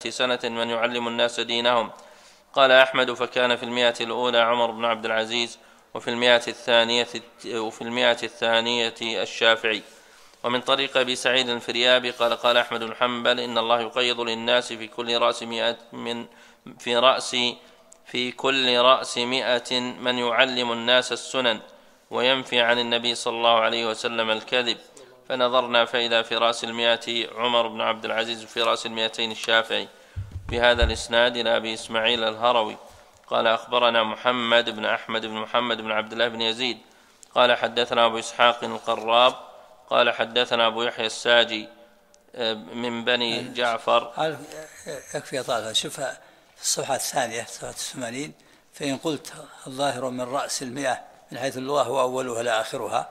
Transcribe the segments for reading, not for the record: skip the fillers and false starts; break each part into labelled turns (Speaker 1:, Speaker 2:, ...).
Speaker 1: سنة من يعلم الناس دينهم. قال أحمد: فكان في 100 الأولى عمر بن عبد العزيز، وفي 100 الثانية الشافعي. ومن طريق أبي سعيد الفريابي قال: قال أحمد بن حنبل: إن الله يقيض للناس في كل رأس 100 من يعلم الناس السنن، وينفي عن النبي صلى الله عليه وسلم الكذب. فنظرنا فإذا في رأس 100 عمر بن عبد العزيز، وفي رأس 200 الشافعي، بهذا الإسناد إلى أبي إسماعيل الهروي قال: أخبرنا محمد بن أحمد بن محمد بن عبد الله بن يزيد قال: حدثنا أبو إسحاق القراب قال: حدثنا أبو يحيى الساجي من بني جعفر.
Speaker 2: يكفي طالها. شوفها في الصفحة الثانية صفحة 80: فإن قلت الظاهر من رأس 100 من حيث اللغة هو أولها لا آخرها.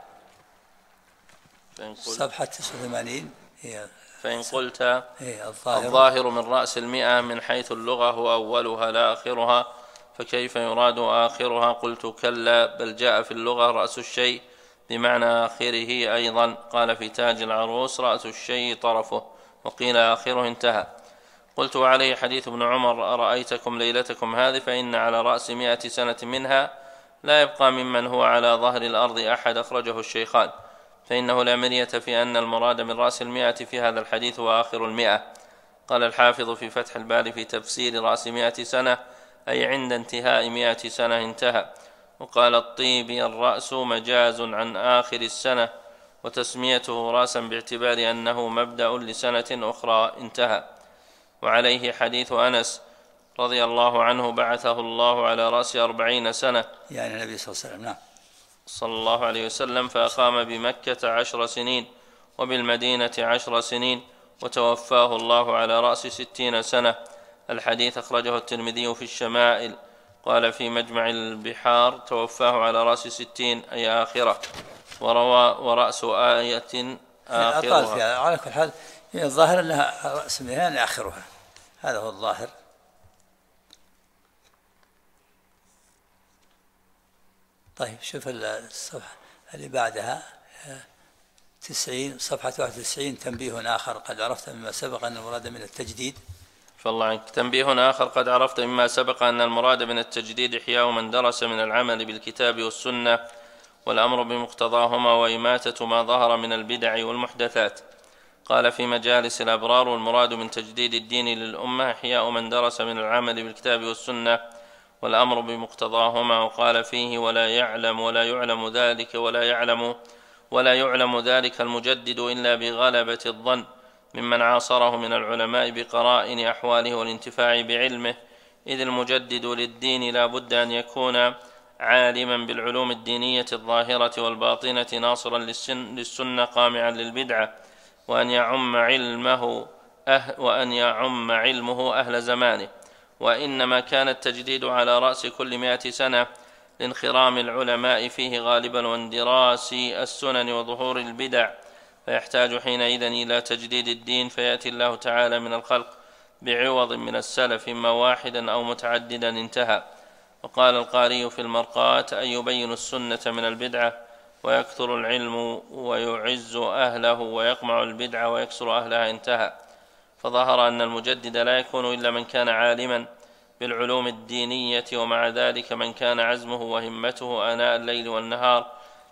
Speaker 2: صفحة 89 هي
Speaker 1: فإن قلت الظاهر من رأس 100 من حيث اللغة هو أولها لا آخرها، فكيف يراد آخرها؟ قلت: كلا، بل جاء في اللغة رأس الشيء بمعنى آخره أيضا. قال: في تاج العروس: رأس الشيء طرفه، وقيل آخره انتهى. قلت: وعليه حديث ابن عمر: أرأيتكم ليلتكم هذه فإن على رأس 100 سنة منها لا يبقى ممن هو على ظهر الأرض أحد، أخرجه الشيخان. فإنه لا مرية في أن المراد من رأس 100 في هذا الحديث هو آخر 100. قال الحافظ في فتح الباري في تفسير رأس 100 سنة أي عند انتهاء 100 سنة انتهى. وقال الطيبي: الرأس مجاز عن آخر السنة، وتسميته رأسا باعتبار أنه مبدأ لسنة أخرى انتهى. وعليه حديث أنس رضي الله عنه: بعثه الله على رأس 40 سنة،
Speaker 2: يعني النبي صلى الله عليه وسلم، نعم،
Speaker 1: صلى الله عليه وسلم، فأقام بمكة 10 سنين وبالمدينة 10 سنين، وتوفاه الله على رأس 60 سنة. الحديث أخرجه الترمذي في الشمائل. قال في مجمع البحار: توفاه على رأس 60 أي آخرة، وروى: ورأس آية آخرها.
Speaker 2: على كل حال الظاهر أنها رأس 100 آخرها، هذا هو الظاهر. طيب، شوف الصفحة اللي بعدها 90 صفحة 91: تنبيه آخر قد عرفت مما سبق أن المراد من التجديد.
Speaker 1: فالله عنك. تنبيه آخر قد عرفت مما سبق أن المراد من التجديد إحياء من درس من العمل بالكتاب والسنة، والأمر بمقتضاهما، وإماتة ما ظهر من البدع والمحدثات. قال في مجالس الأبرار: والمراد من تجديد الدين للأمة إحياء من درس من العمل بالكتاب والسنة، والأمر بمقتضاهما. وقال فيه: ولا يعلم ذلك المجدد إلا بغلبة الظن ممن عاصره من العلماء بقرائن أحواله والانتفاع بعلمه، إذ المجدد للدين لا بد أن يكون عالما بالعلوم الدينية الظاهرة والباطنة، ناصرا للسنة قامعا للبدعة، وأن يعم علمه أهل زمانه. وإنما كان التجديد على رأس كل 100 سنة لانخرام العلماء فيه غالبا، واندراس السنن وظهور البدع، فيحتاج حينئذ إلى تجديد الدين، فيأتي الله تعالى من الخلق بعوض من السلف، إما واحدا أو متعددا انتهى. وقال القاري في المرقاة: أن يبين السنة من البدعة، ويكثر العلم ويعز أهله، ويقمع البدعة ويكسر أهلها انتهى. فظهر أن المجدد لا يكون إلا من كان عالما بالعلوم الدينية، ومع ذلك من كان عزمه وهمته آناء الليل والنهار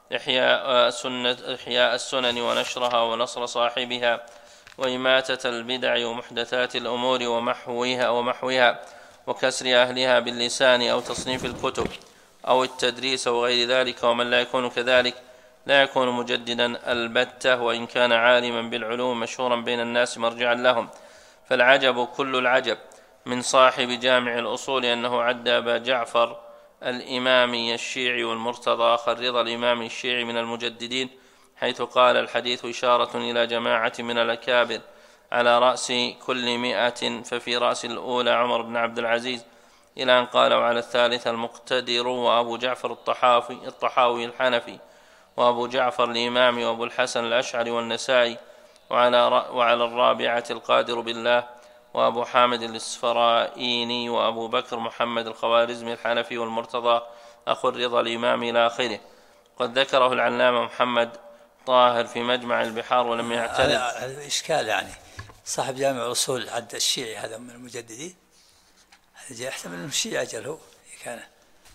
Speaker 1: إحياء السنن ونشرها ونصر صاحبها، وإماتة البدع ومحدثات الأمور ومحوها وكسر أهلها باللسان أو تصنيف الكتب أو التدريس أو غير ذلك. ومن لا يكون كذلك لا يكون مجددا البتة، وإن كان عالما بالعلوم مشهورا بين الناس مرجعا لهم. فالعجب كل العجب من صاحب جامع الأصول أنه عد أبا جعفر الإمامي الشيعي والمرتضى الرضا الإمامي الشيعي من المجددين، حيث قال: الحديث إشارة إلى جماعة من الأكابر على رأس كل 100، ففي رأس الأولى عمر بن عبد العزيز، إلى أن قال: وعلى الثالثة المقتدر، وأبو جعفر الطحاوي الحنفي، وأبو جعفر الإمامي، وأبو الحسن الأشعري والنسائي، وعلى الرابعة القادر بالله، وأبو حامد الإسفرائيني، وأبو بكر محمد الخوارزمي الحنفي، والمرتضى أخو الرضا الإمامي إلى آخره. قد ذكره العلامة محمد طاهر في مجمع البحار ولم يعترض.
Speaker 2: الإشكال يعني صاحب جامع الأصول عد الشيعي هذا من المجددين، هذا جاء يحتمل أنه شيعي أجل هو كان،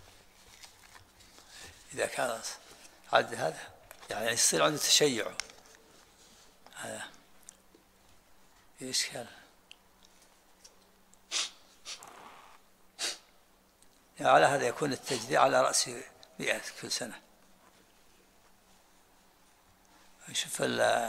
Speaker 2: إذا كان عد هذا يعني يصير عنده تشيع، هذا في إشكال. يعني على هذا يكون التجديد على رأس 100 كل سنة. شوف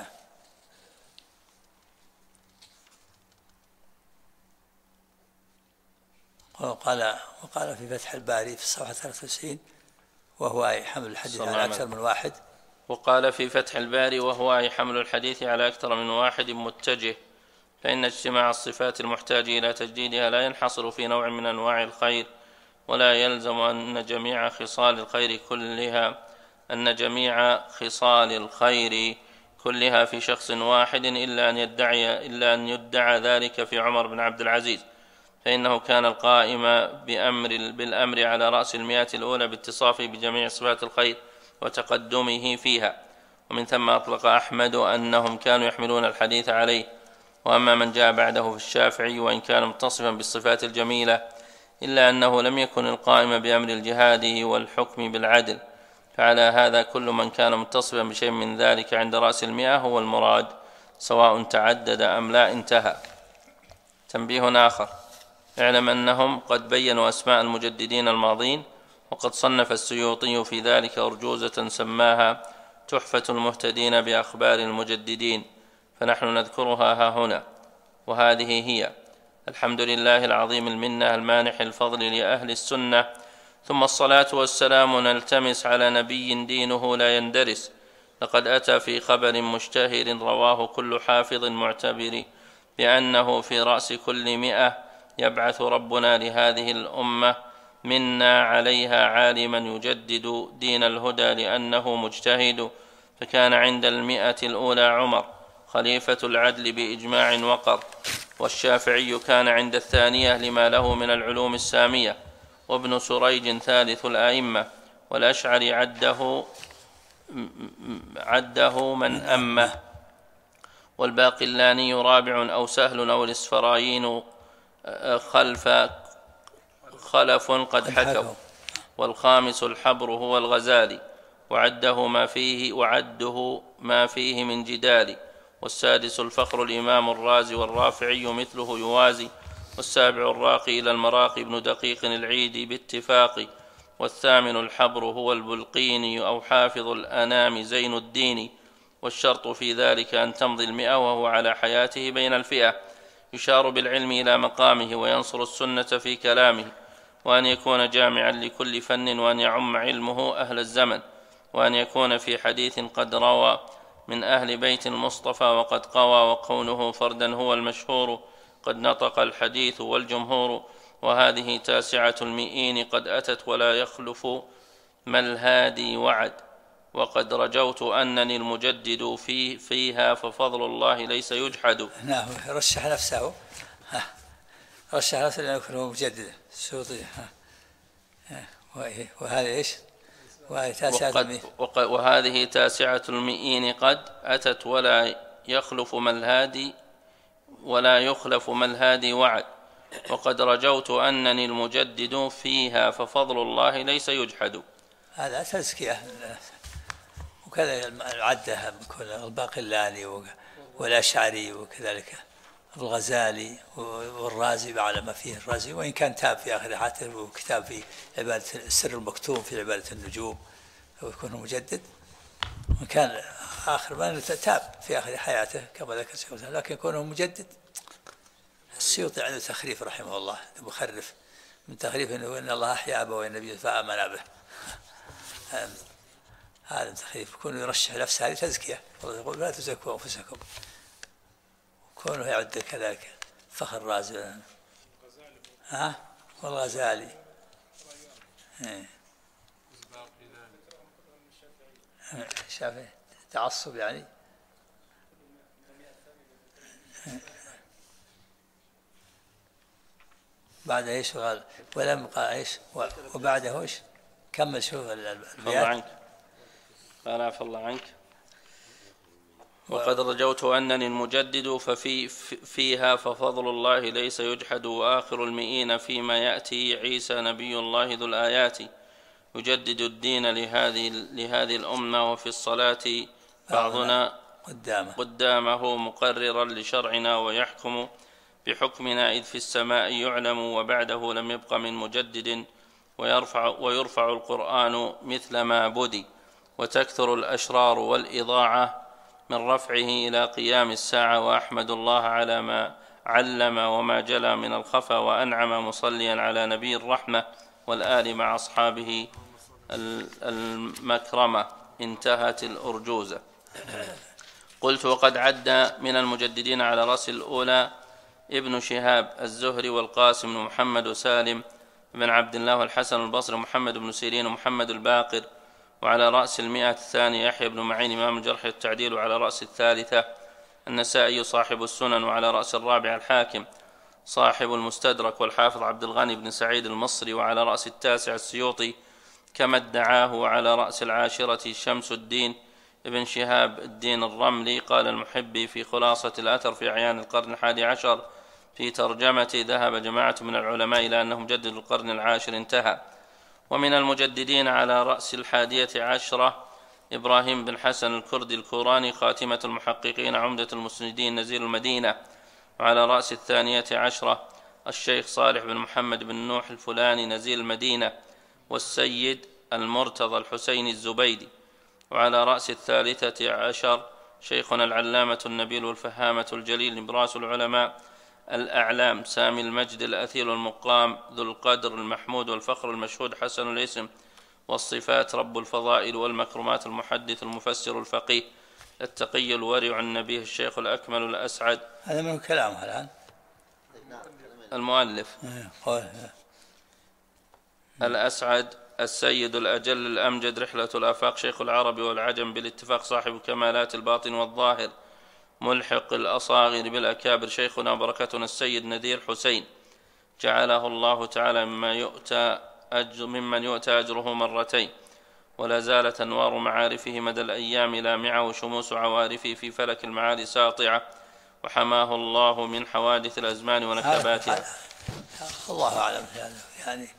Speaker 2: وقال في فتح الباري في الصفحة 93 وهو حمل الحديث على أكثر من واحد.
Speaker 1: وقال في فتح الباري وهو حمل الحديث على أكثر من واحد متجه، فإن اجتماع الصفات المحتاج إلى تجديدها لا ينحصر في نوع من أنواع الخير، ولا يلزم أن جميع خصال الخير كلها في شخص واحد، إلا أن يدعى ذلك في عمر بن عبد العزيز، فإنه كان القائم بالأمر على رأس 100 الأولى باتصافه بجميع صفات الخير وتقدمه فيها، ومن ثم أطلق أحمد أنهم كانوا يحملون الحديث عليه. وأما من جاء بعده في الشافعي وإن كان متصفا بالصفات الجميلة إلا أنه لم يكن القائم بأمر الجهاد والحكم بالعدل، فعلى هذا كل من كان متصفا بشيء من ذلك عند رأس 100 هو المراد، سواء تعدد أم لا. انتهى. تنبيه آخر: اعلم أنهم قد بينوا أسماء المجددين الماضين، وقد صنف السيوطي في ذلك أرجوزة سماها تحفة المهتدين بأخبار المجددين، فنحن نذكرها ها هنا، وهذه هي: الحمد لله العظيم المنة المانح الفضل لأهل السنة، ثم الصلاة والسلام نلتمس على نبي دينه لا يندرس، لقد أتى في خبر مشتهر رواه كل حافظ معتبر بأنه في رأس كل 100 يبعث ربنا لهذه الأمة منا عليها عالما يجدد دين الهدى لأنه مجتهد، فكان عند 100 الأولى عمر خليفة العدل بإجماع وقر، والشافعي كان عند 2 لما له من العلوم السامية، وابن سريج ثالث الآئمة، والأشعري عده من أمه، والباقلاني رابع أو سهل، أو الإسفرايين خلف قد حكوا، والخامس الحبر هو الغزالي، وعده ما فيه من جدال، والسادس الفخر الإمام الرازي، والرافعي مثله يوازي، والسابع الراقي إلى المراقي ابن دقيق العيدي باتفاق، والثامن الحبر هو البلقيني أو حافظ الأنام زين الدين، والشرط في ذلك أن تمضي 100 وهو على حياته بين 100، يشار بالعلم إلى مقامه وينصر السنة في كلامه، وأن يكون جامعا لكل فن، وأن يعم علمه أهل الزمن، وأن يكون في حديث قد روى من أهل بيت المصطفى وقد قوى، وكونه فردا هو المشهور قد نطق الحديث والجمهور، وهذه 9 المئين قد أتت ولا يخلف ما الهادي وعد، وقد رجوت أنني المجدد فيها ففضل الله ليس يجحد.
Speaker 2: نعم، رشح نفسه لأن يكون هو مجدد السيوطي. وهذه إيش؟
Speaker 1: وهذه 9 المئين قد أتت ولا يخلف ما الهادي وعد، وقد رجوت أنني المجدد فيها ففضل الله ليس يجحد.
Speaker 2: هذا تزكية، وكذا العدة الباقلاني والأشعري، وكذلك الغزالي والرازي على ما فيه الرازي، وإن كان تاب في آخر حياته، وكتاب في عبادة السر المكتوم في عبادة النجوم، ويكون مجدد، وكان آخر ما تاب في آخر حياته كما ذكر الشيخ، لكن يكون مجدد. السيوطي عنده تخريف رحمه الله، مخرف من تخريف إنه إن الله أحيا أبوي النبي فآمن به، هذا تخريف. يكون يرشح نفسه، هذه تزكية، يقول لا تزكوا أنفسكم، كونه يعد كذلك فخر الرازي والغزالي شافعي تعصب يعني. بعد ايش ولم قال ايش وبعده ايش؟ كمل شوف
Speaker 1: البيات. قال عفى الله عنك. وقد رجوت أنني المجدد فيها ففضل الله ليس يجحد، وآخر المئين فيما يأتي عيسى نبي الله ذو الآيات يجدد الدين لهذه الأمة، وفي الصلاة بعضنا قدامه مقررا لشرعنا ويحكم بحكمنا، إذ في السماء يعلم وبعده لم يبق من مجدد، ويرفع القرآن مثل ما بدي، وتكثر الأشرار والإضاعة من رفعه إلى قيام الساعة، وأحمد الله على ما علم وما جلى من الخفى، وأنعم مصليا على نبي الرحمة والآل مع أصحابه المكرمة. انتهت الأرجوزة. قلت: وقد عد من المجددين على رأس الأولى ابن شهاب الزهري والقاسم بن محمد وسالم بن عبد الله والحسن البصري ومحمد بن سيرين ومحمد الباقر، وعلى رأس المئة الثانية يحيى بن معين إمام الجرح والتعديل، وعلى رأس الثالثة النسائي صاحب السنن، وعلى رأس الرابعة الحاكم صاحب المستدرك والحافظ عبد الغني بن سعيد المصري، وعلى رأس التاسع السيوطي كما ادعاه، وعلى رأس العاشرة شمس الدين ابن شهاب الدين الرملي. قال المحبي في خلاصة الأثر في أعيان القرن 11 في ترجمته: ذهب جماعة من العلماء إلى أنهم جددوا القرن 10. انتهى. ومن المجددين على رأس 11 إبراهيم بن حسن الكردي الكوراني خاتمة المحققين عمدة المسندين نزيل المدينة، وعلى رأس 12 الشيخ صالح بن محمد بن نوح الفلاني نزيل المدينة، والسيد المرتضى الحسيني الزبيدي، وعلى رأس 13 شيخنا العلامة النبيل والفهامة الجليل نبراس العلماء الأعلام سامي المجد الأثيل المقام ذو القدر المحمود والفخر المشهود حسن الاسم والصفات رب الفضائل والمكرمات المحدث المفسر الفقيه التقي الورع النبيه الشيخ الأكمل الأسعد.
Speaker 2: هذا من كلامه الآن
Speaker 1: المؤلف الأسعد السيد الأجل الأمجد رحلة الآفاق شيخ العرب والعجم بالاتفاق صاحب كمالات الباطن والظاهر ملحق الأصاغر بالأكابر شيخنا بركتنا السيد نذير حسين جعله الله تعالى ممن يؤتى أجره مرتين، ولا زالت أنوار معارفه مدى الأيام لامعة وشموس عوارفه في فلك المعالي ساطعة، وحماه الله من حوادث الأزمان ونكباتها.
Speaker 2: الله أعلم. يعني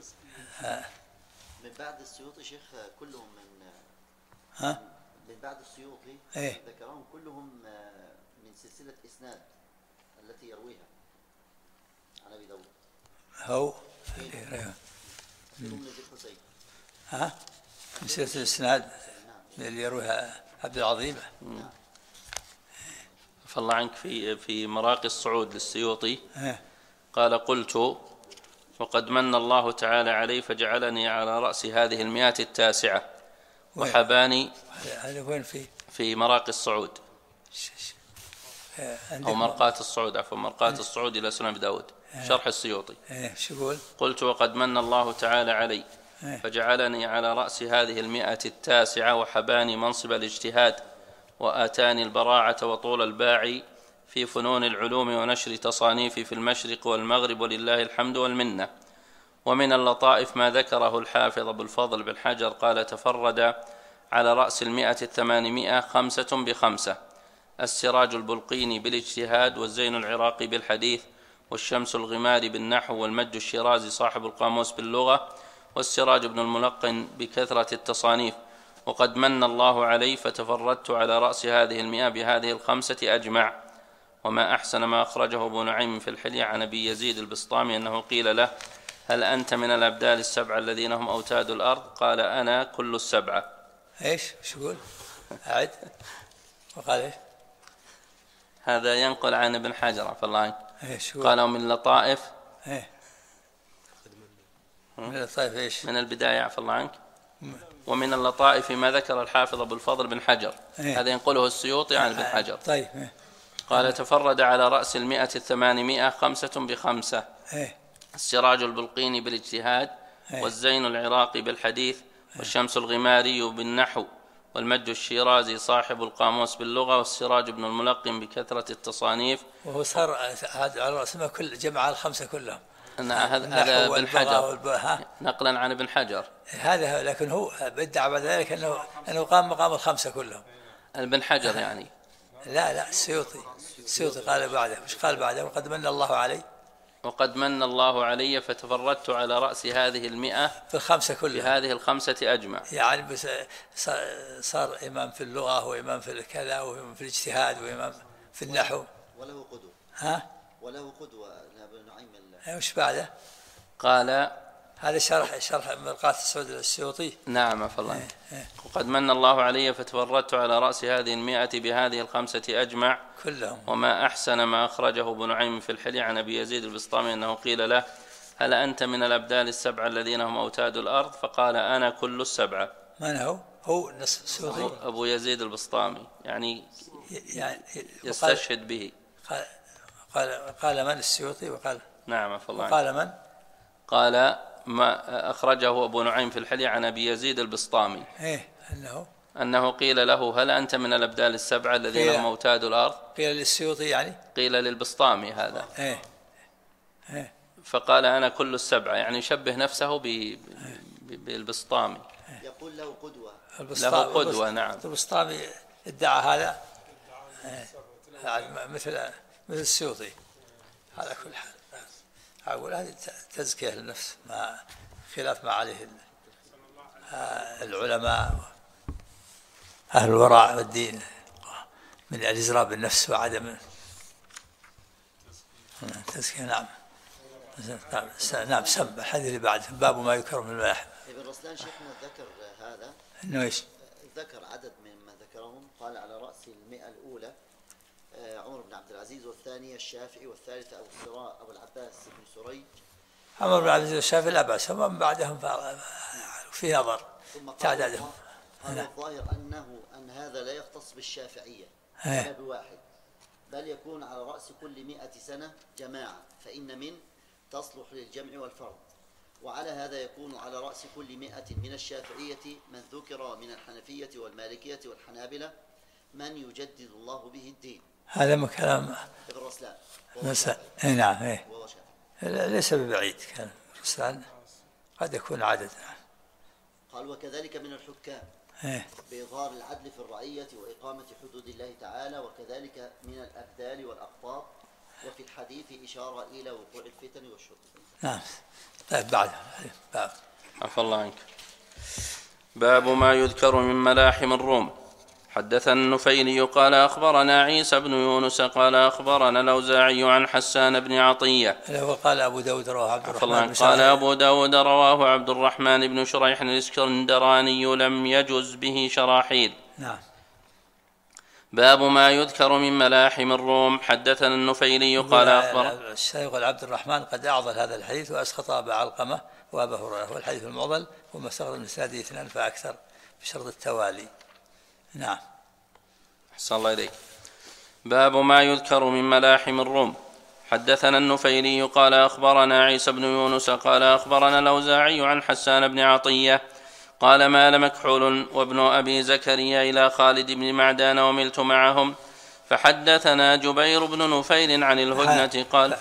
Speaker 3: من بعد السيوطي شيخ كلهم من بعد السيوطي ذكرهم كلهم من سلسلة إسناد التي يرويها عن أبي داود.
Speaker 2: هو
Speaker 3: من ذي الحسين
Speaker 2: من سلسلة الإسناد اللي يرويها عبد العظيم.
Speaker 1: فالله عنك في مراقي الصعود للسيوطي قال: قلت: وقد من الله تعالى علي فجعلني على رأس هذه 109 وحباني.
Speaker 2: هذا وين
Speaker 1: في مراقي الصعود أو مرقاة الصعود، عفوا مرقاة الصعود إلى سنن أبي داود شرح السيوطي.
Speaker 2: شو يقول؟
Speaker 1: قلت: وقد من الله تعالى علي فجعلني على رأس هذه 109 وحباني منصب الاجتهاد، وآتاني البراعة وطول الباع في فنون العلوم ونشر تصانيفي في المشرق والمغرب، ولله الحمد والمنة. ومن اللطائف ما ذكره الحافظ أبو الفضل بن حجر قال: تفرد على رأس 800 5 ب5 السراج البلقيني بالاجتهاد، والزين العراقي بالحديث، والشمس الغماري بالنحو، والمج الشيرازي صاحب القاموس باللغة، والسراج بن الملقن بكثرة التصانيف. وقد من الله علي فتفردت على رأس هذه 100 بهذه 5 أجمع. وما أحسن ما أخرجه أبو نعيم في الحلية عن أبي يزيد البسطامي أنه قيل له: هل أنت من الأبدال 7 الذين هم أوتاد الأرض؟ قال: أنا كل 7.
Speaker 2: إيش يقول؟ أعد. وقال إيش؟
Speaker 1: هذا ينقل عن ابن حجر عفى الله عنه.
Speaker 2: قال
Speaker 1: من اللطائف
Speaker 2: من اللطائف إيش؟
Speaker 1: من البداية عفى الله عنك. ومن اللطائف ما ذكر الحافظ أبو الفضل بن حجر، هذا ينقله السيوطي عن ابن حجر.
Speaker 2: طيب.
Speaker 1: قال: تفرد على رأس 800 5 ب5 السراج البلقيني بالاجتهاد، والزين العراقي بالحديث، والشمس الغماري بالنحو، والمج الشيرازي صاحب القاموس باللغة، والسراج بن الملقن بكثرة التصانيف.
Speaker 2: وهو صار هذا على رأس ما كل جمع 5 كلهم.
Speaker 1: هذا ابن حجر نقلا عن ابن حجر
Speaker 2: هذا، لكن هو بدع بعد ذلك أنه قام مقام 5 كلهم.
Speaker 1: ابن حجر يعني
Speaker 2: لا السيوطي قال بعده، وش قال بعده؟ وقد من الله علي،
Speaker 1: وقد من الله علي فتفردت على رأس هذه 100
Speaker 2: في الخمسة كلها،
Speaker 1: بهذه 5 أجمع.
Speaker 2: يعني بس صار إمام في اللغة وإمام في الكذا وإمام في الاجتهاد وإمام في النحو.
Speaker 3: وله قدوة.
Speaker 2: ها؟
Speaker 3: وله قدوة ابن نعيم.
Speaker 2: وش بعده؟
Speaker 1: قال
Speaker 2: هذا شرح مرقاة السعود السيوطي.
Speaker 1: نعم فالله. وقد من الله علي فتفردت على رأس هذه 100 بهذه 5 أجمع
Speaker 2: كلهم.
Speaker 1: وما أحسن ما أخرجه ابن نعيم في الحلي عن أبي يزيد البسطامي أنه قيل له: هل أنت من الأبدال 7 الذين هم أوتاد الأرض؟ فقال: أنا كل 7.
Speaker 2: من هو؟ هو نصف السيوطي
Speaker 1: أبو يزيد البسطامي، يعني يستشهد به.
Speaker 2: قال من السيوطي؟ وقال
Speaker 1: نعم فالله.
Speaker 2: قال من؟
Speaker 1: قال ما أخرجه أبو نعيم في الحلي عن أبي يزيد البسطامي أنه قيل له: هل أنت من الأبدال 7 الذين هم أوتاد الأرض؟
Speaker 2: قيل للسيوطي يعني؟
Speaker 1: قيل للبسطامي هذا. فقال: أنا كل 7، يعني يشبه نفسه بالبسطامي.
Speaker 3: يقول له قدوة.
Speaker 1: له قدوة. نعم.
Speaker 2: البسطامي ادعى هذا مثل السيوطي. على كل حال أقول هذه تزكية للنفس، ما خلاف ما عليه العلماء أهل الورع والدين من الإزراء بالنفس وعدم تزكية. نعم سم الحديث اللي بعد باب ما يذكر من الملاحم.
Speaker 3: ابن رسلان شيخنا ذكر هذا،
Speaker 2: إنه إيش؟
Speaker 3: ذكر عدد ممن ذكرهم، قال على رأس 100 الأولى عمر بن عبد العزيز، والثانية الشافعي، والثالثة أبو العباس بن سريج.
Speaker 2: عمر بن عبد العزيز والشافعي لا بأس، ومن بعدهم في نظر تعدادهم.
Speaker 3: قال الظاهر أن هذا لا يختص بالشافعية ولا بواحد، بل يكون على رأس كل 100 سنة جماعة، فإن من تصلح للجمع والفرد. وعلى هذا يكون على رأس كل 100 من الشافعية من ذكر من الحنفية والمالكية والحنابلة من يجدد الله به الدين.
Speaker 2: هذا ما كلام
Speaker 3: ابن رسلان.
Speaker 2: نعم. ليس ببعيد كلام رسلان، قد يكون عدد.
Speaker 3: قال: وكذلك من الحكام بإظهار العدل في الرعية وإقامة حدود الله تعالى، وكذلك من الأبدال والأقطاب. وفي الحديث إشارة إلى وقوع الفتن والشرك.
Speaker 2: نعم. طيب بعد باب.
Speaker 1: عفى الله عنك. باب ما يذكر من ملاحم الروم. حدثنا النفيلي قال أخبرنا عيسى بن يونس قال أخبرنا الأوزاعي عن حسان بن عطية.
Speaker 2: وقال أبو داود رواه عبد الرحمن.
Speaker 1: قال أبو داود رواه عبد الرحمن بن شريح الإسكندراني لم يجز به شراحيل.
Speaker 2: نعم.
Speaker 1: باب ما يذكر من ملاحم الروم. حدثنا النفيلي قال أخبر
Speaker 2: الشيخ عبد الرحمن قد أعضل هذا الحديث وأسقط أبا علقمة وأبا هريرة، والحديث المعضل وما استخدم الإسناد 2 فأكثر بشرط التوالي. نعم.
Speaker 1: أحسن الله إليك. باب ما يذكر من ملاحم الروم. حدثنا النفيلي قال أخبرنا عيسى بن يونس قال أخبرنا الأوزاعي عن حسان بن عطية قال مال مكحول وابن أبي زكريا إلى خالد بن معدان وملت معهم فحدثنا جبير بن نفيل عن الهدنة قال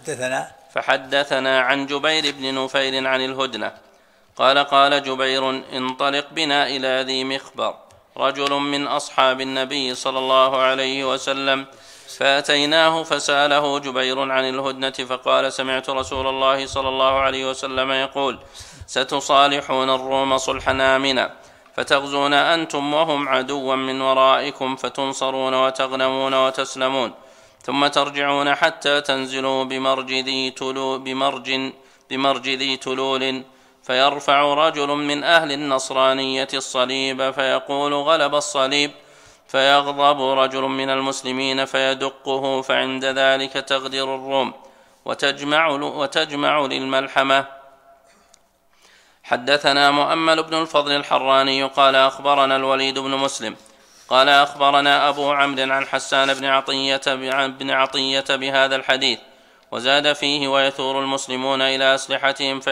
Speaker 1: فحدثنا عن جبير بن نفيل عن الهدنة قال جبير انطلق بنا إلى ذي مخبر رجل من أصحاب النبي صلى الله عليه وسلم، فأتيناه فسأله جبير عن الهدنة فقال سمعت رسول الله صلى الله عليه وسلم يقول ستصالحون الروم صلحا آمنا فتغزون أنتم وهم عدوا من ورائكم فتنصرون وتغنمون وتسلمون ثم ترجعون حتى تنزلوا بمرج ذي تلول فيرفع رجل من أهل النصرانية الصليب فيقول غلب الصليب فيغضب رجل من المسلمين فيدقه فعند ذلك تغدر الروم وتجمع للملحمة. حدثنا مؤمل بن الفضل الحراني قال أخبرنا الوليد بن مسلم قال أخبرنا أبو عمرو عن حسان بن عطية بهذا الحديث وزاد فيه ويثور المسلمون إلى أسلحتهم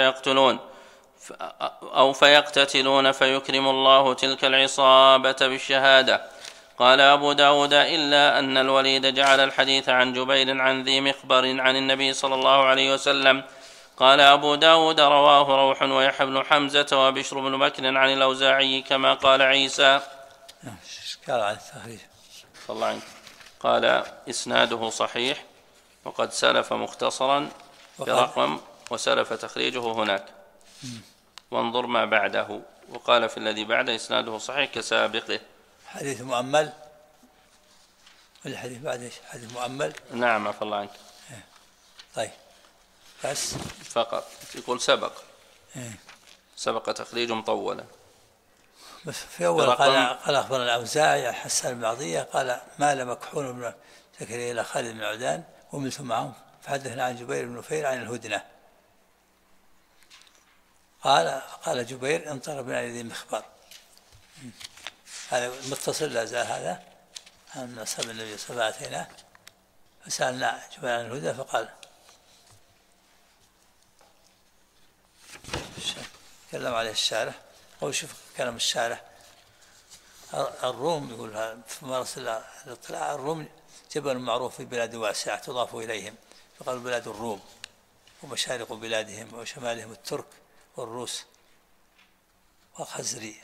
Speaker 1: فيقتتلون فيكرم الله تلك العصابة بالشهادة. قال أبو داود إلا أن الوليد جعل الحديث عن جبير عن ذي مخبر عن النبي صلى الله عليه وسلم. قال أبو داود رواه روح ويحيى بن حمزة وبشر بن بكر عن الأوزاعي كما قال عيسى.
Speaker 2: قال عن التخريج.
Speaker 1: الله عنك. قال إسناده صحيح وقد سلف مختصرا برقم وسلف تخريجه هناك، وانظر ما بعده. وقال في الذي بعده إسناده صحيح كسابقه.
Speaker 2: حديث مؤمل والحديث بعده حديث مؤمل.
Speaker 1: نعم عفى الله عنك.
Speaker 2: طيب بس
Speaker 1: فقط يقول سبق. سبق تخريج مطولا.
Speaker 2: بس في أول قال أخبر الأوزاعي حسن بن عطية قال مال مكحول بن زكريا إلى خالد بن عدان وملت معهم فحدثنا عن جبير بن نفير عن الهدنة قال جبير انطلق بنا إلى ذي مخبر. هذا متصل لا زال هذا عن أصحاب النبي صلى الله عليه وسلم أتيناه فسألنا جبير عن الهدى فقال تكلم عليه الشارح. هو شوف كلام الشارح الروم يقول في مراسل الاطلاع الروم جبل معروف في بلاد واسعة تضاف إليهم فقالوا بلاد الروم ومشارق بلادهم وشمالهم الترك والروس وخزري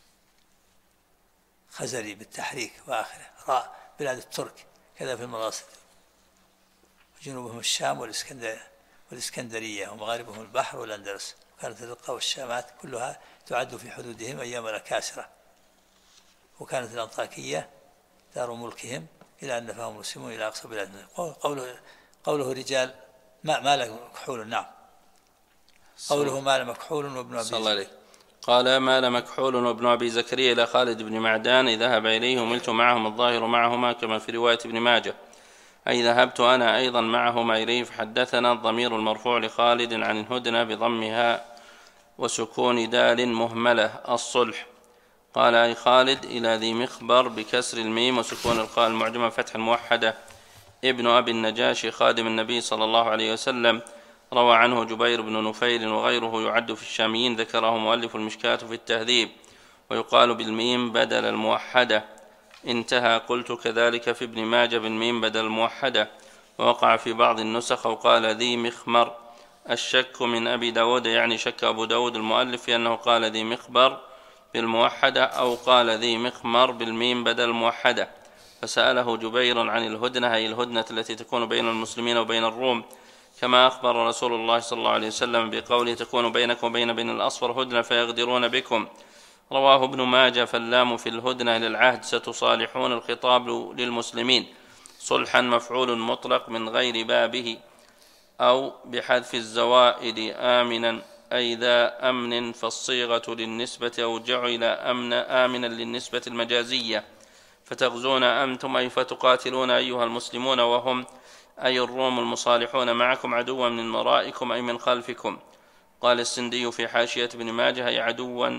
Speaker 2: بالتحريك وآخره راء بلاد الترك كذا في المراصد وجنوبهم الشام والإسكندرية ومغاربهم البحر والأندلس. كانت الرقة والشامات كلها تعد في حدودهم أيام الأكاسرة. وكانت الأنطاكية دار ملكهم إلى أن نفاهم المسلمون إلى أقصى بلادهم. قوله رجال مال مكحول. نعم قوله مال مكحول وابن أبي زكريا
Speaker 1: قال مال مكحول وابن أبي زكريا إلى خالد بن معدان ذهب إليه وملت معهم الظاهر معهما كما في رواية ابن ماجه أي ذهبت أنا أيضا معهما إليه فحدثنا الضمير المرفوع لخالد عن الهدنة بضمها وسكون دال مهملة الصلح. قال أي خالد إلى ذي مخبر بكسر الميم وسكون القاء المعجمة فتح الموحدة ابن أبي النجاشي خادم النبي صلى الله عليه وسلم روى عنه جبير بن نفير وغيره يعد في الشاميين ذكره مؤلف المشكاة في التهذيب ويقال بالميم بدل الموحدة انتهى. قلت كذلك في ابن ماجه بالميم بدل الموحدة ووقع في بعض النسخ وقال ذي مخمر. الشك من أبي داود يعني شك أبو داود المؤلف في أنه قال ذي مخبر بالموحدة أو قال ذي مخمر بالميم بدل الموحدة فسأله جبير عن الهدنة أي الهدنة التي تكون بين المسلمين وبين الروم كما أخبر رسول الله صلى الله عليه وسلم بقوله تكون بينكم وبين بني الأصفر هدنة فيغدرون بكم. رواه ابن ماجه فاللام في الهدنة للعهد ستصالحون الخطاب للمسلمين صلحا مفعول مطلق من غير بابه أو بحذف الزوائد آمنا أي ذا أمن فالصيغة للنسبة أو جعل آمنا للنسبة المجازية فتغزون أنتم أي فتقاتلون أيها المسلمون وهم أي الروم المصالحون معكم عدوا من ورائكم أي من خلفكم. قال السندي في حاشية ابن ماجه أي عدوا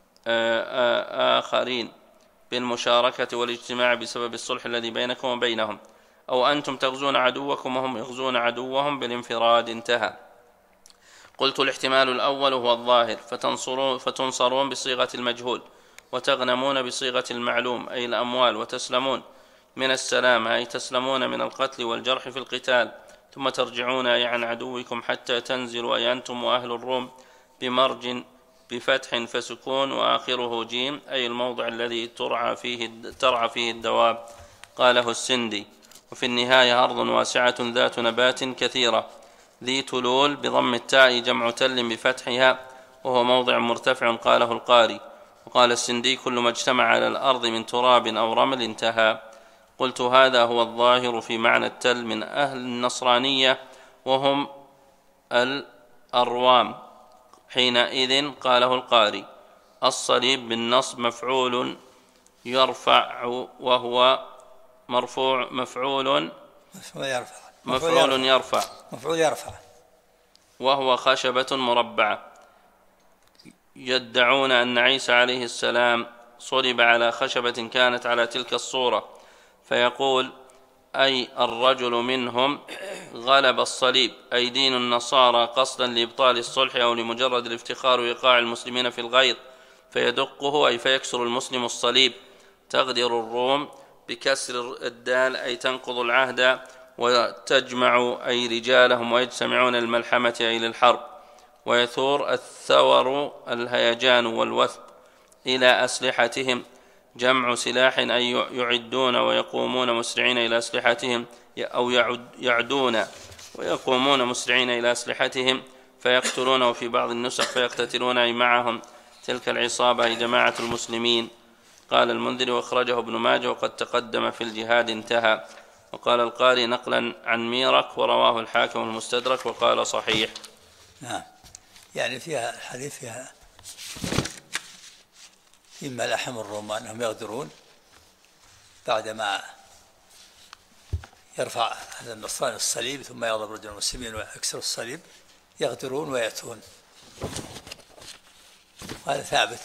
Speaker 1: آخرين بالمشاركة والاجتماع بسبب الصلح الذي بينكم وبينهم أو أنتم تغزون عدوكم وهم يغزون عدوهم بالانفراد انتهى. قلت الاحتمال الأول هو الظاهر فتنصرون بصيغة المجهول وتغنمون بصيغة المعلوم أي الأموال وتسلمون من السلام أي تسلمون من القتل والجرح في القتال ثم ترجعون أي عن عدوكم حتى تنزلوا أي أنتم وأهل الروم بمرج بفتح فسكون وآخره جيم أي الموضع الذي ترعى فيه الدواب. قاله السندي. وفي النهاية أرض واسعة ذات نبات كثيرة ذي تلول بضم التاء جمع تل بفتحها وهو موضع مرتفع قاله القاري. وقال السندي كل ما اجتمع على الأرض من تراب أو رمل انتهى. قلت هذا هو الظاهر في معنى التل من أهل النصرانية وهم الأروام. حينئذ قاله القاري الصليب بالنصب مفعول يرفع وهو مرفوع مفعول يرفع وهو خشبة مربعة. يدعون أن عيسى عليه السلام صلب على خشبة كانت على تلك الصورة فيقول أي الرجل منهم غلب الصليب أي دين النصارى قصدا لإبطال الصلح أو لمجرد الافتخار وإيقاع المسلمين في الغيظ فيدقه أي فيكسر المسلم الصليب. تغدر الروم بكسر الدال أي تنقض العهد وتجمع أي رجالهم ويجتمعون الملحمة أي للحرب. ويثور الثور الهيجان والوثب إلى أسلحتهم جمع سلاح أي يعدون ويقومون مسرعين إلى أسلحتهم، أو يعدون ويقومون مسرعين إلى أسلحتهم فيقتلون، وفي بعض النسخ فيقتتلون أي معهم تلك العصابة أي جماعة المسلمين. قال المنذر واخرجه ابن ماجه وقد تقدم في الجهاد انتهى. وقال القاري نقلا عن ميرك ورواه الحاكم المستدرك وقال صحيح.
Speaker 2: نعم، يعني فيها الحديث فيها في ملاحم الرومان أنهم يغدرون بعدما يرفع هذا النصراني الصليب ثم يغضب رجل المسلمين ويكسر الصليب، يغدرون ويأتون. وهذا ثابت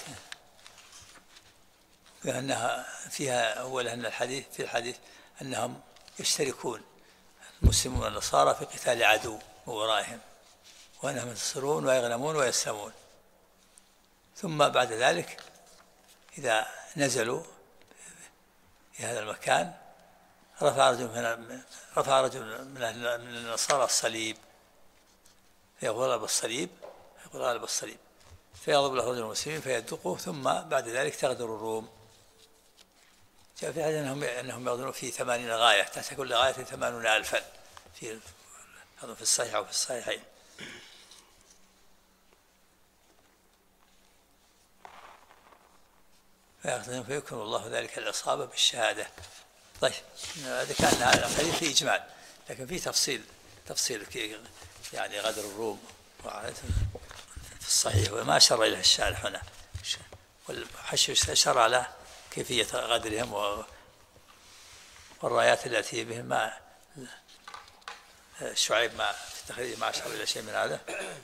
Speaker 2: لأنها فيها أولا أن الحديث في الحديث أنهم يشتركون المسلمون والنصارى في قتال عدو وورائهم، وأنهم ينتصرون ويغنمون ويسلمون. ثم بعد ذلك إذا نزلوا في هذا المكان رفع رجل من النصارى الصليب فيقول غلب الصليب فيغضب له رجل المسلمين فيدقه، ثم بعد ذلك تغدر الروم. جاء في حديث أنهم يغدرون في 80 غاية، تحت كل غاية 80,000 في الصحيح وفي الصحيحين. فيكون الله ذلك العصابة بالشهادة. طيب، هذا كان الحديث فيه إجمال، لكن فيه تفصيل يعني غدر الروم في الصحيح وما أشار إليه الشارح هنا، والحشو أشار على كيفية غدرهم والرايات التي بهم. ما شعيب ما في التخريج ما أشار إلى شيء من هذا.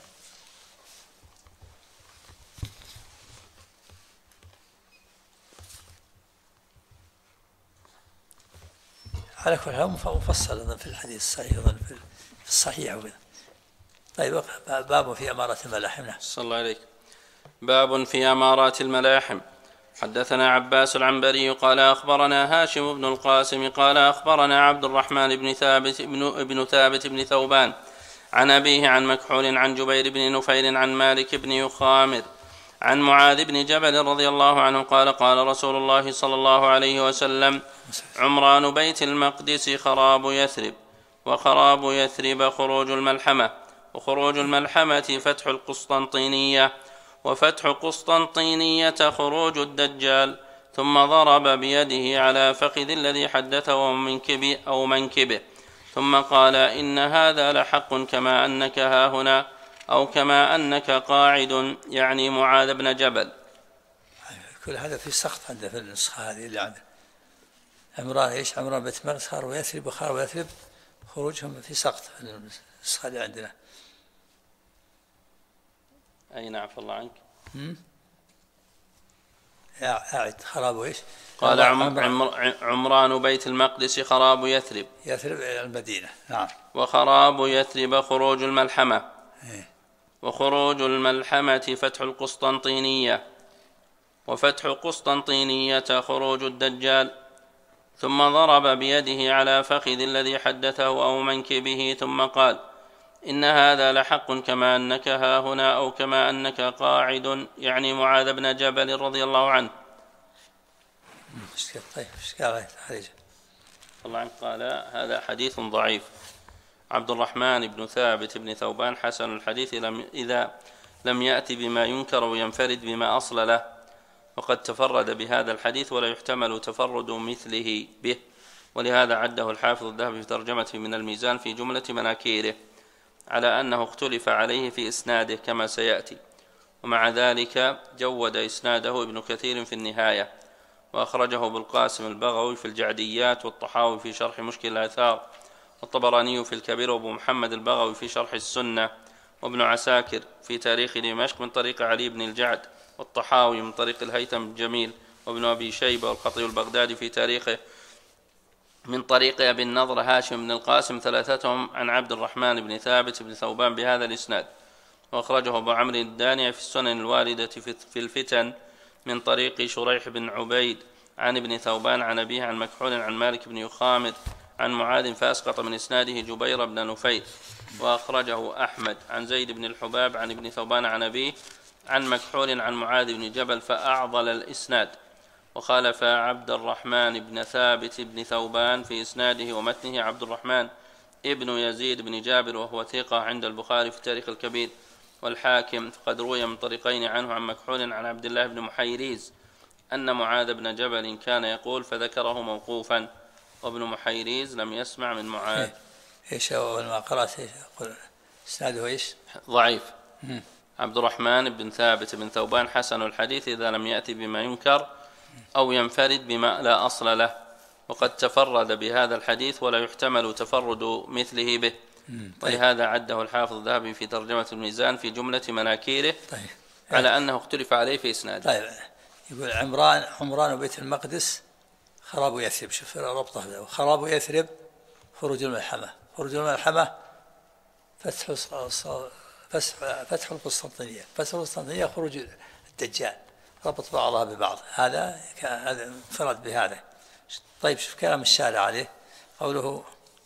Speaker 2: على كل حال مفصل في الحديث الصحيح في الصحيح وكذا. طيب، باب في أمارات الملاحم.
Speaker 1: صلى الله عليك. باب في أمارات الملاحم. حدثنا عباس العنبري قال أخبرنا هاشم بن القاسم قال أخبرنا عبد الرحمن بن ثابت بن ثوبان عن أبيه عن مكحول عن جبير بن نفير عن مالك بن يخامر عن معاذ بن جبل رضي الله عنه قال قال رسول الله صلى الله عليه وسلم: عمران بيت المقدس خراب يثرب، وخراب يثرب خروج الملحمة، وخروج الملحمة فتح القسطنطينية، وفتح قسطنطينية خروج الدجال. ثم ضرب بيده على فخذ الذي حدثه أو منكبه، ثم قال: إن هذا لحق كما أنك هاهنا، أو كما أنك قاعد، يعني معاذ بن جبل.
Speaker 2: كل هذا في سقط عنده في النسخة هذه اللي عنده. عمران بيت المقدس خراب يثرب وخراب يثرب خروجهم في سقط في النسخة اللي عندنا.
Speaker 1: أين عفى الله عنك؟
Speaker 2: أعد. خراب إيش؟
Speaker 1: قال عمران بيت المقدس خراب يثرب
Speaker 2: المدينة. نعم.
Speaker 1: وخراب يثرب خروج الملحمة، وخروج الملحمة فتح القسطنطينية، وفتح قسطنطينية خروج الدجال. ثم ضرب بيده على فخذ الذي حدثه أو منكبه، ثم قال: إن هذا لحق كما أنك هاهنا، أو كما أنك قاعد، يعني معاذ بن جبل رضي الله عنه.
Speaker 2: طيب،
Speaker 1: الله عنه قال: هذا حديث ضعيف. عبد الرحمن بن ثابت بن ثوبان حسن الحديث إذا لم يأتي بما ينكر وينفرد بما أصل له، وقد تفرد بهذا الحديث ولا يحتمل تفرد مثله به، ولهذا عده الحافظ الذهبي في ترجمته من الميزان في جملة مناكيره، على أنه اختلف عليه في إسناده كما سيأتي. ومع ذلك جود إسناده ابن كثير في النهاية، وأخرجه بالقاسم البغوي في الجعديات، والطحاوي في شرح مشكل الآثار، والطبراني في الكبير، وابو محمد البغوي في شرح السنة، وابن عساكر في تاريخ دمشق من طريق علي بن الجعد، والطحاوي من طريق الهيثم الجميل، وابن أبي شيبة والخطيب البغدادي في تاريخه من طريق أبي النضر هاشم بن القاسم، ثلاثتهم عن عبد الرحمن بن ثابت بن ثوبان بهذا الإسناد. وأخرجه أبو عمرو الداني في السنن الواردة في الفتن من طريق شريح بن عبيد عن ابن ثوبان عن أبيه عن مكحول عن مالك بن يخامر عن معاذ، فأسقط من إسناده جبير بن نفيل. وأخرجه أحمد عن زيد بن الحباب عن ابن ثوبان عن أبيه عن مكحول عن معاذ بن جبل، فأعضل الإسناد. وخالف عبد الرحمن بن ثابت بن ثوبان في إسناده ومتنه عبد الرحمن ابن يزيد بن جابر وهو ثقة عند البخاري في التاريخ الكبير والحاكم، فقد روي من طريقين عنه عن مكحول عن عبد الله بن محيريز أن معاذ بن جبل كان يقول فذكره موقوفا، وابن محيريز لم يسمع من معاذ.
Speaker 2: ايش أول ما قرأت ايش اسناده ايش؟
Speaker 1: ضعيف. عبد الرحمن بن ثابت بن ثوبان حسن الحديث إذا لم يأتي بما ينكر أو ينفرد بما لا أصل له، وقد تفرد بهذا الحديث ولا يحتمل تفرد مثله به. ولهذا عده الحافظ الذهبي في ترجمة الميزان في جملة مناكيره على أنه اختلف عليه في إسناده.
Speaker 2: طيب يقول عمران بيت المقدس خراب يثرب، شوف ربطه، خراب يثرب خروج الملحمة، خروج الملحمة فتح القسطنطينية، فتح القسطنطينية خروج الدجال، ربط بعضها ببعض، هذا انفرد بهذا. طيب شوف كلام الشارع عليه، قوله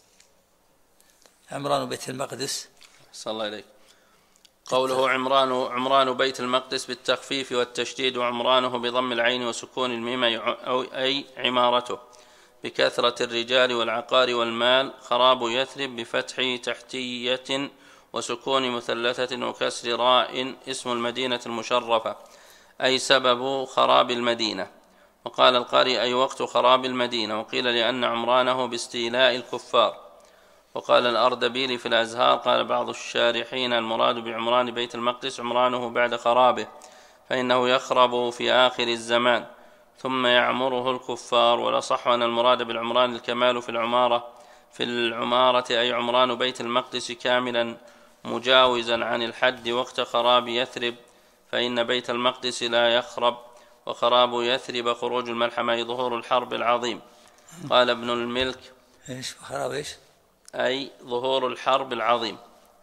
Speaker 2: عمران بيت المقدس،
Speaker 1: صلى الله عليك، قوله عمران بيت المقدس بالتخفيف والتشديد، وعمرانه بضم العين وسكون الميم أي عمارته بكثرة الرجال والعقار والمال، خراب يثرب بفتح تحتية وسكون مثلثة وكسر راء اسم المدينة المشرفة أي سبب خراب المدينة. وقال القاري أي وقت خراب المدينة، وقيل لأن عمرانه باستيلاء الكفار. وقال الأردبيلي في الأزهار قال بعض الشارحين المراد بعمران بيت المقدس عمرانه بعد خرابه، فإنه يخرب في آخر الزمان ثم يعمره الكفار. والأصح أن المراد بالعمران الكمال في العمارة أي عمران بيت المقدس كاملا مجاوزا عن الحد وقت خراب يثرب، فإن بيت المقدس لا يخرب، وخراب يثرب خروج الملحمة أي ظهور الحرب العظيم. قال ابن الملك
Speaker 2: ايش خراب ايش؟
Speaker 1: أي ظهور الحرب العظيم.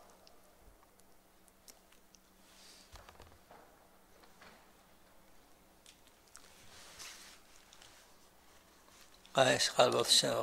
Speaker 2: قال ايش؟ قال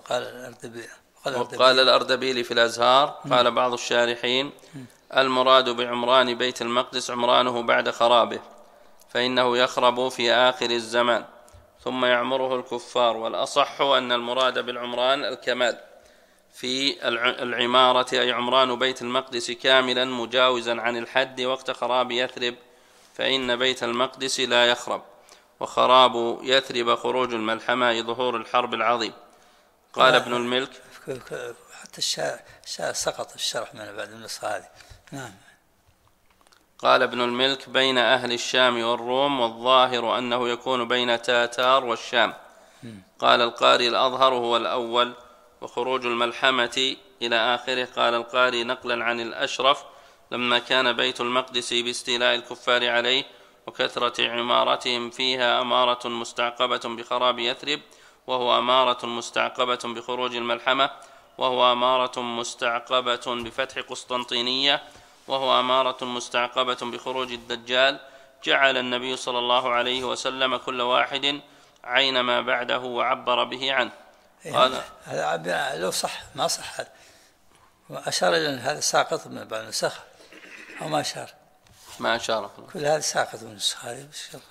Speaker 1: وقال الأردبيلي في الأزهار قال بعض الشارحين المراد بعمران بيت المقدس عمرانه بعد خرابه، فإنه يخرب في آخر الزمان ثم يعمره الكفار. والأصح أن المراد بالعمران الكمال في العمارة أي عمران بيت المقدس كاملا مجاوزا عن الحد وقت خراب يثرب، فإن بيت المقدس لا يخرب، وخراب يثرب خروج الملحمة أي ظهور الحرب العظيم. قال ابن الملك
Speaker 2: حتى سقط الشرح من بعد النسخة هذه. نعم.
Speaker 1: قال ابن الملك بين أهل الشام والروم، والظاهر أنه يكون بين تاتار والشام. قال القاري الأظهر هو الأول، وخروج الملحمة إلى آخره. قال القاري نقلا عن الأشرف لما كان بيت المقدس باستيلاء الكفار عليه وكثرة عمارتهم فيها أمارة مستعقبة بخراب يثرب، وهو أمارة مستعقبة بخروج الملحمة، وهو أمارة مستعقبة بفتح قسطنطينية، وهو أمارة مستعقبة بخروج الدجال. جعل النبي صلى الله عليه وسلم كل واحد عين ما بعده وعبر به عنه.
Speaker 2: قال هذا لو صح ما صح هذا، أشار إلى أن هذا ساقط من بعض النسخ أو ما أشار؟
Speaker 1: ما أشار.
Speaker 2: كل هذا ساقط من النسخ هذه،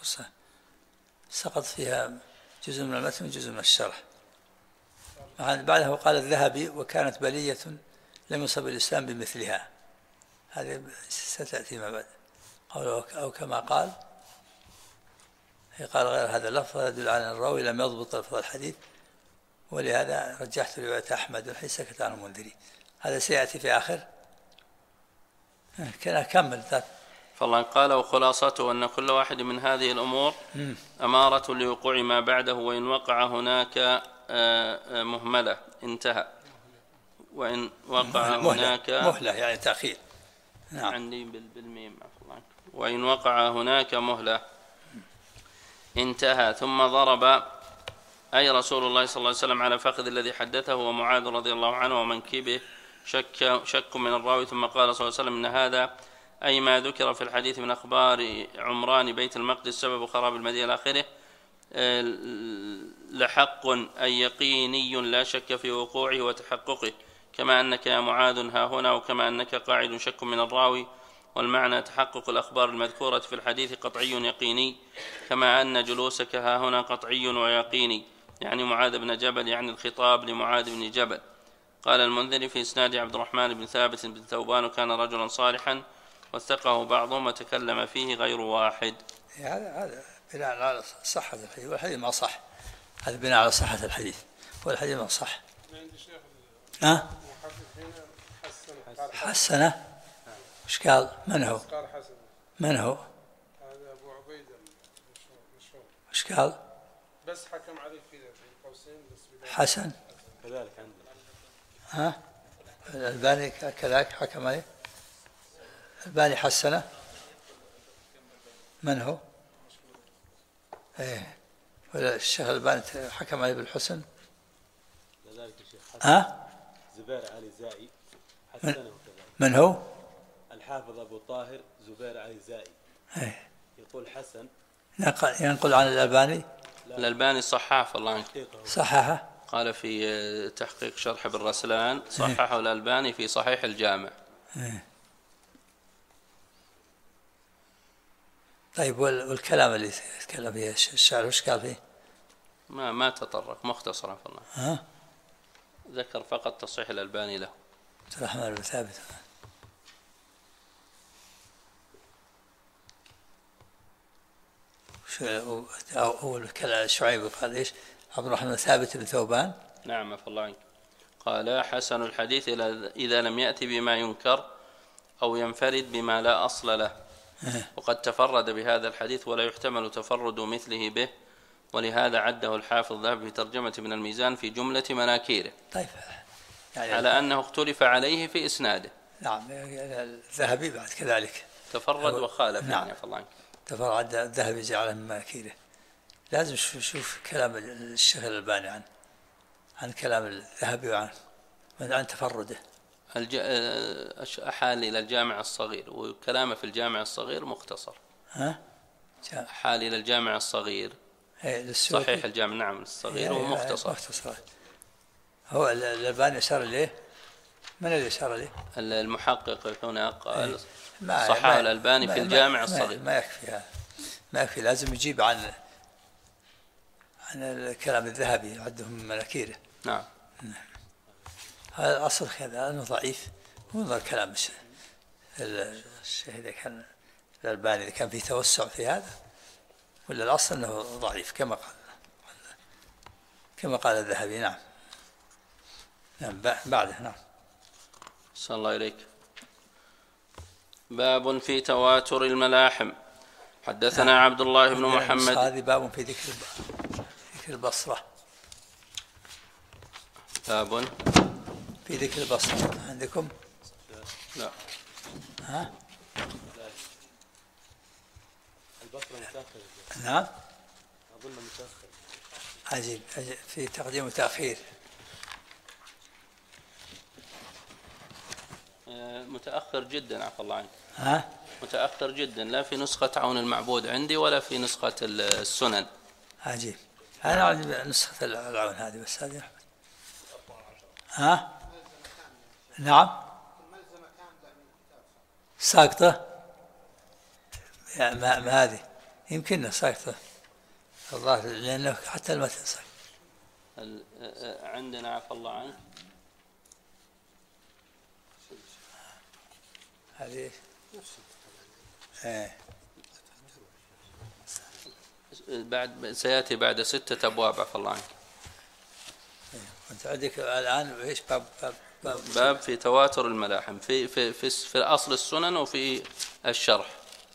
Speaker 2: سقط فيها جزء من المتن وجزء من الشرح. بعده قال الذهبي وكانت بلية لم يصب الإسلام بمثلها، هذه ستأتي ما بعد. أو كما قال غير هذا اللفظ يدل على أن الراوي لم يضبط لفظ الحديث، ولهذا رجحت رواية أحمد والحديث سكت عن المنذري. هذا سيأتي في آخر كمل ذات.
Speaker 1: فالله قال وخلاصته أن كل واحد من هذه الأمور أمارة لوقوع ما بعده، وإن وقع هناك مهملة انتهى، وإن وقع هناك
Speaker 2: مهلة يعني تأخير.
Speaker 1: نعم. عندي بالميم. وإن وقع هناك مهلة انتهى. ثم ضرب أي رسول الله صلى الله عليه وسلم على فخذ الذي حدثه ومعاذ رضي الله عنه ومنكبه شك من الراوي، ثم قال صلى الله عليه وسلم إن هذا أي ما ذكر في الحديث من أخبار عمران بيت المقدس سبب خراب المدينة إلى آخره لحق أي يقيني لا شك في وقوعه وتحققه، كما أنك يا معاذ ها هنا، وكما أنك قاعد شك من الراوي، والمعنى تحقق الأخبار المذكورة في الحديث قطعي يقيني، كما أن جلوسك ها هنا قطعي ويقيني، يعني معاذ بن جبل، يعني الخطاب لمعاذ بن جبل. قال المنذري في إسناد عبد الرحمن بن ثابت بن ثوبان، وكان رجلا صالحا وثقه بعضهم وتكلم فيه غير واحد.
Speaker 2: هذا بناء على صحة الحديث، والحديث ما صح. هذا بناء على صحة الحديث، والحديث ما صح. حسنة. ايش قال؟ من هو؟ من هو؟
Speaker 4: هذا أبو عبيدة مشهور.
Speaker 2: ايش قال؟
Speaker 4: بس حكم عليه في قوسين بس.
Speaker 2: حسن.
Speaker 4: كذلك عندنا.
Speaker 2: الألباني كذلك حكم عليه. الألباني حسنة. من هو؟ ايه، ولا الشيخ الألباني حكم عليه بالحسن؟
Speaker 4: كذلك الشيخ حسن. زبير علي زائي حسنه وكذلك.
Speaker 2: من هو؟
Speaker 4: الحافظ أبو طاهر زبير علي زائي.
Speaker 2: ايه.
Speaker 4: يقول حسن.
Speaker 2: ينقل عن الألباني.
Speaker 1: الألباني صححه الله عنك.
Speaker 2: صححه.
Speaker 1: قال في تحقيق شرح بالرسلان صححه الألباني في صحيح الجامع.
Speaker 2: طيب، والكلام اللي تكلم فيه الشاعر وش قال فيه؟
Speaker 1: ما تطرق، مختصرا في الله. ذكر فقط تصحيح الألباني له.
Speaker 2: عبد الرحمن بن ثابت. أول كلام شعيب قال إيش؟ عبد الرحمن بن ثابت بن ثوبان.
Speaker 1: نعم عفى الله عنك. قال حسن الحديث إذا لم يأتي بما ينكر أو ينفرد بما لا أصل له، وقد تفرد بهذا الحديث ولا يحتمل تفرد مثله به، ولهذا عده الحافظ الذهبي في ترجمة من الميزان في جملة مناكيره.
Speaker 2: طيب، يعني
Speaker 1: على أنه اختلف عليه في إسناده.
Speaker 2: نعم، الذهبي بعد كذلك
Speaker 1: تفرد وخالف.
Speaker 2: نعم.
Speaker 1: يعني عفى الله عنك.
Speaker 2: تفرد الذهبي جعله من مناكيره. لازم شوف كلام الشيخ الألباني عن كلام الذهبي عن تفرده.
Speaker 1: حال إلى الجامع الصغير، وكلامه في الجامع الصغير مختصر. حال إلى الجامع الصغير صحيح الجامع نعم الصغير ومختصر.
Speaker 2: هو الألباني أشار إليه. من اللي أشار إليه؟
Speaker 1: المحقق هنا قال صححه الألباني في الجامع الصغير.
Speaker 2: ما يكفي هذا، ما يكفي، لازم يجيب عن الكلام الذهبي عندهم من مناكيره.
Speaker 1: نعم.
Speaker 2: هذا الأصل هذا أنه ضعيف، وانظر كلام الشيخ إذا كان الألباني إذا كان فيه توسع في هذا، ولا الأصل أنه ضعيف كما قال الذهبي. نعم. بعده. نعم.
Speaker 1: صلى الله إليك. باب في تواتر الملاحم. حدثنا عبد الله بن محمد.
Speaker 2: هذه باب في ذكر البصرة.
Speaker 1: باب
Speaker 2: في ذكر البصرة عندكم؟
Speaker 1: لا.
Speaker 4: البصرة متأخر.
Speaker 2: نعم.
Speaker 4: أظن متأخر.
Speaker 2: عجيب في تقديم وتأخير.
Speaker 1: متأخر جدا عفى الله عنك. متأخر جدا، لا في نسخة عون المعبود عندي ولا في نسخة السنن.
Speaker 2: عجيب. أنا عندي نسخة العون هذه بس هذه. نعم. ساقطة. ما هذه يمكننا ساقطة الظاهر، لأنه حتى المتن ساقط.
Speaker 1: عندنا عفى الله عنك
Speaker 2: هذه
Speaker 1: سيأتي بعد 6 أبواب عفى الله عنك.
Speaker 2: أنت عندك الآن إيش
Speaker 1: باب في تواتر الملاحم في أصل السنن وفي الشرح.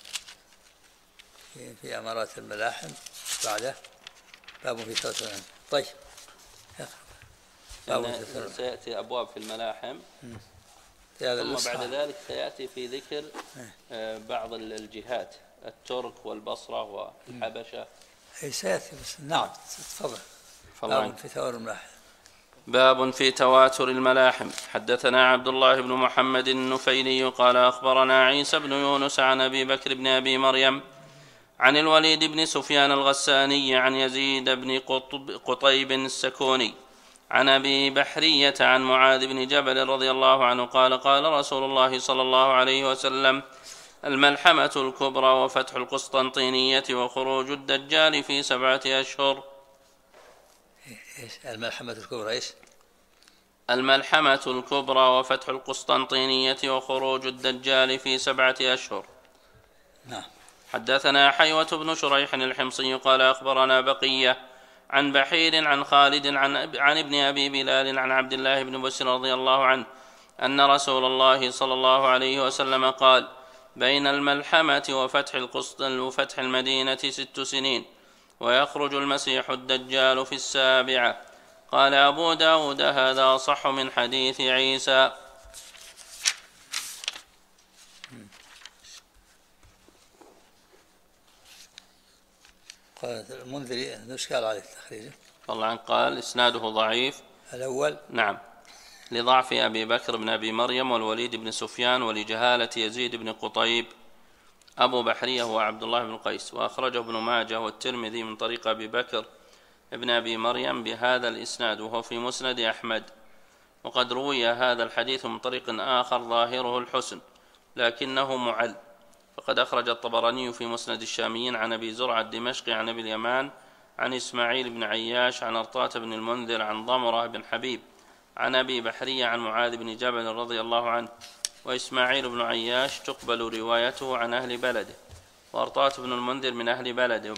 Speaker 2: في أمارات الملاحم بعده باب في تواتر. طيب.
Speaker 1: سيأتي أبواب في الملاحم، ثم بعد ذلك سيأتي في ذكر بعض الجهات، الترك والبصرة والحبشة.
Speaker 2: سيأتي بس. نعم. تفضل. باب في تواتر الملاحم.
Speaker 1: باب في تواتر الملاحم. حدثنا عبد الله بن محمد النفيلي قال أخبرنا عيسى بن يونس عن أبي بكر بن أبي مريم عن الوليد بن سفيان الغساني عن يزيد بن قطيب السكوني عن أبي بحرية عن معاذ بن جبل رضي الله عنه قال قال رسول الله صلى الله عليه وسلم الملحمة الكبرى وفتح القسطنطينية وخروج الدجال في 7 أشهر.
Speaker 2: إيش الملحمة الكبرى؟ إيش
Speaker 1: الملحمة الكبرى وفتح القسطنطينية وخروج الدجال في 7 أشهر.
Speaker 2: نعم.
Speaker 1: حدثنا حيوة بن شريح الحمصي قال أخبرنا بقية عن بحير عن خالد عن ابن أبي بلال عن عبد الله بن بسر رضي الله عنه أن رسول الله صلى الله عليه وسلم قال: بين الملحمة وفتح المدينة 6 سنين، ويخرج المسيح الدجال في 7. قال أبو داود: هذا صح من حديث عيسى.
Speaker 2: قال المنذري إشكال عليه التخريج.
Speaker 1: طبعا قال إسناده ضعيف
Speaker 2: الأول،
Speaker 1: نعم، لضعف أبي بكر بن أبي مريم والوليد بن سفيان ولجهالة يزيد بن قطيب. أبو بحرية هو عبد الله بن قيس، وأخرجه ابن ماجه والترمذي من طريق أبي بكر ابن أبي مريم بهذا الإسناد، وهو في مسند أحمد. وقد روي هذا الحديث من طريق آخر ظاهره الحسن لكنه معل، فقد أخرج الطبراني في مسند الشاميين عن أبي زرعة الدمشقي عن أبي اليمان عن إسماعيل بن عياش عن أرطاة بن المنذر عن ضمرة بن حبيب عن أبي بحرية عن معاذ بن جبل رضي الله عنه. وإسماعيل بن عياش تقبل روايته عن أهل بلده، وأرطاة بن المنذر من أهل بلده،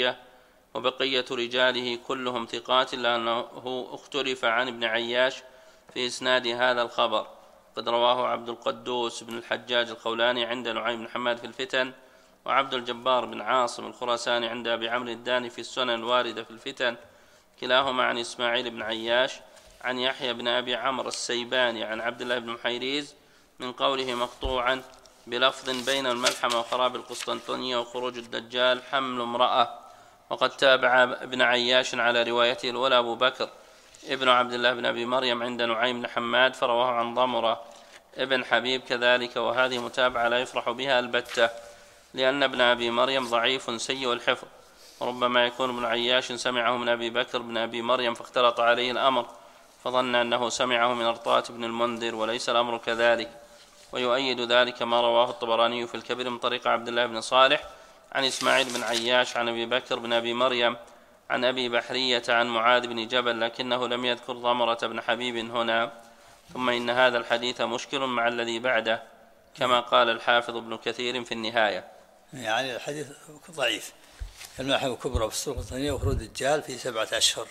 Speaker 1: وبقية رجاله كلهم ثقات، لأنه اختلف عن ابن عياش في إسناد هذا الخبر. قد رواه عبد القدوس بن الحجاج الخولاني عند نعيم بن حماد في الفتن، وعبد الجبار بن عاصم الخراساني عند أبي عمرو الداني في السنن الواردة في الفتن، كلاهما عن إسماعيل بن عياش عن يحيى بن أبي عمرو السيباني عن عبد الله بن محيريز من قوله مقطوعا بلفظ: بين الملحمة وخراب القسطنطينية وخروج الدجال حمل امرأة. وقد تابع ابن عياش على روايته الأولى أبو بكر ابن عبد الله بن أبي مريم عند نعيم بن حماد، فرواه عن ضمرة ابن حبيب كذلك، وهذه متابعة لا يفرح بها البتة، لأن ابن أبي مريم ضعيف سيء الحفظ، وربما يكون ابن عياش سمعه من أبي بكر بن أبي مريم فاختلط عليه الأمر فظن أنه سمعه من أرطاة بن المنذر، وليس الأمر كذلك. ويؤيد ذلك ما رواه الطبراني في الكبير من طريق عبد الله بن صالح عن إسماعيل بن عياش عن أبي بكر بن أبي مريم عن أبي بحرية عن معاذ بن جبل، لكنه لم يذكر ضمرة بن حبيب هنا. ثم إن هذا الحديث مشكل مع الذي بعده، كما قال الحافظ ابن كثير في النهاية.
Speaker 2: يعني الحديث ضعيف. الملحمة الكبرى في القسطنطينية وخروج الدجال في 7 أشهر.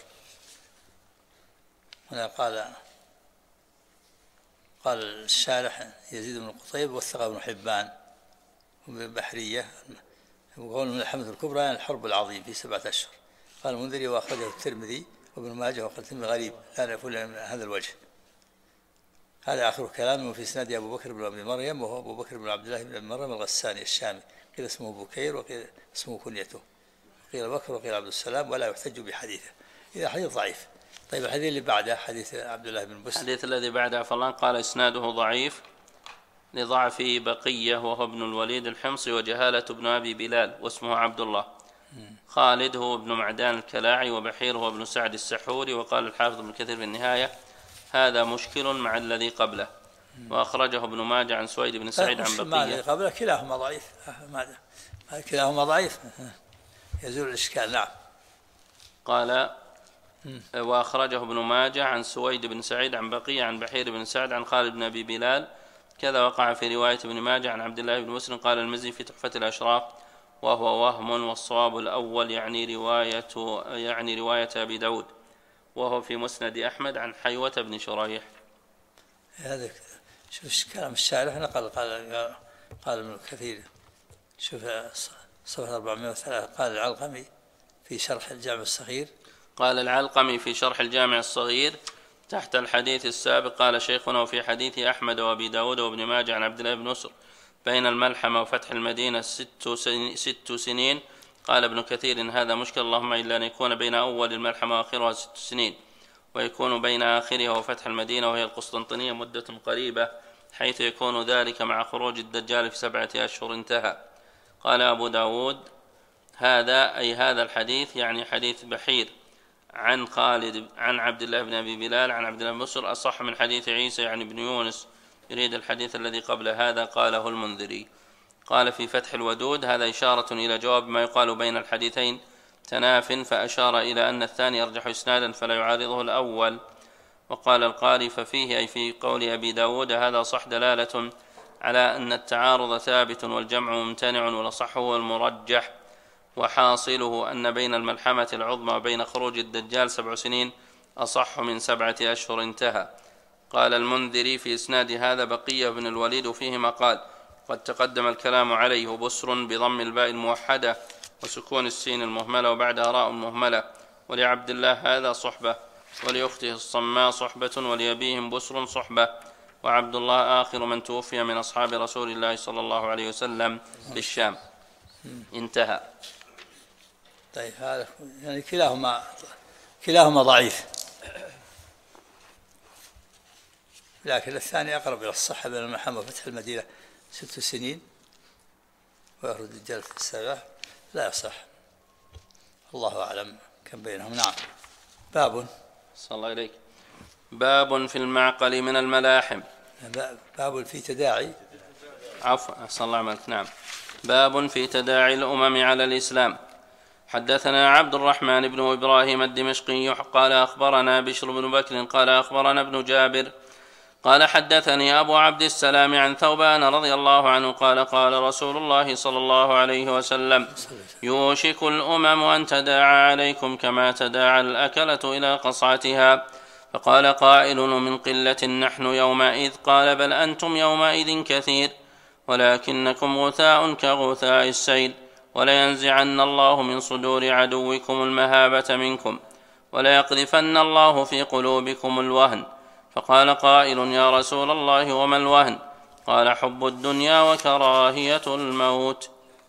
Speaker 2: هنا قال الشارح يزيد بن قطيب وثق ابن حبان وبحرية، وقول الملحمة الكبرى يعني الحرب العظيم في 7 أشهر. قال المنذري وأخرجه الترمذي وابن ماجه، وقال الترمذي غريب لا نقول من هذا الوجه. هذا آخر كلامه في إسناد أبو بكر بن أبي مريم، وهو أبو بكر بن عبد الله بن أبي مريم الغساني الشامي، قيل اسمه بكير وقيل اسمه كنيته، قيل بكر وقيل عبد السلام، ولا يحتج بحديثه، إذا حديث ضعيف. طيب الحديث اللي بعده حديث عبد الله بن بسر،
Speaker 1: الحديث الذي بعده فلان قال إسناده ضعيف لضعف بقية وهو ابن الوليد الحمصي وجهالة ابن أبي بلال واسمه عبد الله. خالد هو ابن معدان الكلاعي، وبحير هو ابن سعد السحوري. وقال الحافظ ابن كثير في النهاية: هذا مشكل مع الذي قبله. وأخرجه ابن ماجه عن سويد بن سعيد عن بقية.
Speaker 2: مع الذي قبله كلاهما ضعيف، كلاهما ضعيف، يزول الإشكال. نعم.
Speaker 1: قال: وأخرجه ابن ماجه عن سويد بن سعيد عن بقية عن بحير بن سعد عن خالد بن أبي بلال، كذا وقع في رواية ابن ماجه عن عبد الله بن مسلم. قال المزي في تحفة الأشراف: وهو وهم، والصواب الأول يعني رواية أبي داود، وهو في مسند أحمد عن حيوة بن شريح.
Speaker 2: هذا شوف كلام الشارح نقل. قال ابن كثير، شوف صفحة 403، قال العلقمي في شرح الجامع الصغير،
Speaker 1: قال العلقمي في شرح الجامع الصغير تحت الحديث السابق: قال شيخنا: وفي حديث أحمد وأبي داود وابن ماجه عن عبد الله بن نصر بين الملحمة وفتح المدينة 6 سنين. قال ابن كثير: إن هذا مشكل، اللهم إلا أن يكون بين أول الملحمة وآخرها 6 سنين، ويكون بين آخرها وفتح المدينة وهي القسطنطينية مدة قريبة، حيث يكون ذلك مع خروج الدجال في 7 أشهر. انتهى. قال أبو داود: هذا أي هذا الحديث يعني حديث بحير عن خالد عن عبد الله بن أبي بلال عن عبد الله بن مسر أصح من حديث عيسى يعني بن يونس، يريد الحديث الذي قبل هذا. قاله المنذري. قال في فتح الودود: هذا إشارة إلى جواب ما يقال بين الحديثين تناف، فأشار إلى أن الثاني يرجح إسنادا فلا يعارضه الأول. وقال القاري: ففيه أي في قول أبي داود هذا صح دلالة على أن التعارض ثابت والجمع ممتنع، والأصح هو المرجح، وحاصله أن بين الملحمة العظمى وبين خروج الدجال 7 سنين أصح من 7 أشهر. انتهى. قال المنذري: في إسناد هذا بقية بن الوليد، وفيه ما قال قد تقدم الكلام عليه، بسر بضم الباء الموحدة وسكون السين المهملة وبعدها راء مهملة. ولعبد الله هذا صحبة، ولأخته الصماء صحبة، ولأبيهم بسر صحبة، وعبد الله آخر من توفي من أصحاب رسول الله صلى الله عليه وسلم بالشام. انتهى.
Speaker 2: طيب، هذا يعني كلاهما ضعيف، لكن الثاني أقرب إلى الصحة. بين الملحمة وفتح المدينة 6 سنين ويخرج الدجال في 7 لا يصح، الله أعلم كم بينهم. نعم. باب
Speaker 1: صلى الله إليك. باب في المعقل من الملاحم.
Speaker 2: باب في تداعي،
Speaker 1: عفوا صلى الله عليه. نعم. باب في تداعي الأمم على الإسلام. حدثنا عبد الرحمن بن إبراهيم الدمشقي قال أخبرنا بشر بن بكر قال أخبرنا ابن جابر قال حدثني أبو عبد السلام عن ثوبان رضي الله عنه قال قال رسول الله صلى الله عليه وسلم: يوشك الأمم أن تداعى عليكم كما تداعى الأكلة إلى قصعتها. فقال قائل: من قلة نحن يومئذ؟ قال: بل أنتم يومئذ كثير، ولكنكم غثاء كغثاء السيل، ولينزعن الله من صدور عدوكم المهابة منكم، وليقذفن الله في قلوبكم الوهن. فقال قائل: يا رسول الله وما الوهن؟ قال: حب الدنيا وكراهية الموت.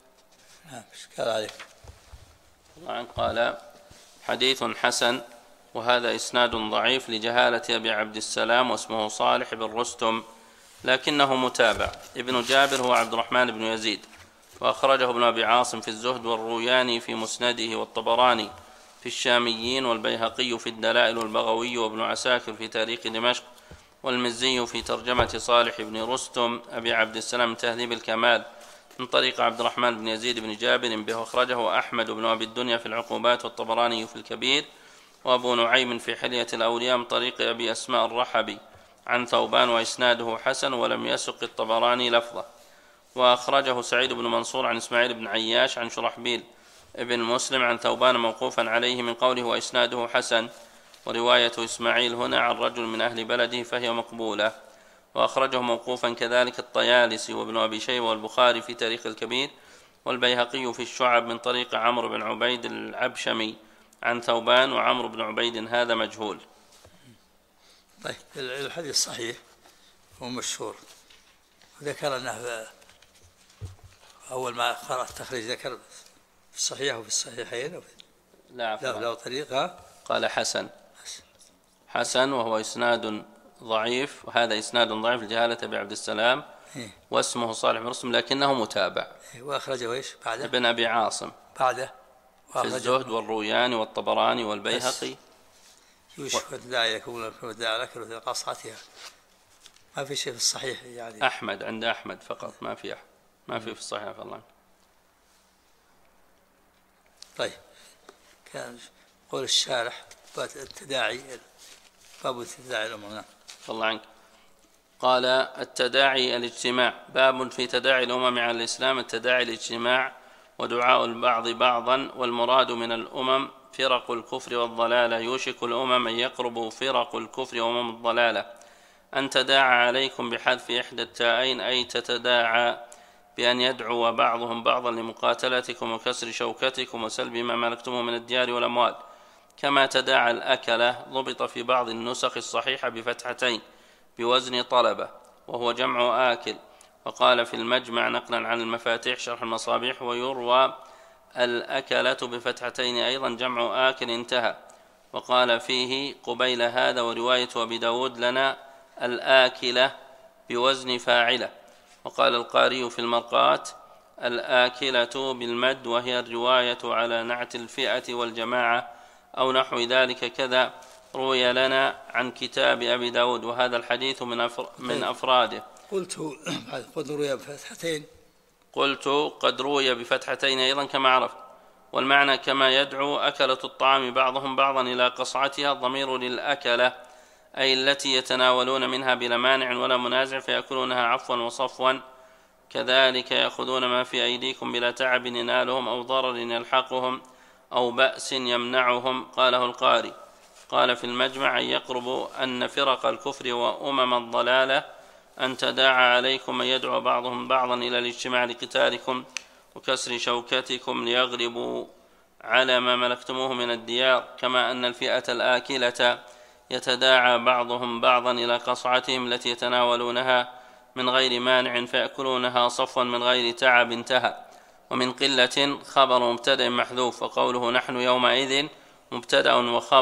Speaker 1: قال: حديث حسن، وهذا إسناد ضعيف لجهالة أبي عبد السلام، واسمه صالح بن رستم، لكنه متابع. ابن جابر هو عبد الرحمن بن يزيد، وأخرجه ابن أبي عاصم في الزهد، والروياني في مسنده، والطبراني في الشاميين، والبيهقي في الدلائل، والبغوي وابن عساكر في تاريخ دمشق، والمزي في ترجمة صالح بن رستم أبي عبد السلام تهذيب الكمال من طريق عبد الرحمن بن يزيد بن جابر به. أخرجه أحمد بن أبي الدنيا في العقوبات، والطبراني في الكبير، وأبو نعيم في حلية الأولياء من طريق أبي أسماء الرحبي عن ثوبان، وإسناده حسن، ولم يسق الطبراني لفظه. وأخرجه سعيد بن منصور عن إسماعيل بن عياش عن شرحبيل ابن مسلم عن ثوبان موقوفا عليه من قوله: وإسناده حسن. ورواية إسماعيل هنا عن رجل من أهل بلده فهي مقبولة. وأخرجه موقوفا كذلك الطيالسي وابن أبي شيبة والبخاري في تاريخ الكبير، والبيهقي في الشعب من طريق عمرو بن عبيد العبشمي عن ثوبان، وعمرو بن عبيد هذا مجهول.
Speaker 2: طيب، الحديث صحيح ومشهور، وذكر أنه أول ما قرأ التخريج ذكر في الصحيح وفي الصحيحين لا طريقة،
Speaker 1: قال حسن وهو إسناد ضعيف، وهذا إسناد ضعيف لجهالة أبي عبد السلام، واسمه صالح بن رستم لكنه متابع.
Speaker 2: وأخرجه إيش بعده؟
Speaker 1: ابن أبي عاصم
Speaker 2: بعده
Speaker 1: في الزهد، والروياني، والطبراني، والبيهقي.
Speaker 2: يوشك الداعي يكون لك في قصعتها، ما في شيء في الصحيح يعني.
Speaker 1: أحمد عند أحمد فقط، ما في أحمد، ما في الصحيح فالله.
Speaker 2: طيب، كان قول الشارح التداعي، باب التداعي الأمم.
Speaker 1: الله عنك. قال: التداعي الاجتماع. باب في تداعي الأمم على الإسلام. التداعي الاجتماع ودعاء البعض بعضا، والمراد من الأمم فرق الكفر والضلالة. يوشك الأمم أن يقربوا فرق الكفر وأمم الضلالة. أن تداعى عليكم بحذف إحدى التاءين، أي تتداعى بأن يدعو بعضهم بعضا لمقاتلتكم وكسر شوكتكم وسلب ما ملكتمه من الديار والأموال. كما تداعى الأكلة، ضبط في بعض النسخ الصحيحة بفتحتين بوزن طلبة، وهو جمع آكل. وقال في المجمع نقلا عن المفاتيح شرح المصابيح: ويروى الأكلة بفتحتين أيضا جمع آكل. انتهى. وقال فيه قبيل هذا: ورواية أبي داود لنا الآكلة بوزن فاعلة. وقال القاري في المرقات: الآكلة بالمد، وهي الرواية على نعت الفئة والجماعة أو نحو ذلك. كذا روي لنا عن كتاب أبي داود، وهذا الحديث من أفراده.
Speaker 2: قلت روي بفتحتين
Speaker 1: قلت قد روي بفتحتين أيضا كما عرفت، والمعنى كما يدعو أكلة الطعام بعضهم بعضا إلى قصعتها، الضمير للأكلة أي التي يتناولون منها بلا مانع ولا منازع فيأكلونها عفوا وصفوا، كذلك يأخذون ما في أيديكم بلا تعب ينالهم أو ضرر يلحقهم أو بأس يمنعهم. قاله القاري. قال في المجمع أن يقرب أن فرق الكفر وأمم الضلالة أن تداعى عليكم أن يدعو بعضهم بعضا إلى الاجتماع لقتالكم وكسر شوكتكم ليغلبوا على ما ملكتموه من الديار، كما أن الفئة الآكلة يتداعى بعضهم بعضا إلى قصعتهم التي يتناولونها من غير مانع فيأكلونها صفوا من غير تعب. انتهى. ومن قلة خبر مبتدأ محذوف، وقوله نحن يومئذ مبتدأ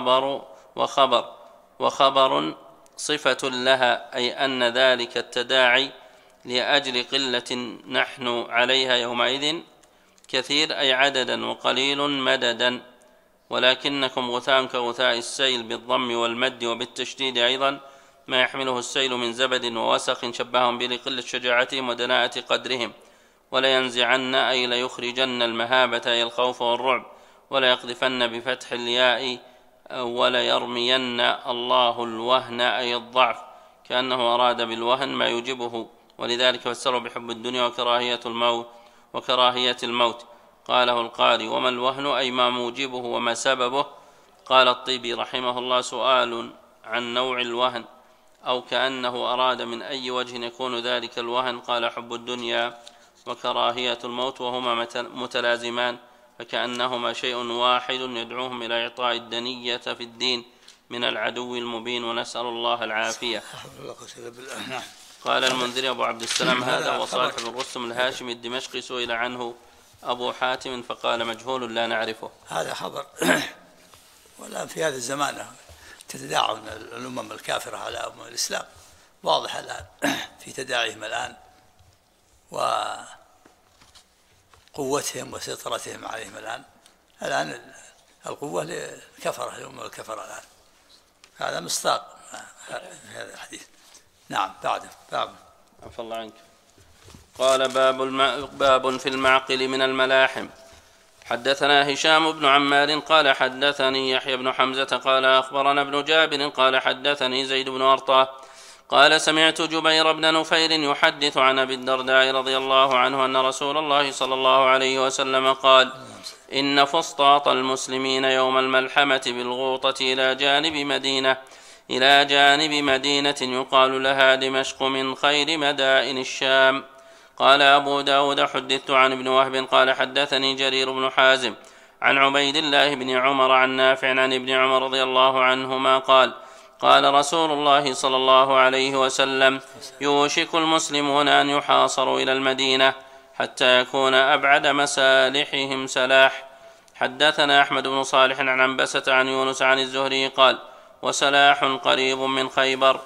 Speaker 1: وخبر صفة لها، أي أن ذلك التداعي لأجل قلة نحن عليها يومئذ كثير أي عددا وقليل مددا، ولكنكم غثاء كغثاء السيل بالضم والمد وبالتشديد أيضا، ما يحمله السيل من زبد ووسخ شبههم به لقلة شجاعتهم ودناءة قدرهم. ولا ينزعن أي ليخرجن المهابة أي الخوف والرعب، ولا يقذفن بفتح الياء ولا يرمين الله الوهن أي الضعف، كأنه أراد بالوهن ما يجبه، ولذلك فسره بحب الدنيا وكراهية الموت. قاله القاري. وما الوهن أي ما موجبه وما سببه. قال الطيبي رحمه الله سؤال عن نوع الوهن، أو كأنه أراد من أي وجه يكون ذلك الوهن. قال حب الدنيا وكراهية الموت وهما متلازمان، فكأنهما شيء واحد يدعوهم إلى إعطاء الدنية في الدين من العدو المبين، ونسأل الله العافية. قال المنذري أبو عبد السلام هذا هو صالح بن رستم الهاشمي الدمشقي، سئل عنه أبو حاتم فقال مجهول لا نعرفه.
Speaker 2: هذا خبر. والآن في هذا الزمان تتداعى الأمم الكافرة على أمم الإسلام، واضح الآن في تداعيهم الآن وقوتهم وسيطرتهم عليهم الآن القوة للكفرة، الأمم الكفرة الآن. هذا مصداق هذا الحديث. نعم. بعد
Speaker 1: عفى الله عنك. قال باب في المعقل من الملاحم. حدثنا هشام بن عمار قال حدثني يحيى بن حمزة قال أخبرنا ابن جابر قال حدثني زيد بن أرطاه قال سمعت جبير بن نفير يحدث عن أبي الدرداء رضي الله عنه أن رسول الله صلى الله عليه وسلم قال إن فسطاط المسلمين يوم الملحمة بالغوطة إلى جانب مدينة يقال لها دمشق من خير مدائن الشام. قال أبو داود حدثت عن ابن وهب قال حدثني جرير بن حازم عن عبيد الله بن عمر عن نافع عن ابن عمر رضي الله عنهما قال قال رسول الله صلى الله عليه وسلم يوشك المسلمون أن يحاصروا إلى المدينة حتى يكون أبعد مسالحهم سلاح. حدثنا أحمد بن صالح عن عنبسة عن يونس عن الزهري قال وسلاح قريب من خيبر.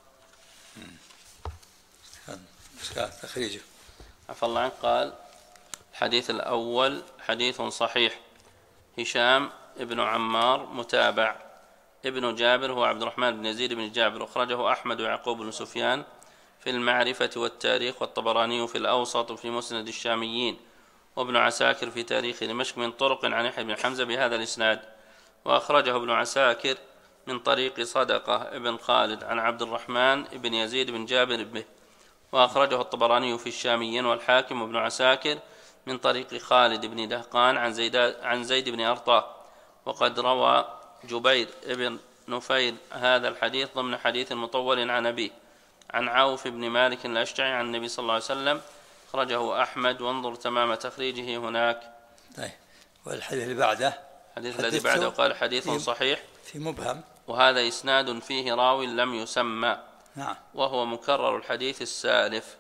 Speaker 2: تخريجه
Speaker 1: عفى الله عنه. قال الحديث الأول حديث صحيح. هشام ابن عمار متابع. ابن جابر هو عبد الرحمن بن يزيد بن جابر، أخرجه أحمد ويعقوب بن سفيان في المعرفة والتاريخ، والطبراني في الأوسط في مسند الشاميين، وابن عساكر في تاريخ دمشق من طرق عن يحيى بن حمزة بهذا الإسناد. وأخرجه ابن عساكر من طريق صدقة ابن خالد عن عبد الرحمن بن يزيد بن جابر به. وأخرجه الطبراني في الشاميين والحاكم وابن عساكر من طريق خالد بن دهقان عن زيد بن أرطاه. وقد روى جبير بن نفير هذا الحديث ضمن حديث مطول عن أبيه عن عوف بن مالك الأشجعي عن النبي صلى الله عليه وسلم، أخرجه أحمد، وانظر تمام تخريجه هناك.
Speaker 2: طيب. والحديث اللي بعده
Speaker 1: الحديث الذي بعده قال حديث صحيح
Speaker 2: في مبهم،
Speaker 1: وهذا إسناد فيه راوي لم يسمى.
Speaker 2: نعم.
Speaker 1: وهو مكرر الحديث السالف،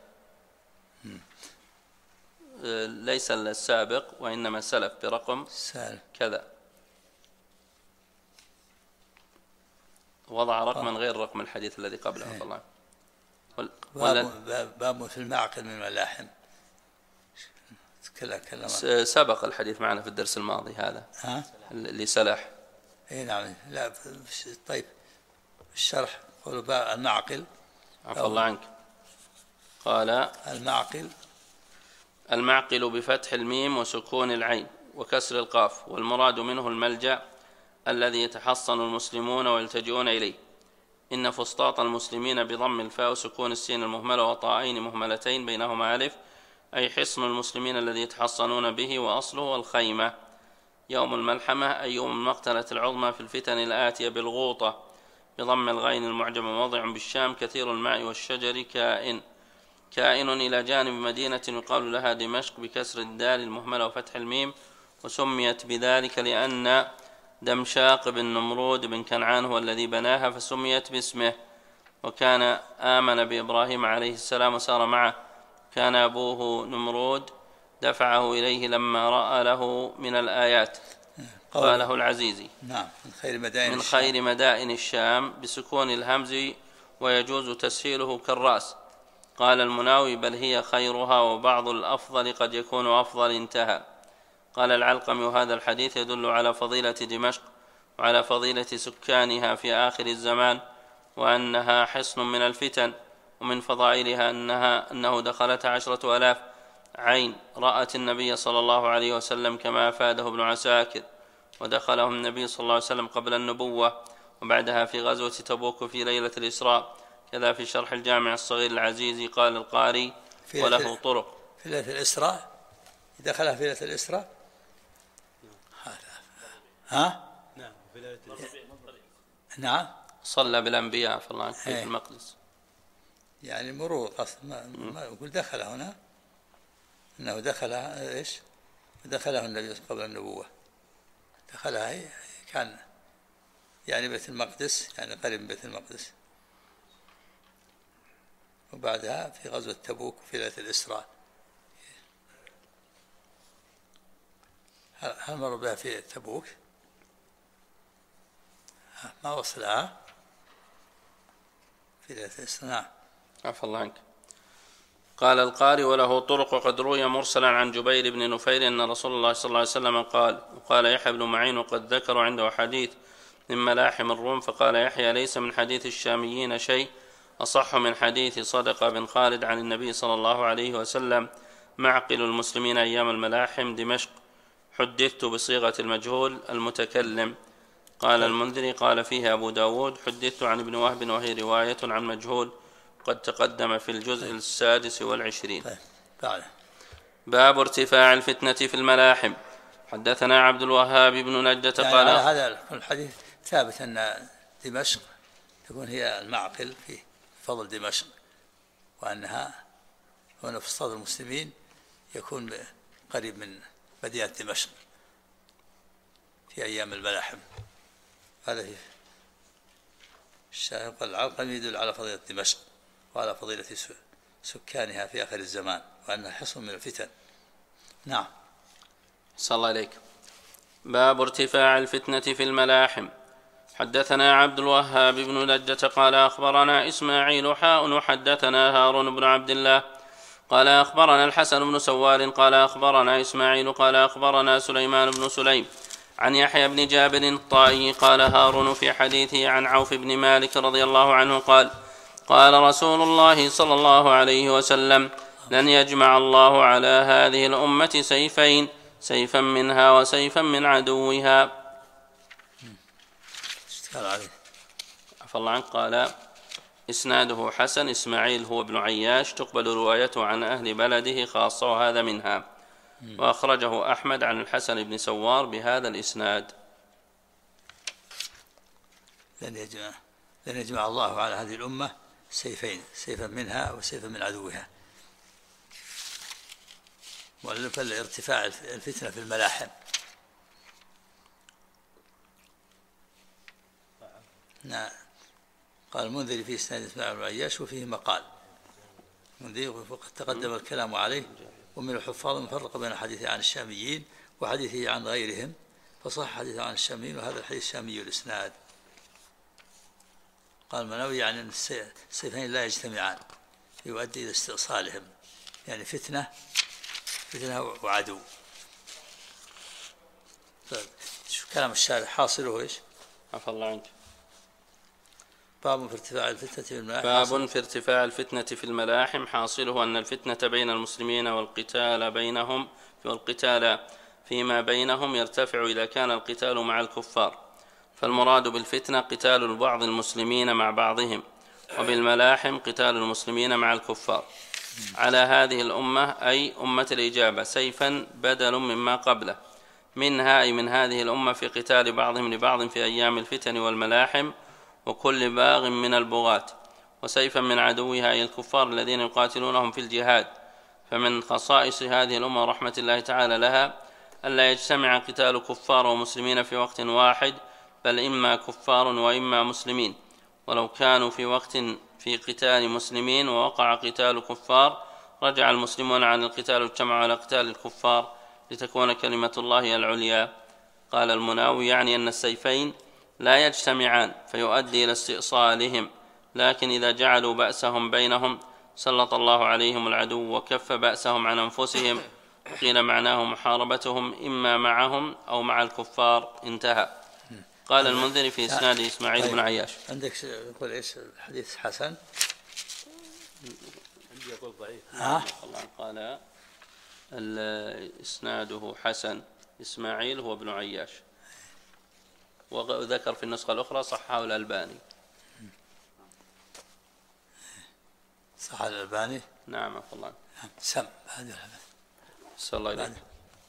Speaker 1: ليس السابق وإنما سلف برقم
Speaker 2: سالف
Speaker 1: كذا، وضع رقما غير رقم الحديث الذي قبله. طبعا
Speaker 2: باب في المعقل من الملاحم
Speaker 1: سبق الحديث معنا في الدرس الماضي هذا اللي سلح.
Speaker 2: اي نعم. لا طيب الشرح قولوا باب المعقل.
Speaker 1: عفى الله عنك. قال
Speaker 2: المعقل
Speaker 1: المعقل بفتح الميم وسكون العين وكسر القاف، والمراد منه الملجأ الذي يتحصن المسلمون ويلتجئون إليه. إن فسطاط المسلمين بضم الفاء وسكون السين المهملة وطائين مهملتين بينهما ألف، أي حصن المسلمين الذي يتحصنون به، وأصله الخيمة. يوم الملحمة أي يوم المقتلة العظمى في الفتن الآتية بالغوطة بضم الغين المعجم، موضع بالشام كثير الماء والشجر، كائن إلى جانب مدينة يقال لها دمشق بكسر الدال المهملة وفتح الميم، وسميت بذلك لأن دمشاق بن نمرود بن كنعان هو الذي بناها فسميت باسمه. وكان آمن بإبراهيم عليه السلام وسار معه، كان أبوه نمرود دفعه إليه لما رأى له من الآيات، قاله العزيزي.
Speaker 2: نعم، من
Speaker 1: خير مدائن الشام بسكون الهمز، ويجوز تسهيله كالرأس. قال المناوي بل هي خيرها، وبعض الأفضل قد يكون أفضل، انتهى. قال العلقمي وهذا الحديث يدل على فضيلة دمشق وعلى فضيلة سكانها في آخر الزمان، وأنها حصن من الفتن. ومن فضائلها أنه دخلتها 10,000 عين رأت النبي صلى الله عليه وسلم كما أفاده ابن عساكر، ودخله النبي صلى الله عليه وسلم قبل النبوة وبعدها في غزوة تبوك في ليلة الإسراء. كذا في شرح الجامع الصغير العزيزي قال القاري وله طرق.
Speaker 2: في ليلة الإسراء دخلها في ليلة الإسراء. ها؟
Speaker 4: نعم، في ليلة
Speaker 2: نعم،
Speaker 1: صلى بالأنبياء في الله في المقدس،
Speaker 2: يعني مرور ما يقول دخل هنا، انه دخلها ايش؟ دخله النبي قبل النبوة، دخلها كان يعني بيت المقدس، يعني قريب من بيت المقدس، وبعدها في غزوة تبوك في ليلة الإسراء. هل مر بها في تبوك؟ ما وصلها في ليلة الإسراء. نعم،
Speaker 1: عفى الله عنك. قال القاري وله طرق، وقد روي مرسلا عن جبير بن نفير أن رسول الله صلى الله عليه وسلم قال. وقال يحيى بن معين وقد ذكروا عنده حديث من ملاحم الروم، فقال يحيى ليس من حديث الشاميين شيء أصح من حديث صدقة بن خالد عن النبي صلى الله عليه وسلم. معقل المسلمين أيام الملاحم دمشق. حدثت بصيغة المجهول المتكلم. قال المنذري قال فيه أبو داود حدثت عن ابن وهب، وهي رواية عن مجهول قد تقدم في الجزء 26. باب ارتفاع الفتنة في الملاحم. حدثنا عبد الوهاب بن نجدة
Speaker 2: يعني
Speaker 1: قال
Speaker 2: هذا الحديث ثابت أن دمشق تكون هي المعقل في فضل دمشق، وأنها هنا في صدر المسلمين يكون قريب من مدينة دمشق في أيام الملاحم. هذا في الشاهد. العلقمي يدل على فضيلة دمشق وعلى فضيلة سكانها في آخر الزمان، وأنها حصن من الفتن. نعم.
Speaker 1: صلى الله عليك. باب ارتفاع الفتنة في الملاحم. حدثنا عبد الوهاب بن نجدة قال أخبرنا إسماعيل وحدثنا هارون بن عبد الله قال أخبرنا الحسن بن سوار قال أخبرنا إسماعيل قال أخبرنا سليمان بن سليم عن يحيى بن جابر الطائي قال هارون في حديثه عن عوف بن مالك رضي الله عنه قال قال رسول الله صلى الله عليه وسلم لن يجمع الله على هذه الأمة سيفين، سيفا منها وسيفا من عدوها. عفى الله عنك. قال إسناده حسن. إسماعيل هو ابن عياش، تقبل روايته عن أهل بلده خاصة، وهذا منها. وأخرجه أحمد عن الحسن بن سوار بهذا الإسناد.
Speaker 2: لن يجمع الله على هذه الأمة سيفين، سيفا منها وسيفا من عدوها. والارتفاع الفتنة في الملاحم. نعم. قال المنذري في إسناد إسماعيل بن عياش وفيه مقال. المنذري وقد تقدم الكلام عليه. ومن الحفاظ مفرق بين حديثه عن الشاميين وحديثه عن غيرهم، فصح حديثه عن الشاميين وهذا الحديث شامي الإسناد. قال المناوي يعني أن السيفين لا يجتمعان، يؤدي إلى استئصالهم، يعني فتنة وعدو. شوف كلام الشارع حاصله إيش؟
Speaker 1: عفى الله عنك.
Speaker 2: باب في ارتفاع الفتنة في الملاحم.
Speaker 1: باب في ارتفاع الفتنة في الملاحم، حاصله أن الفتنة بين المسلمين والقتال فيما بينهم يرتفع إذا كان القتال مع الكفار، فالمراد بالفتنة قتال بعض المسلمين مع بعضهم، وبالملاحم قتال المسلمين مع الكفار. على هذه الأمة أي أمة الإجابة سيفا بدل مما قبله، منها أي من هذه الأمة في قتال بعضهم لبعض في أيام الفتن والملاحم وكل باغ من البغاة، وسيفا من عدوها أي الكفار الذين يقاتلونهم في الجهاد. فمن خصائص هذه الأمة ورحمة الله تعالى لها ألا يجتمع قتال كفار ومسلمين في وقت واحد، بل إما كفار وإما مسلمين، ولو كانوا في وقت في قتال مسلمين ووقع قتال كفار رجع المسلمون عن القتال واجتمعوا على قتال الكفار لتكون كلمة الله العليا. قال المناوي يعني أن السيفين لا يجتمعان فيؤدي إلى استئصالهم، لكن إذا جعلوا بأسهم بينهم سلط الله عليهم العدو وكف بأسهم عن أنفسهم، قيل معناه محاربتهم إما معهم أو مع الكفار. انتهى. قال المنذر في إسناد إسماعيل بن عياش.
Speaker 2: عندك يقول إيش الحديث حسن؟
Speaker 4: عندي يقول ضعيف.
Speaker 1: قال إسناده حسن، إسماعيل هو ابن عياش، وذكر في النسخة الأخرى صححه الألباني.
Speaker 2: صح الألباني؟
Speaker 1: نعم عفوا الله.
Speaker 2: سم هذا الحديث.
Speaker 1: صلى الله عليه.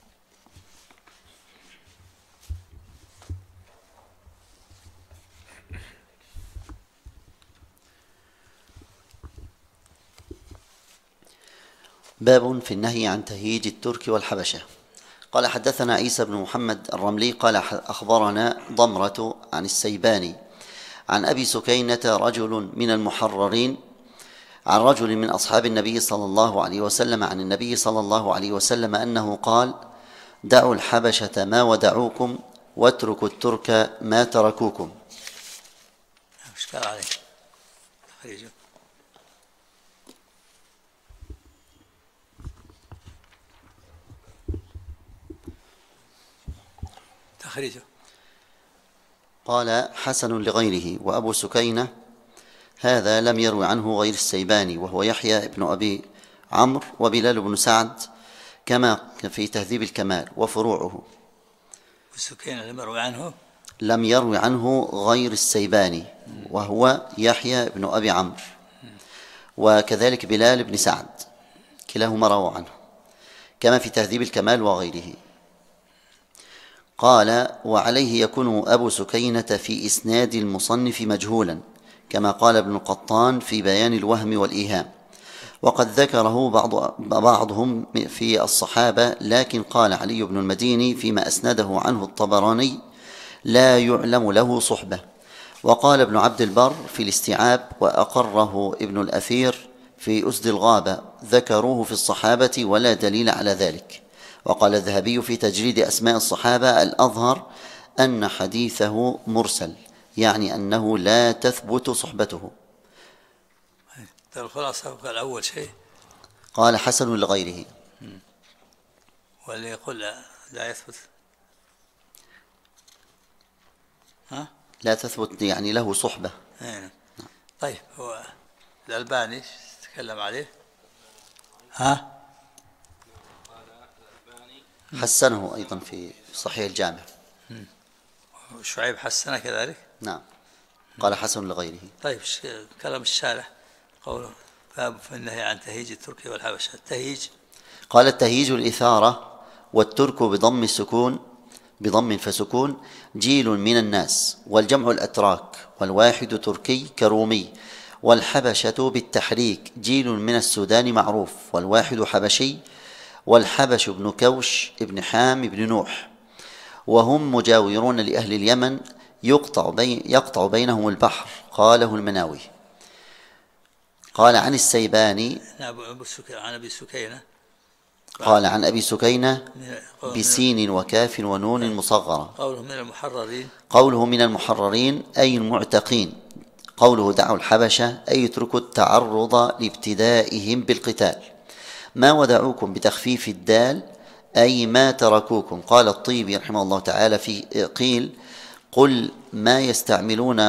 Speaker 3: باب في النهي عن تهييج الترك والحبشة. قال حدثنا عيسى بن محمد الرملي قال أخبرنا ضمرة عن السيباني عن أبي سكينة رجل من المحررين عن رجل من أصحاب النبي صلى الله عليه وسلم عن النبي صلى الله عليه وسلم أنه قال: دعوا الحبشة ما ودعوكم واتركوا الترك ما تركوكم.
Speaker 2: أشكال عليه تخريجه.
Speaker 3: قال حسن لغيره. وأبو سكينة هذا لم يروي عنه غير السيباني وهو يحيى بن أبي عمرو وبلال بن سعد كما في تهذيب الكمال وفروعه.
Speaker 2: سكينة
Speaker 3: لم يروي عنه غير السيباني وهو يحيى بن أبي عمرو وكذلك بلال بن سعد كلاهما روى عنه كما في تهذيب الكمال وغيره. قال: وعليه يكون أبو سكينة في إسناد المصنف مجهولا كما قال ابن القطان في بيان الوهم والإيهام، وقد ذكره بعضهم في الصحابة، لكن قال علي بن المديني فيما أسنده عنه الطبراني: لا يعلم له صحبة. وقال ابن عبد البر في الاستيعاب وأقره ابن الأثير في أسد الغابة: ذكروه في الصحابة ولا دليل على ذلك. وقال الذهبي في تجريد أسماء الصحابة: الأظهر أن حديثه مرسل، يعني أنه لا تثبت صحبته.
Speaker 2: الخلاصة قال أول شيء
Speaker 3: قال حسن لغيره،
Speaker 2: واللي يقول لا يثبت
Speaker 3: لا تثبت يعني له صحبة.
Speaker 2: طيب هو الألباني تكلم عليه
Speaker 3: حسنه أيضا في صحيح الجامع.
Speaker 2: شعيب حسنه كذلك.
Speaker 3: نعم. قال حسن لغيره.
Speaker 2: طيب كلام الشارح قوله باب في النهي عن تهيج الترك والحبشة. التهيج
Speaker 3: قال: التهيج الإثارة، والترك بضم فسكون جيل من الناس، والجمع الأتراك، والواحد تركي كرومي، والحبشة بالتحريك جيل من السودان معروف، والواحد حبشي، والحبش ابن كوش ابن حام ابن نوح، وهم مجاورون لأهل اليمن يقطع بينهم البحر. قاله المناوي. قال عن السيباني
Speaker 2: عن أبي سكينة
Speaker 3: قال عن أبي سكينة بسين وكاف ونون مصغرة. قوله من المحررين أي المعتقين. قوله دعوا الحبشة أي اتركوا التعرض لابتدائهم بالقتال. ما ودعوكم بتخفيف الدال أي ما تركوكم. قال الطيبي رحمه الله تعالى في قيل: قل ما يستعملون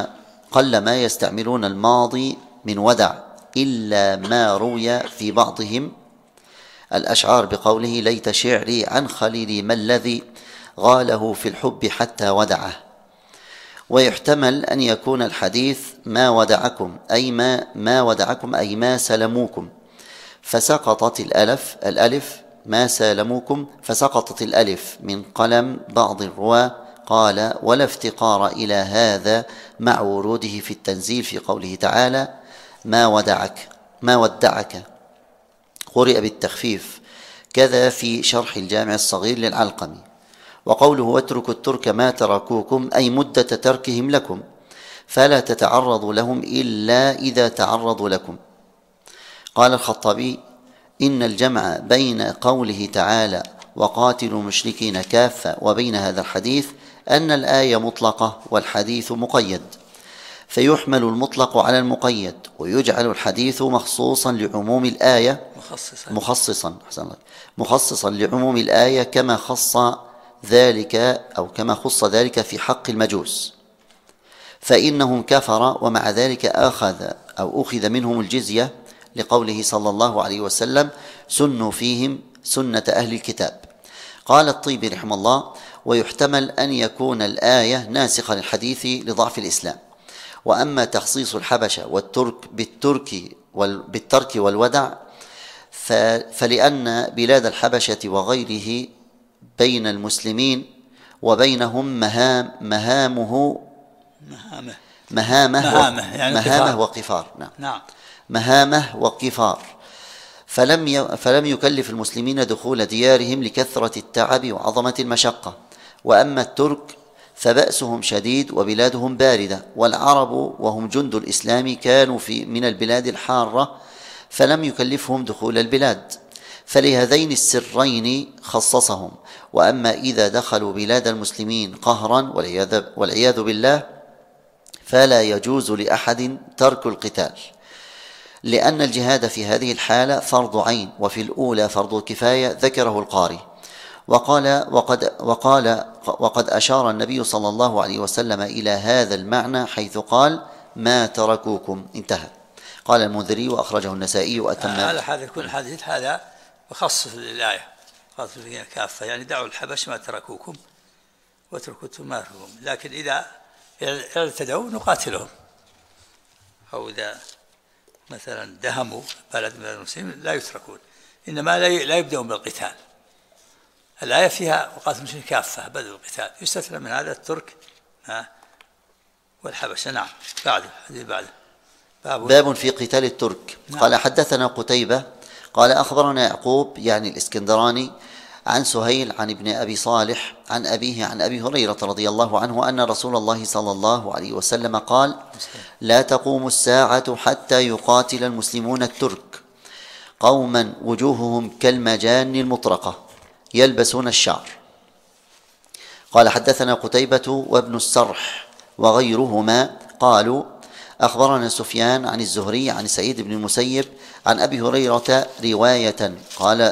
Speaker 3: قل ما يستعملون الماضي من ودع إلا ما روي في بعضهم الأشعار بقوله ليت شعري عن خليلي ما الذي غاله في الحب حتى ودعه. ويحتمل أن يكون الحديث ما ودعكم أي ما ودعكم أي ما سلموكم، فسقطت الألف ما سالموكم فسقطت الألف من قلم بعض الرواة. قال ولا افتقار إلى هذا مع وروده في التنزيل في قوله تعالى ما ودعك قرئ بالتخفيف، كذا في شرح الجامع الصغير للعلقمي. وقوله واتركوا الترك ما تركوكم أي مدة تركهم لكم، فلا تتعرضوا لهم إلا إذا تعرضوا لكم. قال الخطابي إن الجمع بين قوله تعالى وقاتلوا المشركين كافة وبين هذا الحديث أن الآية مطلقة والحديث مقيد، فيحمل المطلق على المقيد ويجعل الحديث مخصوصا لعموم الآية مخصصا لعموم الآية كما خص ذلك في حق المجوس، فإنهم كفر ومع ذلك أخذ منهم الجزية لقوله صلى الله عليه وسلم سنوا فيهم سنة أهل الكتاب. قال الطيبي رحمه الله ويحتمل أن يكون الآية ناسخة للحديث لضعف الإسلام. وأما تخصيص الحبشة والترك بالترك والودع فلأن بلاد الحبشة وغيره بين المسلمين وبينهم مهامه وقفار. نعم. مهامه وقفار، فلم يكلف المسلمين دخول ديارهم لكثرة التعب وعظمة المشقة. وأما الترك فبأسهم شديد وبلادهم باردة، والعرب وهم جند الإسلام كانوا من البلاد الحارة فلم يكلفهم دخول البلاد، فلهذين السرين خصصهم. وأما إذا دخلوا بلاد المسلمين قهرا والعياذ بالله فلا يجوز لأحد ترك القتال، لأن الجهاد في هذه الحالة فرض عين، وفي الأولى فرض كفاية ذكره القاري. وقد أشار النبي صلى الله عليه وسلم إلى هذا المعنى حيث قال ما تركوكم، انتهى. قال المنذري وأخرجه النسائي وأتم
Speaker 2: هذا يكون الحديث هذا مخصص للآية قاتلوا كافة، يعني دعوا الحبش ما تركوكم واتركوا ما تركوكم، لكن إذا ارتدوا نقاتلهم، أو إذا مثلا دهموا بلد من المسلمين لا يتركون، إنما لا يبدأون بالقتال. الآية فيها وقاتلوا المشركين كافة بدل القتال، يستثنى من هذا الترك والحبشة. نعم. بعد
Speaker 3: باب في قتال الترك. نعم. قال حدثنا قتيبة قال أخبرنا يعقوب يعني الإسكندراني عن سهيل عن ابن أبي صالح عن أبيه عن أبي هريرة رضي الله عنه أن رسول الله صلى الله عليه وسلم قال لا تقوم الساعة حتى يقاتل المسلمون الترك قوما وجوههم كالمجان المطرقة يلبسون الشعر. قال حدثنا قتيبة وابن السرح وغيرهما قالوا أخبرنا سفيان عن الزهري عن سعيد بن المسيب عن أبي هريرة رواية. قال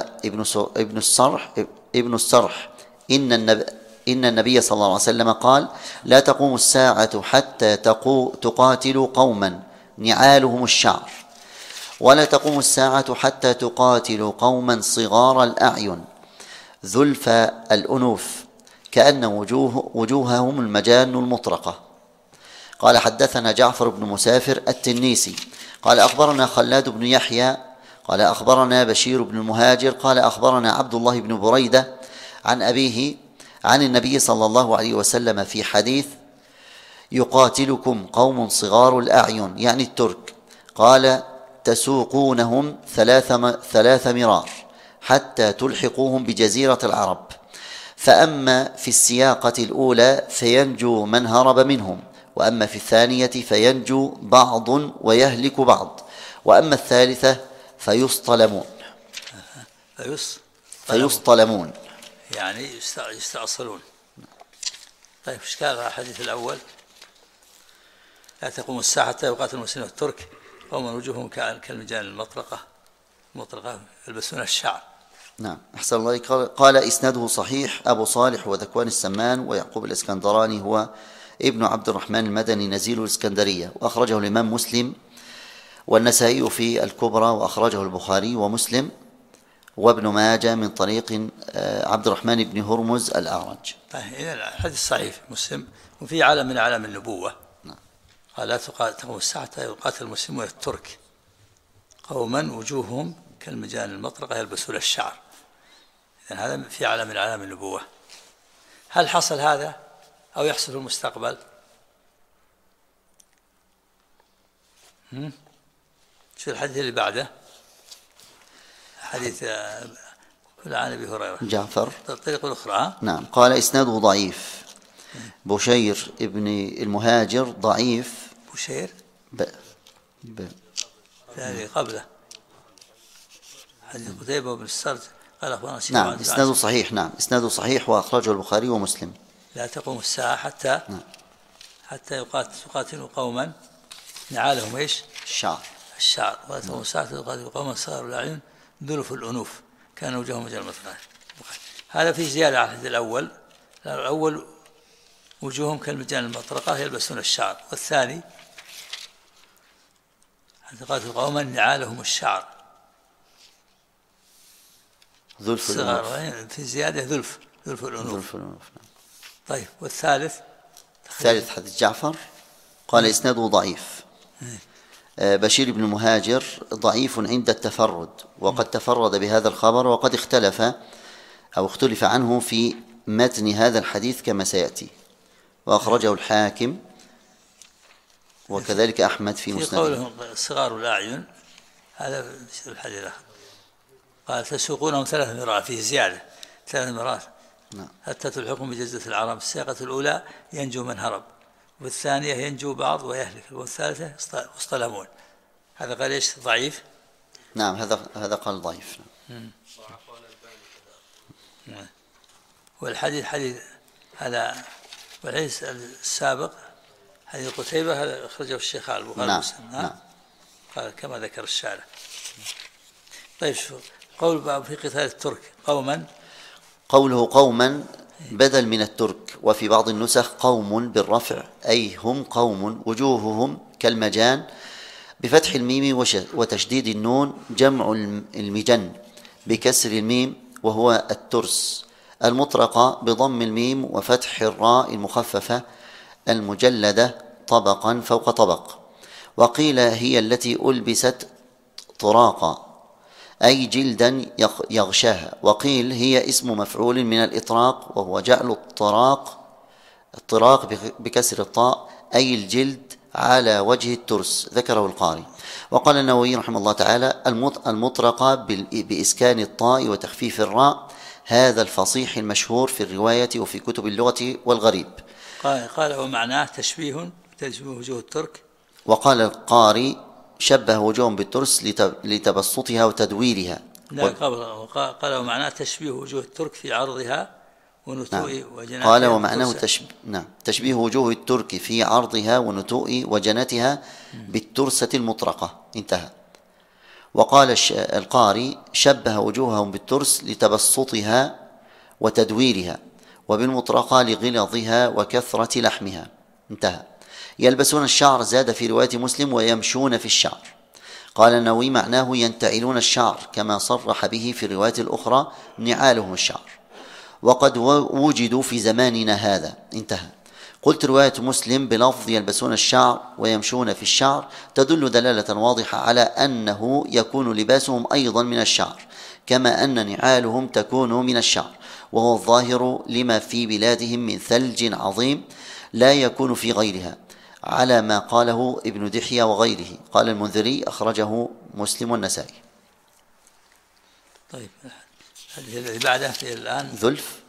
Speaker 3: ابن السرح إن النبي صلى الله عليه وسلم قال لا تقوم الساعة حتى تقاتل قوما نعالهم الشعر، ولا تقوم الساعة حتى تقاتل قوما صغار الأعين ذلف الأنوف كأن وجوههم المجان المطرقة. قال حدثنا جعفر بن مسافر التنيسي قال أخبرنا خلاد بن يحيى قال أخبرنا بشير بن المهاجر قال أخبرنا عبد الله بن بريدة عن أبيه عن النبي صلى الله عليه وسلم في حديث يقاتلكم قوم صغار الأعين يعني الترك، قال تسوقونهم ثلاث مرار حتى تلحقوهم بجزيرة العرب، فأما في السياقة الأولى فينجو من هرب منهم، وأما في الثانية فينجو بعض ويهلك بعض، وأما الثالثة فيصطلمون
Speaker 2: يعني يستأصلون. طيب ايش قال الحديث الأول؟ لا تقوم الساعة حتى يقاتل المسلمون الترك قوما وجوههم كالمجان المطرقة يلبسون الشعر.
Speaker 3: نعم أحسن الله. قال إسناده صحيح. أبو صالح وذكوان السمان ويعقوب الإسكندراني هو ابن عبد الرحمن المدني نزيل الإسكندرية، وأخرجه الإمام مسلم والنسائي في الكبرى، وأخرجه البخاري ومسلم وابن ماجه من طريق عبد الرحمن بن هرمز الأعرج.
Speaker 2: الحديث صحيح مسلم. وفي علم من أعلام النبوة قال لا تقوم الساعة حتى يقاتل المسلمون الترك قوما وجوههم كالمجان المطرقة يلبسون الشعر. إذن هذا في علم من أعلام النبوة. هل حصل هذا أو يحصل في المستقبل؟ شو الحديث اللي بعده؟ حديث عن أبي هريرة
Speaker 3: جعفر
Speaker 2: الطريقة الأخرى.
Speaker 3: نعم. قال إسناده ضعيف. بشير ابن المهاجر ضعيف.
Speaker 2: بشير ثاني قبله حديث قتيبة بن السرد قال أخبرنا شيخ.
Speaker 3: نعم إسناده صحيح. نعم إسناده صحيح، وأخرجه البخاري ومسلم.
Speaker 2: لا تقوم الساعة حتى يقاتلوا قوما نعالهم إيش؟ الشعر. ولا تقوم الساعة حتى يقاتلوا قوما صغار الأعين ذلف الأنوف كان وجههم مجال المطرقة. هذا في زيادة على الحديث الأول وجوههم كالمجان المطرقة يلبسون الشعر، والثاني حتى يقاتلوا قوما نعالهم الشعر
Speaker 3: ذلف الأنوف.
Speaker 2: في زيادة ذلف الأنوف. طيب والثالث
Speaker 3: حديث جعفر قال إسناده ضعيف. بشير بن المهاجر ضعيف عند التفرد، وقد تفرد بهذا الخبر، وقد اختلف عنه في متن هذا الحديث كما سيأتي، وأخرجه الحاكم وكذلك أحمد في مسنده.
Speaker 2: في قولهم صغار الأعين هذا في الحديث الآخر قال تسوقونهم 3 مرات، فيه زيادة 3 مرات.
Speaker 3: نعم.
Speaker 2: حتى تلحقهم بجزة العرب. السياقة الأولى ينجو من هرب، والثانية ينجو بعض ويهلك، والثالثة يصطلمون. هذا قال ايش؟ ضعيف.
Speaker 3: نعم هذا قال ضعيف.
Speaker 2: والحديث هذا والحديث السابق حديث قتيبة هذا أخرجه الشيخ البخاري ومسلم.
Speaker 3: نعم.
Speaker 2: قال كما ذكر الشارع. طيب شو قول باب في قتال الترك
Speaker 3: قوله قوما بدل من الترك، وفي بعض النسخ قوم بالرفع، أي هم قوم وجوههم كالمجان بفتح الميم وتشديد النون، جمع المجن بكسر الميم وهو الترس، المطرقة بضم الميم وفتح الراء المخففة المجلدة طبقا فوق طبق. وقيل هي التي ألبست طراقا أي جلدا يغشاها. وقيل هي اسم مفعول من الإطراق، وهو جعل الطراق بكسر الطاء أي الجلد على وجه الترس، ذكره القاري. وقال النووي رحمه الله تعالى المطرقة بإسكان الطاء وتخفيف الراء، هذا الفصيح المشهور في الرواية وفي كتب اللغة والغريب.
Speaker 2: قال ومعناه تشبيه وجوه الترك.
Speaker 3: وقال القاري شبه وجوههم بالترس لتبسطها وتدويرها.
Speaker 2: قال ومعناه تشبيه وجوه الترك في عرضها ونتوء وجناتها.
Speaker 3: قال ومعناه تشبيه وجوه الترك في عرضها ونتوء وجناتها بالترسة المطرقة. انتهى. وقال القاري شبه وجوههم بالترس لتبسطها وتدويرها، وبالمطرقة لغلظها وكثرة لحمها. انتهى. يلبسون الشعر زاد في رواية مسلم ويمشون في الشعر. قال النووي معناه ينتعلون الشعر، كما صرح به في الرواية الأخرى نعالهم الشعر، وقد وجدوا في زماننا هذا. انتهى. قلت رواية مسلم بلفظ يلبسون الشعر ويمشون في الشعر تدل دلالة واضحة على أنه يكون لباسهم أيضا من الشعر، كما أن نعالهم تكون من الشعر، وهو الظاهر لما في بلادهم من ثلج عظيم لا يكون في غيرها، على ما قاله ابن دحية وغيره. قال المنذري أخرجه مسلم والنسائي.
Speaker 2: طيب الذي بعده في الآن
Speaker 3: ذلف.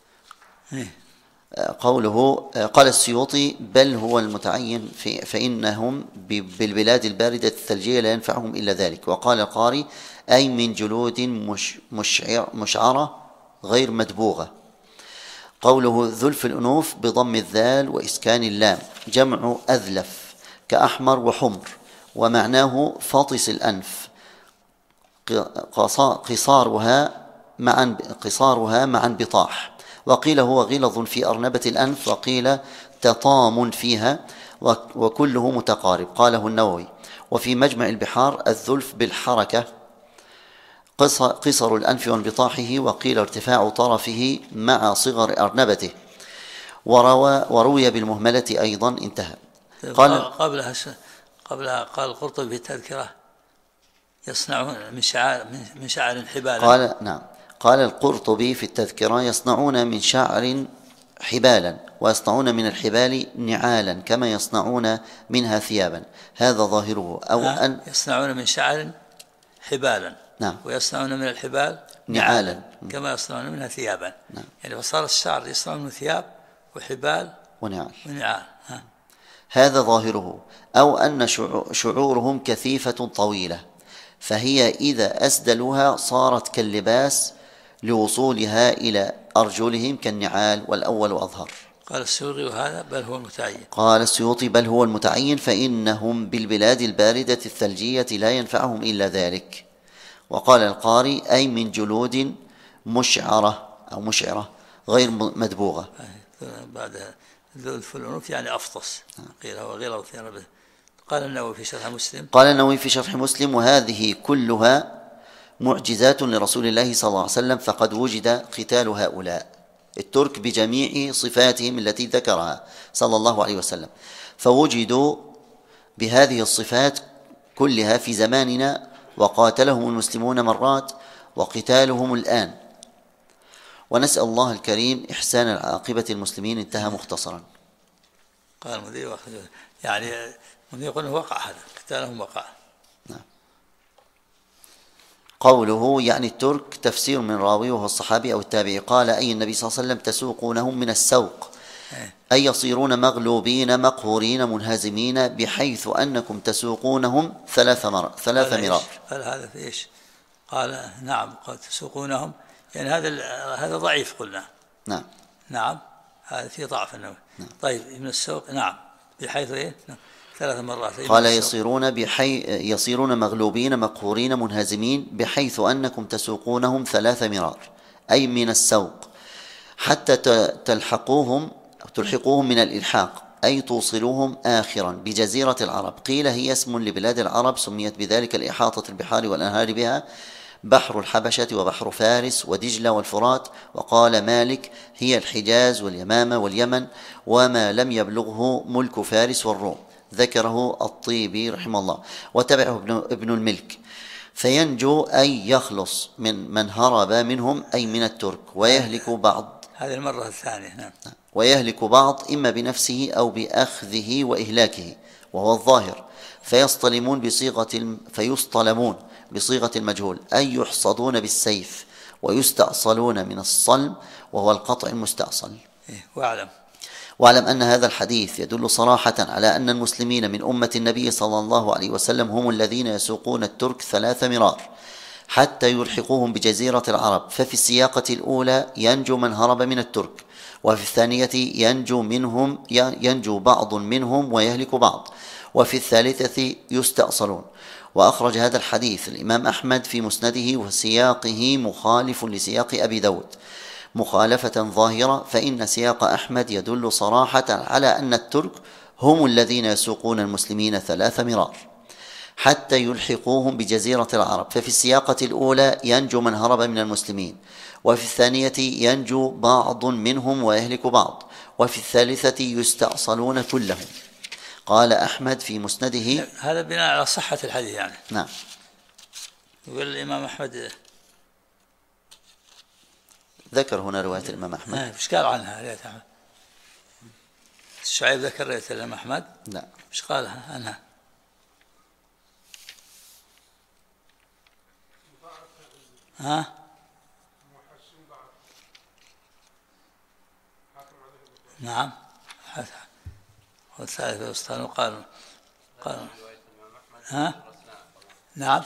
Speaker 3: قوله قال السيوطي بل هو المتعين فإنهم بالبلاد الباردة الثلجية لا ينفعهم إلا ذلك. وقال القاري أي من جلود مشعرة غير مدبوغة. قوله ذلف الأنوف بضم الذال وإسكان اللام، جمع أذلف كأحمر وحمر، ومعناه فاطس الأنف، قصارها مع انبطاح. وقيل هو غلظ في أرنبة الأنف، وقيل
Speaker 5: تطام فيها وكله متقارب. قاله النووي. وفي مجمع البحار: الذلف بالحركة قصر الأنف وانبطاحه، وقيل ارتفاع طرفه مع صغر أرنبته، وروي بالمهملة أيضا. انتهى.
Speaker 2: قبلها قال القرطبي في التذكرة: يصنعون من شعر حبالا.
Speaker 5: قال نعم. قال القرطبي في التذكرة: يصنعون من شعر حبالا، ويصنعون من الحبال نعالا كما يصنعون منها ثيابا. هذا ظاهره. أو أن
Speaker 2: يصنعون من شعر حبالا،
Speaker 5: نعم،
Speaker 2: ويصنعون من الحبال نعالا كما يصنعون منها ثيابا. نعم. يعني فصار الشعر يصنعون من ثياب وحبال ونعال.
Speaker 5: هذا ظاهره. أو أن شعورهم كثيفة طويلة، فهي إذا أسدلوها صارت كاللباس لوصولها إلى أرجلهم كالنعال، والأول أظهر.
Speaker 2: قال السيوطي: وهذا بل هو المتعين.
Speaker 5: قال السيوطي: بل هو المتعين، فإنهم بالبلاد الباردة الثلجية لا ينفعهم إلا ذلك. وقال القاري: أي من جلود مشعرة أو مشعرة غير مدبوغة.
Speaker 2: بعد ذلف الأنوف يعني أفطس، قيل هو غلظ في ربه. قال النووي في شرح مسلم:
Speaker 5: قال النووي في شرح مسلم: وهذه كلها معجزات لرسول الله صلى الله عليه وسلم، فقد وجد قتال هؤلاء الترك بجميع صفاتهم التي ذكرها صلى الله عليه وسلم، فوجدوا بهذه الصفات كلها في زماننا، وقاتلهم المسلمون مرات وقتالهم الآن، ونسأل الله الكريم إحسان العاقبة المسلمين. انتهى مختصرا.
Speaker 2: قال المذيع يعني يقول وقع هذا قتالهم وقع.
Speaker 5: نعم. قوله يعني الترك تفسير من راوي وهو الصحابي أو التابعي. قال: أي النبي صلى الله عليه وسلم: تسوقونهم من السوق، أي يصيرون مغلوبين مقهورين منهزمين، بحيث أنكم تسوقونهم ثلاث مرار.
Speaker 2: قال هذا في إيش؟ قال نعم، قال تسوقونهم، يعني هذا ضعيف قلنا. نعم هذا فيه ضعف النووي. طيب من السوق، نعم، بحيث إيه؟ 3 مرات.
Speaker 5: قال: يصيرون مغلوبين مقهورين منهزمين، بحيث أنكم تسوقونهم 3 مرار، أي من السوق، حتى تلحقوهم من الإلحاق، أي توصلوهم آخرا بجزيرة العرب. قيل هي اسم لبلاد العرب سميت بذلك لإحاطة البحار والأنهار بها، بحر الحبشة وبحر فارس ودجلة والفرات. وقال مالك: هي الحجاز واليمامة واليمن، وما لم يبلغه ملك فارس والروم. ذكره الطيبي رحمه الله. وتبعه ابن الملك. فينجو أي يخلص من هرب منهم، أي من الترك، ويهلك بعض.
Speaker 2: هذه المرة الثانية. نعم.
Speaker 5: ويهلك بعض إما بنفسه أو بأخذه وإهلاكه، وهو الظاهر. فيصطلمون بصيغة المجهول، أي يحصدون بالسيف، ويستأصلون من الصلم، وهو القطع المستأصل. واعلم أن هذا الحديث يدل صراحة على أن المسلمين من أمة النبي صلى الله عليه وسلم هم الذين يسوقون الترك 3 مرار حتى يلحقوهم بجزيرة العرب. ففي السياقة الأولى ينجو من هرب من الترك، وفي الثانية ينجو بعض منهم ويهلك بعض، وفي الثالثة يستأصلون. وأخرج هذا الحديث الإمام أحمد في مسنده، وسياقه مخالف لسياق أبي داود مخالفة ظاهرة، فإن سياق أحمد يدل صراحة على أن الترك هم الذين يسوقون المسلمين 3 مرار حتى يلحقوهم بجزيرة العرب. ففي السياقة الأولى ينجو من هرب من المسلمين، وفي الثانية ينجو بعض منهم ويهلك بعض، وفي الثالثة يستأصلون كلهم. قال أحمد في مسنده.
Speaker 2: هذا بناء على صحة الحديث يعني.
Speaker 5: نعم.
Speaker 2: يقول الإمام أحمد
Speaker 5: ذكر هنا رواية الإمام أحمد.
Speaker 2: إيش قال عنها رواية أحمد؟ الشعيب ذكر رواية الإمام أحمد؟
Speaker 5: لا.
Speaker 2: إيش قال عنها؟ نعم. والثالث الوسطان قال نعم.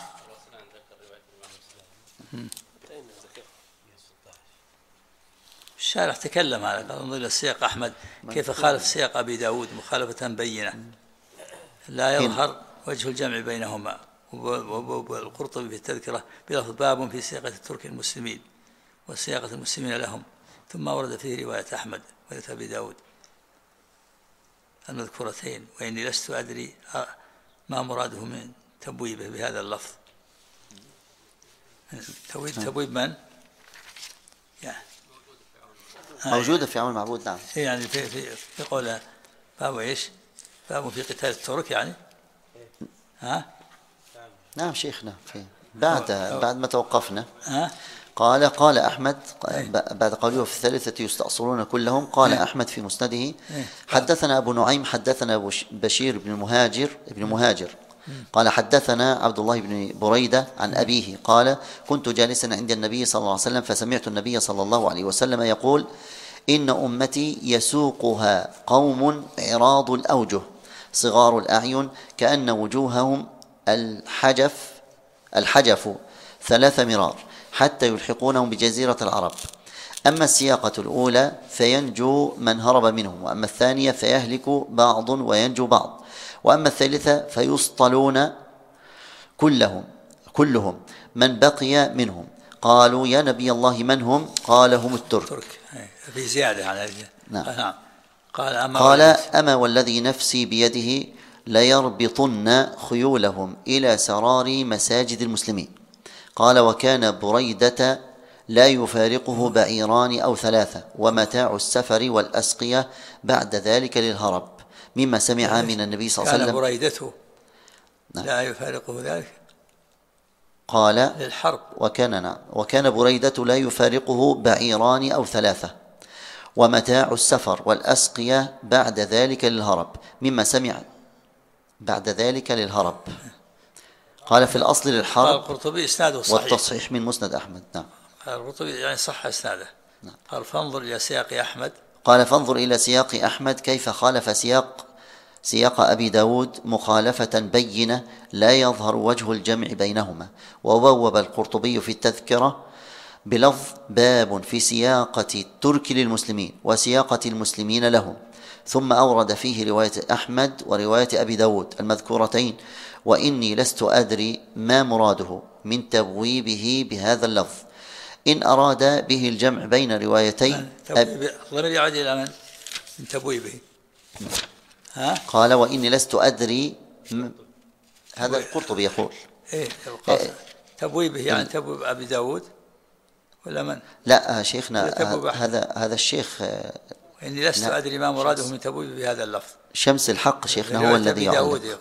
Speaker 2: الشارح تكلم على ضمن السياق أحمد كيف خالف سياق أبي داود مخالفة بينة لا يظهر وجه الجمع بينهما. والقرطبي في التذكرة بلفظ: باب في سياقة الترك المسلمين وسياقة المسلمين لهم، ثم ورد فيه رواية أحمد ورواية أبي داود. المذكورتين وإني لست أدري ما مراده من تبويبه بهذا اللفظ. تبويب من؟
Speaker 5: موجودة في عون المعبود. نعم.
Speaker 2: يعني في قوله باب إيش؟ باب في قتال الترك يعني. ها؟
Speaker 5: نعم شيخنا في بعد ما توقفنا قال أحمد بعد قوله في الثالثة يستأصلون كلهم. قال أحمد في مسنده حدثنا أبو نعيم حدثنا بشير بن مهاجر قال حدثنا عبد الله بن بريدة عن أبيه قال كنت جالسا عند النبي صلى الله عليه وسلم فسمعت النبي صلى الله عليه وسلم يقول إن أمتي يسوقها قوم عراض الأوجه صغار الأعين كأن وجوههم الحجف 3 مرار حتى يلحقونهم بجزيرة العرب. أما السياقة الأولى فينجو من هرب منهم، وأما الثانية فيهلك بعض وينجو بعض، وأما الثالثة فيسطلون كلهم من بقي منهم. قالوا يا نبي الله من هم؟ قال هم الترك.
Speaker 2: في زيادة على
Speaker 5: نعم.
Speaker 2: قال
Speaker 5: أما والذي نفسي بيده ليربطن خيولهم إلى سرار مساجد المسلمين. قال وكان بريدة لا يفارقه بعيران أو 3، ومتاع السفر والأسقية بعد ذلك للهرب، مما سمع من النبي صلى الله عليه وسلم.
Speaker 2: كان بريدته لا يفارقه ذلك
Speaker 5: قال
Speaker 2: للحرب.
Speaker 5: وكان بريدة لا يفارقه بعيران أو 3، ومتاع السفر والأسقية بعد ذلك للهرب، مما سمع بعد ذلك للهرب. قال في الأصل للحرب.
Speaker 2: قال القرطبي إسناده صحيح
Speaker 5: والتصحيح من مسند أحمد. نعم.
Speaker 2: قال القرطبي يعني صح إسناده.
Speaker 5: نعم.
Speaker 2: قال فانظر إلى سياق أحمد.
Speaker 5: قال فانظر إلى سياق أحمد كيف خالف سياق أبي داود مخالفة بينة لا يظهر وجه الجمع بينهما. وبوب القرطبي في التذكرة بلفظ باب في سياقة الترك للمسلمين وسياقة المسلمين لهم، ثم أورد فيه رواية أحمد ورواية أبي داود المذكورتين وإني لست أدري ما مراده من تبويبه بهذا اللفظ، إن أراد به الجمع بين روايتين.
Speaker 2: ضمير يعود إلى من؟ من تبويبه.
Speaker 5: قال وإني لست أدري. هذا القرطبي يقول
Speaker 2: تبويبه يعني تبويب أبي داود ولا من؟
Speaker 5: لا شيخنا هذا الشيخ
Speaker 2: وإني لست أدري ما مراده من تبويبه بهذا اللفظ.
Speaker 5: شمس الحق شيخنا هو الذي يعود.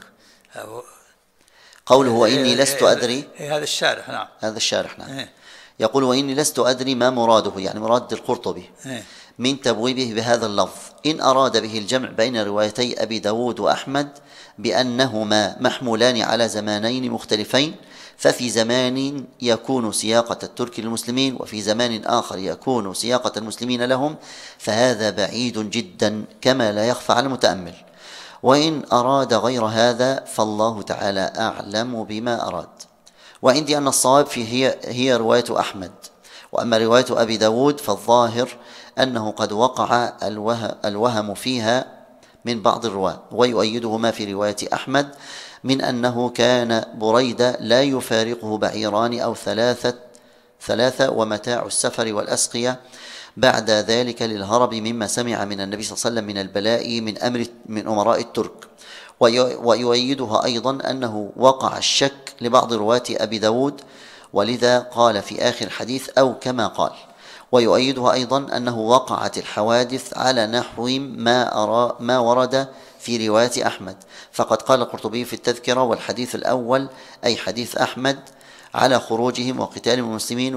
Speaker 5: قوله
Speaker 2: إيه
Speaker 5: وإني لست أدري.
Speaker 2: هذا الشارح. نعم.
Speaker 5: هذا الشارح. نعم. يقول وإني لست أدري ما مراده، يعني مراد القرطبي من تبويبه بهذا اللفظ، إن أراد به الجمع بين روايتي أبي داود وأحمد بأنهما محمولان على زمانين مختلفين، ففي زمان يكون سياقة الترك للمسلمين وفي زمان آخر يكون سياقة المسلمين لهم، فهذا بعيد جدا كما لا يخفى على المتأمل. وإن أراد غير هذا فالله تعالى أعلم بما أراد. وعندي أن الصواب فيه هي رواية أحمد، وأما رواية أبي داود فالظاهر أنه قد وقع الوهم فيها من بعض الرواة، ويؤيده ما في رواية أحمد من أنه كان بريدة لا يفارقه بعيران أو 3 ومتاع السفر والأسقية بعد ذلك للهرب، مما سمع من النبي صلى الله عليه وسلم من البلاء من أمراء الترك. ويؤيدها أيضا أنه وقع الشك لبعض رواة أبي داود، ولذا قال في آخر الحديث أو كما قال. ويؤيدها أيضا أنه وقعت الحوادث على نحو ما ورد في رواية أحمد، فقد قال القرطبي في التذكرة والحديث الأول أي حديث أحمد على خروجهم وقتالهم المسلمين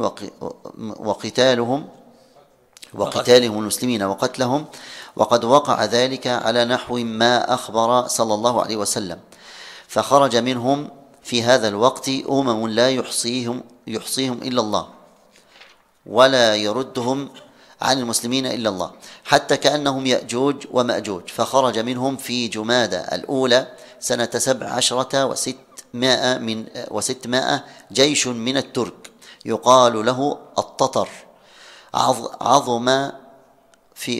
Speaker 5: وقتالهم المسلمين وقتلهم، وقد وقع ذلك على نحو ما أخبر صلى الله عليه وسلم، فخرج منهم في هذا الوقت لا يحصيهم إلا الله ولا يردهم عن المسلمين إلا الله، حتى كأنهم يأجوج ومأجوج. فخرج منهم في جمادى الأولى سنة 17 و600 جيش من الترك يقال له التتر، عظم في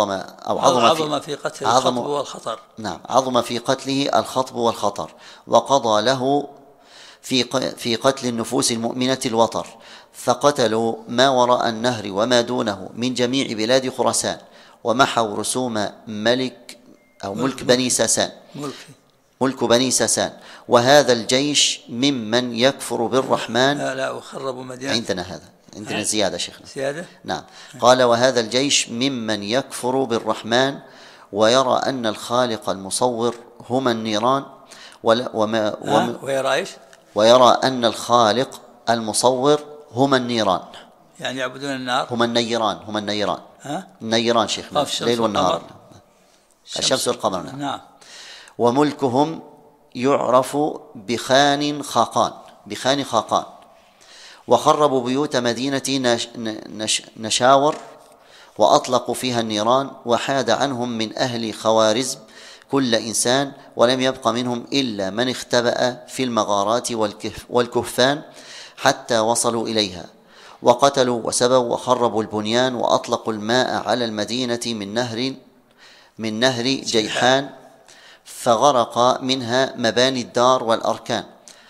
Speaker 5: قتله الخطب والخطر. نعم، عظم في قتله الخطب والخطر، وقضى له في قتل النفوس المؤمنة الوطر، فقتلوا ما وراء النهر وما دونه من جميع بلاد خراسان، ومحوا رسوم ملك أو ملك بني ساسان، ملك بني ساسان. وهذا الجيش ممن يكفر بالرحمن.
Speaker 2: لا وخربوا مدينة.
Speaker 5: عندنا هذا، عندنا زيادة شيخنا.
Speaker 2: زيادة؟
Speaker 5: نعم. قال وهذا الجيش ممن يكفر بالرحمن ويرى أن الخالق المصور هما النيران
Speaker 2: ويرى إيش؟
Speaker 5: ويرى أن الخالق المصور هما النيران،
Speaker 2: يعني يعبدون النار.
Speaker 5: هما النيران النيران شيخنا، الليل والنهار، الشمس والقمر.
Speaker 2: نعم.
Speaker 5: وملكهم يعرف بخان خاقان. وخربوا بيوت مدينة نشاور وأطلقوا فيها النيران، وحاد عنهم من أهل خوارزم كل إنسان، ولم يبق منهم إلا من اختبأ في المغارات والكهفان حتى وصلوا إليها، وقتلوا وسبوا وخربوا البنيان، وأطلقوا الماء على المدينة من نهر جيحان، فغرق منها مباني الدار والأركان.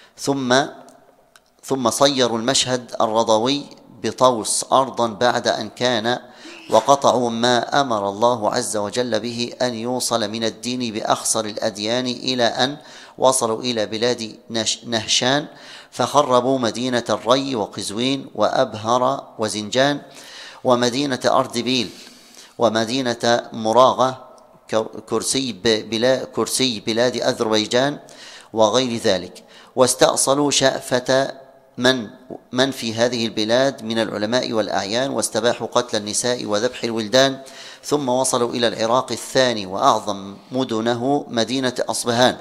Speaker 5: ثم صيروا المشهد الرضوي بطوس أرضا بعد أن كان، وقطعوا ما أمر الله عز وجل به أن يوصل من الدين بأخصر الأديان، إلى أن وصلوا إلى بلاد نهشان، فخربوا مدينة الري وقزوين وأبهر وزنجان، ومدينة أردبيل، ومدينة مراغة، كرسي بلاد أذربيجان وغير ذلك. واستأصلوا شأفة من في هذه البلاد من العلماء والأعيان، واستباحوا قتل النساء وذبح الولدان. ثم وصلوا إلى العراق الثاني وأعظم مدنه مدينة أصبهان،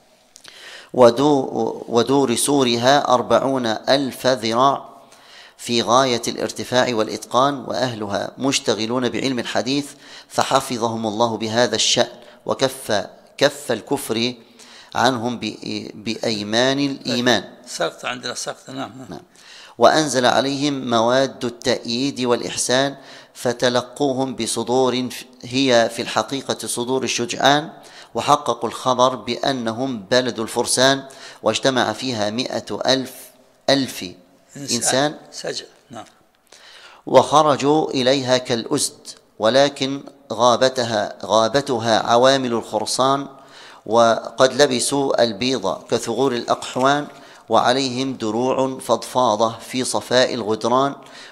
Speaker 5: ودور سورها 40,000 ذراع في غاية الارتفاع والإتقان، وأهلها مشتغلون بعلم الحديث، فحفظهم الله بهذا الشأن، وكف الكفر عنهم بأيمان الإيمان.
Speaker 2: سقط عندنا سقط. نعم.
Speaker 5: وأنزل عليهم مواد التأييد والإحسان، فتلقوهم بصدور هي في الحقيقة صدور الشجعان، وحققوا الخبر بأنهم بلد الفرسان، واجتمع فيها 100,000 إنسان
Speaker 2: سجع. نعم.
Speaker 5: وخرجوا إليها كالأسد، ولكن غابتها عوامل الخرصان، وقد لبسوا البيض كثغور الأقحوان، وعليهم دروع فضفاضة في صفاء الغدران،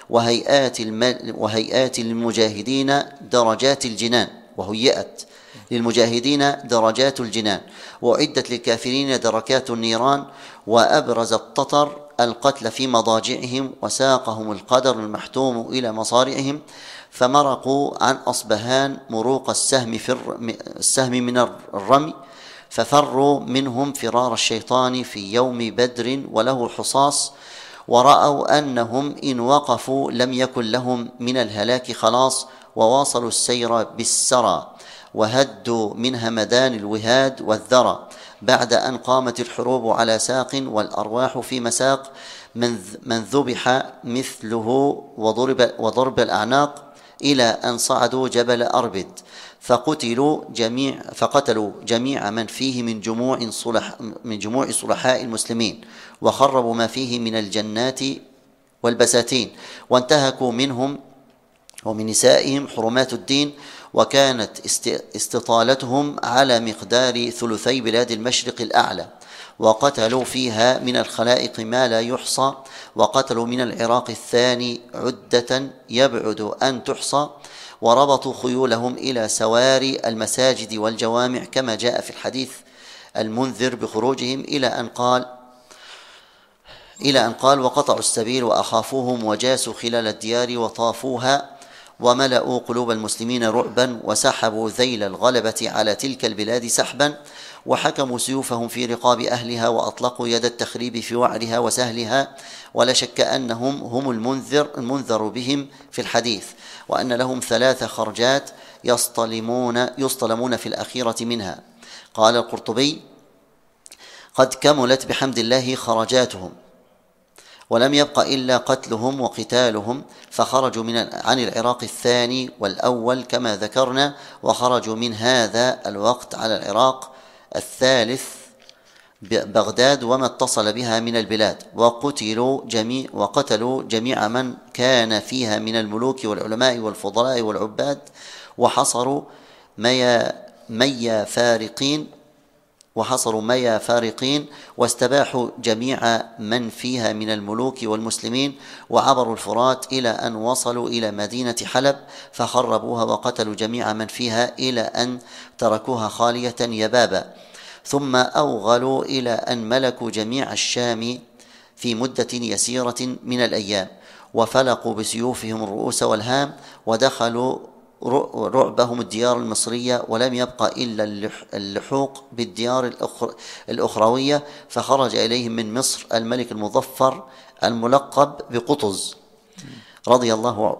Speaker 5: وهيئات للمجاهدين درجات الجنان، وهيئت للمجاهدين درجات الجنان، وأعدت للكافرين دركات النيران. وأبرز التتر القتل في مضاجعهم، وساقهم القدر المحتوم إلى مصارعهم، فمرقوا عن أصبهان مروق السهم من الرمي، ففروا منهم فرار الشيطان في يوم بدر وله حصاص، ورأوا أنهم إن وقفوا لم يكن لهم من الهلاك خلاص، وواصلوا السير بالسرى، وهدوا من همدان الوهاد والذرى، بعد أن قامت الحروب على ساق والأرواح في مساق، من ذبح مثله وضرب الأعناق، إلى أن صعدوا جبل أربد، فقتلوا جميع من فيه من جموع صلحاء المسلمين، وخربوا ما فيه من الجنات والبساتين، وانتهكوا منهم ومن نسائهم حرمات الدين، وكانت استطالتهم على مقدار 2 بلاد المشرق الأعلى، وقتلوا فيها من الخلائق ما لا يحصى، وقتلوا من العراق الثاني عدة يبعد أن تحصى، وربطوا خيولهم إلى سواري المساجد والجوامع، كما جاء في الحديث المنذر بخروجهم، إلى أن قال وقطعوا السبيل وأخافوهم، وجاسوا خلال الديار وطافوها، وملأوا قلوب المسلمين رعبا، وسحبوا ذيل الغلبة على تلك البلاد سحبا، وحكموا سيوفهم في رقاب أهلها، وأطلقوا يد التخريب في وعرها وسهلها، ولا شك أنهم هم المنذر بهم في الحديث، وأن لهم 3 خرجات يصطلمون في الأخيرة منها. قال القرطبي: قد كملت بحمد الله خرجاتهم، ولم يبق إلا قتلهم وقتالهم، فخرجوا عن العراق الثاني والأول كما ذكرنا، وخرجوا من هذا الوقت على العراق الثالث بغداد وما اتصل بها من البلاد، وقتلوا جميع من كان فيها من الملوك والعلماء والفضلاء والعباد، وحصروا ميا فارقين واستباحوا جميع من فيها من الملوك والمسلمين، وعبروا الفرات إلى أن وصلوا إلى مدينة حلب فخربوها وقتلوا جميع من فيها إلى أن تركوها خالية يبابا، ثم أوغلوا إلى أن ملكوا جميع الشام في مدة يسيرة من الأيام، وفلقوا بسيوفهم الرؤوس والهام، ودخلوا رعبهم الديار المصرية، ولم يبق إلا اللحوق بالديار الأخروية، فخرج إليهم من مصر الملك المظفر الملقب بقطز رضي الله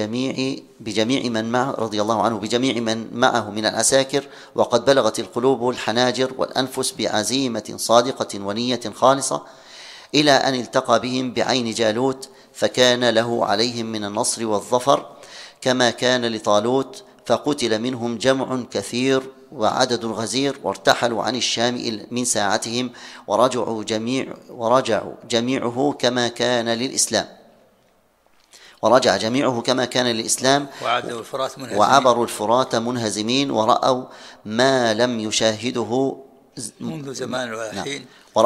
Speaker 5: عنه بجميع من معه من العساكر، وقد بلغت القلوب الحناجر والأنفس بعزيمة صادقة ونية خالصة، إلى أن التقى بهم بعين جالوت، فكان له عليهم من النصر والظفر كما كان لطالوت، فقتل منهم جمع كثير وعدد غزير، وارتحلوا عن الشام من ساعتهم، ورجعوا جميعه كما كان للإسلام، وعبروا الفرات منهزمين، ورأوا ما لم يشاهده
Speaker 2: منذ زمان ولا حين،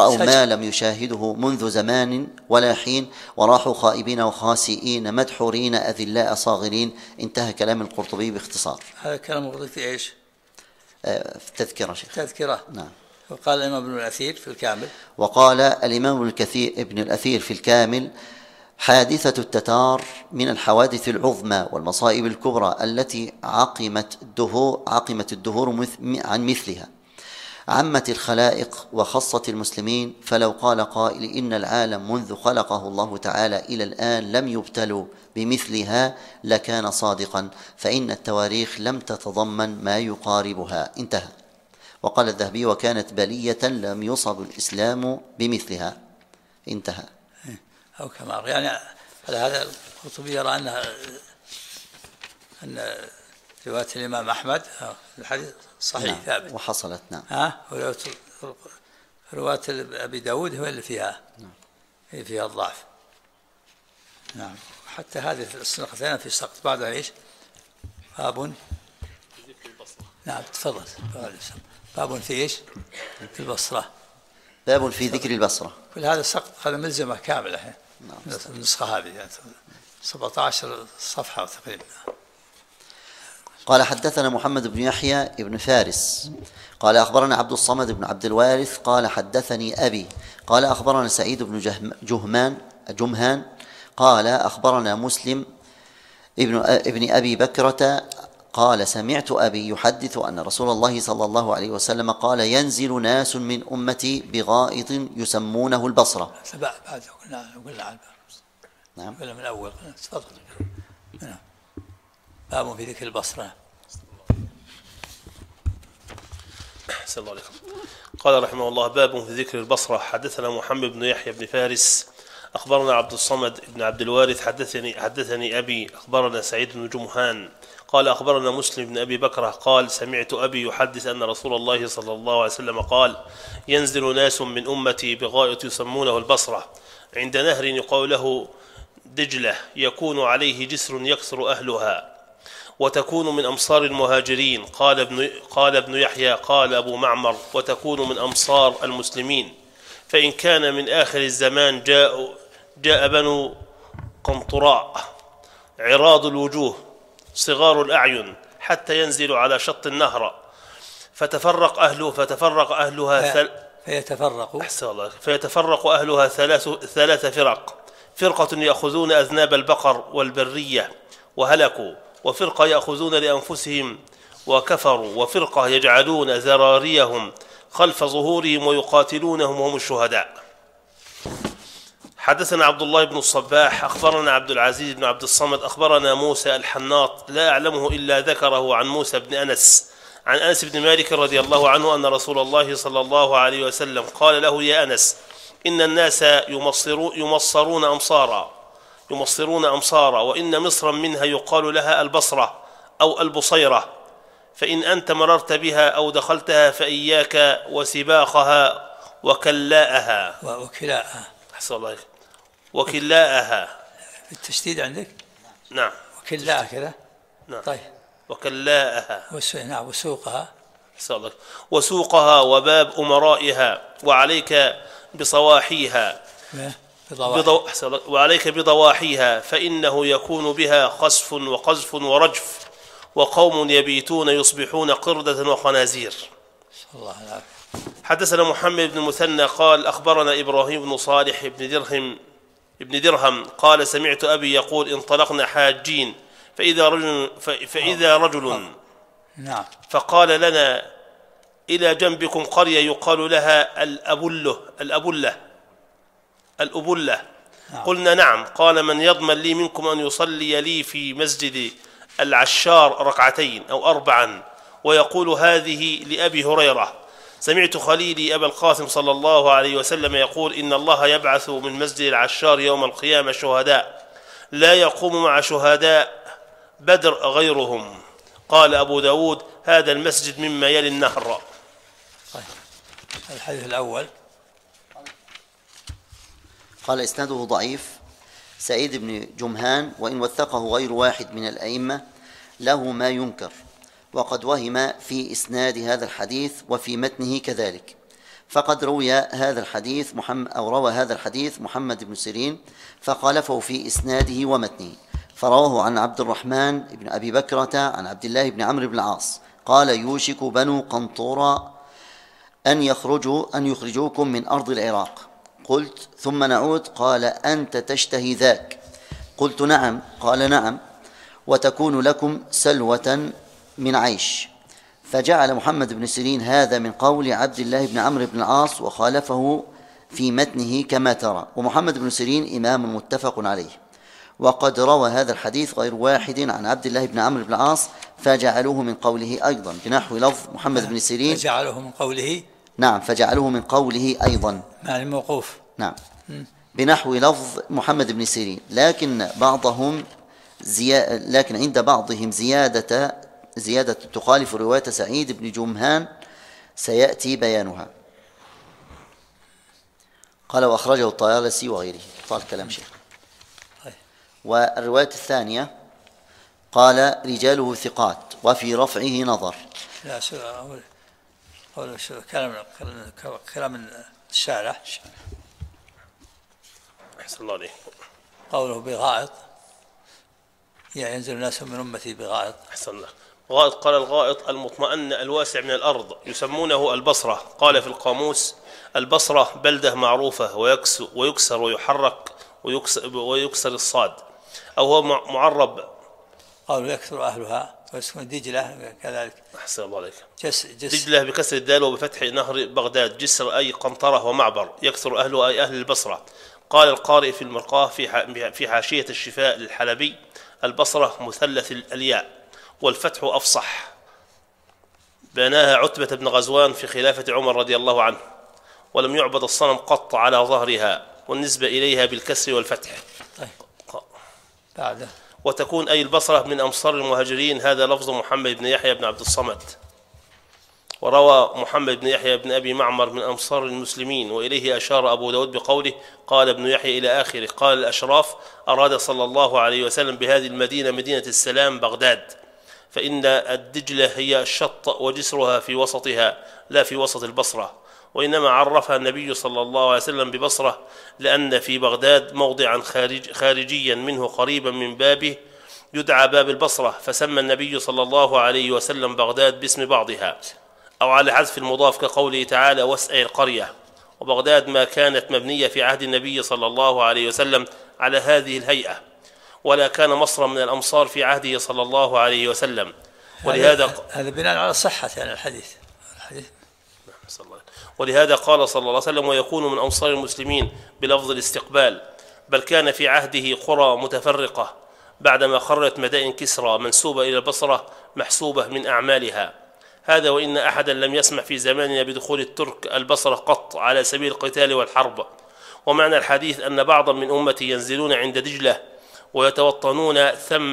Speaker 5: منذ زمان ولا حين، وراحوا خائبين وخاسئين مدحورين أذلاء صاغرين. انتهى كلام القرطبي باختصار.
Speaker 2: هذا كلام القرطبي في ايش؟
Speaker 5: في تذكرة شيخ.
Speaker 2: تذكرة.
Speaker 5: نعم.
Speaker 2: وقال الإمام ابن الأثير في الكامل.
Speaker 5: وقال الإمام ابن الأثير في الكامل: حادثة التتار من الحوادث العظمى والمصائب الكبرى التي عقمت الدهور عن مثلها، عمت الخلائق وخصت المسلمين، فلو قال قائل إن العالم منذ خلقه الله تعالى إلى الآن لم يبتلوا بمثلها لكان صادقا، فإن التواريخ لم تتضمن ما يقاربها. انتهى. وقال الذهبي: وكانت بلية لم يصب الإسلام بمثلها. انتهى.
Speaker 2: أو كما يعني هذا القرطبي يرى أن رواية الإمام أحمد الحديث صحيح.
Speaker 5: نعم.
Speaker 2: ثابت
Speaker 5: وحصلت. نعم.
Speaker 2: رواية أبي داود هو اللي فيها.
Speaker 5: نعم.
Speaker 2: فيها الضعف. نعم. حتى هذه السنقتين في سقط. بعدها إيش؟ باب. نعم تفضل. باب في إيش؟ في البصرة.
Speaker 5: باب في ذكر البصرة.
Speaker 2: كل هذا السقط هذا ملزمة كاملة.
Speaker 5: نعم.
Speaker 2: النسخة هذه يعني 17 صفحة تقريبا.
Speaker 5: قال: حدثنا محمد بن يحيى بن فارس قال أخبرنا عبد الصمد بن عبد الوارث قال حدثني أبي قال أخبرنا سعيد بن جمهان قال أخبرنا مسلم ابن أبي بكرة قال سمعت أبي يحدث أن رسول الله صلى الله عليه وسلم قال: ينزل ناس من أمتي بغائط يسمونه البصرة.
Speaker 2: بعد قلنا
Speaker 5: نعم.
Speaker 2: قلنا من الأول. تفضل. نعم. باب في ذكر البصرة.
Speaker 4: أحسن الله عليكم. قال رحمه الله: باب في ذكر البصرة. حدثنا محمد بن يحيى بن فارس أخبرنا عبد الصمد بن عبد الوارث حدثني أبي أخبرنا سعيد بن جمهان قال أخبرنا مسلم بن أبي بكرة قال سمعت أبي يحدث أن رسول الله صلى الله عليه وسلم قال: ينزل ناس من أمتي بغائط يسمونه البصرة عند نهر يقال له دجلة، يكون عليه جسر يكثر أهلها، وتكون من أمصار المهاجرين. قال ابن يحيى قال أبو معمر: وتكون من أمصار المسلمين، فإن كان من آخر الزمان جاء بنو قنطراء عراض الوجوه صغار الأعين حتى ينزل على شط النهر، فيتفرق أهلها ثلاث فرق: فرقة يأخذون أذناب البقر والبرية وهلكوا، وفرقة يأخذون لأنفسهم وكفروا، وفرقة يجعلون ذراريهم خلف ظهورهم ويقاتلونهم وهم الشهداء. حدثنا عبد الله بن الصباح أخبرنا عبد العزيز بن عبد الصمد أخبرنا موسى الحناط لا أعلمه إلا ذكره عن موسى بن أنس عن أنس بن مالك رضي الله عنه أن رسول الله صلى الله عليه وسلم قال له: يا أنس، إن الناس يمصرون أمصارا، وإن مصرا منها يقال لها البصرة أو البصيرة، فإن أنت مررت بها أو دخلتها فإياك وسباقها وكلاءها. أحسن الله عليك. وكلاءها
Speaker 2: التشديد عندك؟
Speaker 4: نعم.
Speaker 2: وكلاء كذا.
Speaker 4: نعم.
Speaker 2: طيب.
Speaker 4: وكلاءها.
Speaker 2: نعم. وسوقها.
Speaker 4: وسوقها وباب أمرائها وعليك بصواحيها وعليك بضواحيها فإنه يكون بها خسف وقذف ورجف وقوم يبيتون يصبحون قردة وخنازير.
Speaker 2: الله العافية.
Speaker 4: حدثنا محمد بن المثنى قال أخبرنا إبراهيم بن صالح ابن درهم قال سمعت أبي يقول انطلقنا حاجين فإذا رجل
Speaker 2: نعم
Speaker 4: فقال لنا إلى جنبكم قرية يقال لها الأبلة قلنا نعم. قال من يضمن لي منكم أن يصلي لي في مسجد العشار ركعتين أو 4 ويقول هذه لأبي هريرة سمعت خليلي أبا القاسم صلى الله عليه وسلم يقول إن الله يبعث من مسجد العشار يوم القيامة شهداء لا يقوم مع شهداء بدر غيرهم. قال أبو داود هذا المسجد مما يلي النهر.
Speaker 2: طيب. الحديث الأول
Speaker 5: قال إسناده ضعيف. سعيد بن جمهان وإن وثقه غير واحد من الأئمة له ما ينكر، وقد وهم في إسناد هذا الحديث وفي متنه كذلك، فقد روى هذا الحديث محمد بن سيرين فخالفه في إسناده ومتنه، فرواه عن عبد الرحمن بن أبي بكرة عن عبد الله بن عمرو بن العاص قال يوشك بنو قنطرة أن يخرجوكم من أرض العراق. قلت ثم نعود؟ قال أنت تشتهي ذاك؟ قلت نعم. قال نعم، وتكون لكم سلوة من عيش. فجعل محمد بن سيرين هذا من قول عبد الله بن عمرو بن العاص وخالفه في متنه كما ترى. ومحمد بن سيرين إمام متفق عليه، وقد روى هذا الحديث غير واحد عن عبد الله بن عمرو بن العاص فجعلوه من قوله أيضا بنحو لفظ محمد بن سيرين.
Speaker 2: فجعلوه من قوله
Speaker 5: نعم، فجعلوه من قوله أيضا
Speaker 2: يعني موقوف.
Speaker 5: نعم بنحو لفظ محمد بن سيرين، لكن عند بعضهم زيادة تخالف رواية سعيد بن جمهان سيأتي بيانها. قال وأخرجه الطيالسي وغيره. طال كلام شيخ. والرواية الثانية قال رجاله ثقات وفي رفعه نظر.
Speaker 2: لا كلام الشارع.
Speaker 4: أحسن الله عليك.
Speaker 2: قوله بغائط يعني ينزل الناس من أمتي بغائط.
Speaker 4: أحسن الله. غائط قال الغائط المطمئن الواسع من الأرض يسمونه البصرة. قال في القاموس البصرة بلدة معروفة ويكسر ويحرك ويكسر الصاد أو هو معرب.
Speaker 2: قالوا يكثر أهلها ويسكن دجلة كذلك.
Speaker 4: أحسن الله عليك.
Speaker 2: دجلة
Speaker 4: بكسر الدال وبفتح نهر بغداد. جسر أي قنطرة ومعبر. يكثر أهلها أي أهل البصرة. قال القارئ في المرقاه في حاشية الشفاء للحلبي البصرة مثلث الياء والفتح أفصح. بناها عتبة بن غزوان في خلافة عمر رضي الله عنه، ولم يعبد الصنم قط على ظهرها، والنسبة إليها بالكسر والفتح.
Speaker 2: بعده
Speaker 4: وتكون أي البصرة من أمصار المهاجرين. هذا لفظ محمد بن يحيى بن عبد الصمد. وروى محمد بن يحيى بن أبي معمر من أمصار المسلمين، وإليه أشار أبو داود بقوله قال ابن يحيى إلى آخره. قال الأشراف أراد صلى الله عليه وسلم بهذه المدينة مدينة السلام بغداد، فإن الدجلة هي الشط وجسرها في وسطها لا في وسط البصرة، وإنما عرفها النبي صلى الله عليه وسلم ببصرة لأن في بغداد موضعا خارجيا منه قريبا من بابه يدعى باب البصرة، فسمى النبي صلى الله عليه وسلم بغداد باسم بعضها أو على حذف المضاف كقوله تعالى واسع القرية. وبغداد ما كانت مبنية في عهد النبي صلى الله عليه وسلم على هذه الهيئة، ولا كان مصرا من الأمصار في عهده صلى الله عليه وسلم.
Speaker 2: هذا بناء على صحة يعني الحديث.
Speaker 4: ولهذا قال صلى الله عليه وسلم ويكون من أمصار المسلمين بلفظ الاستقبال. بل كان في عهده قرى متفرقة بعدما خرت مدائن كسرى منسوبة إلى البصرة محسوبة من أعمالها. هذا وإن أحدا لم يسمع في زماننا بدخول الترك البصرة قط على سبيل القتال والحرب. ومعنى الحديث أن بعضا من أمتي ينزلون عند دجلة ويتوطنون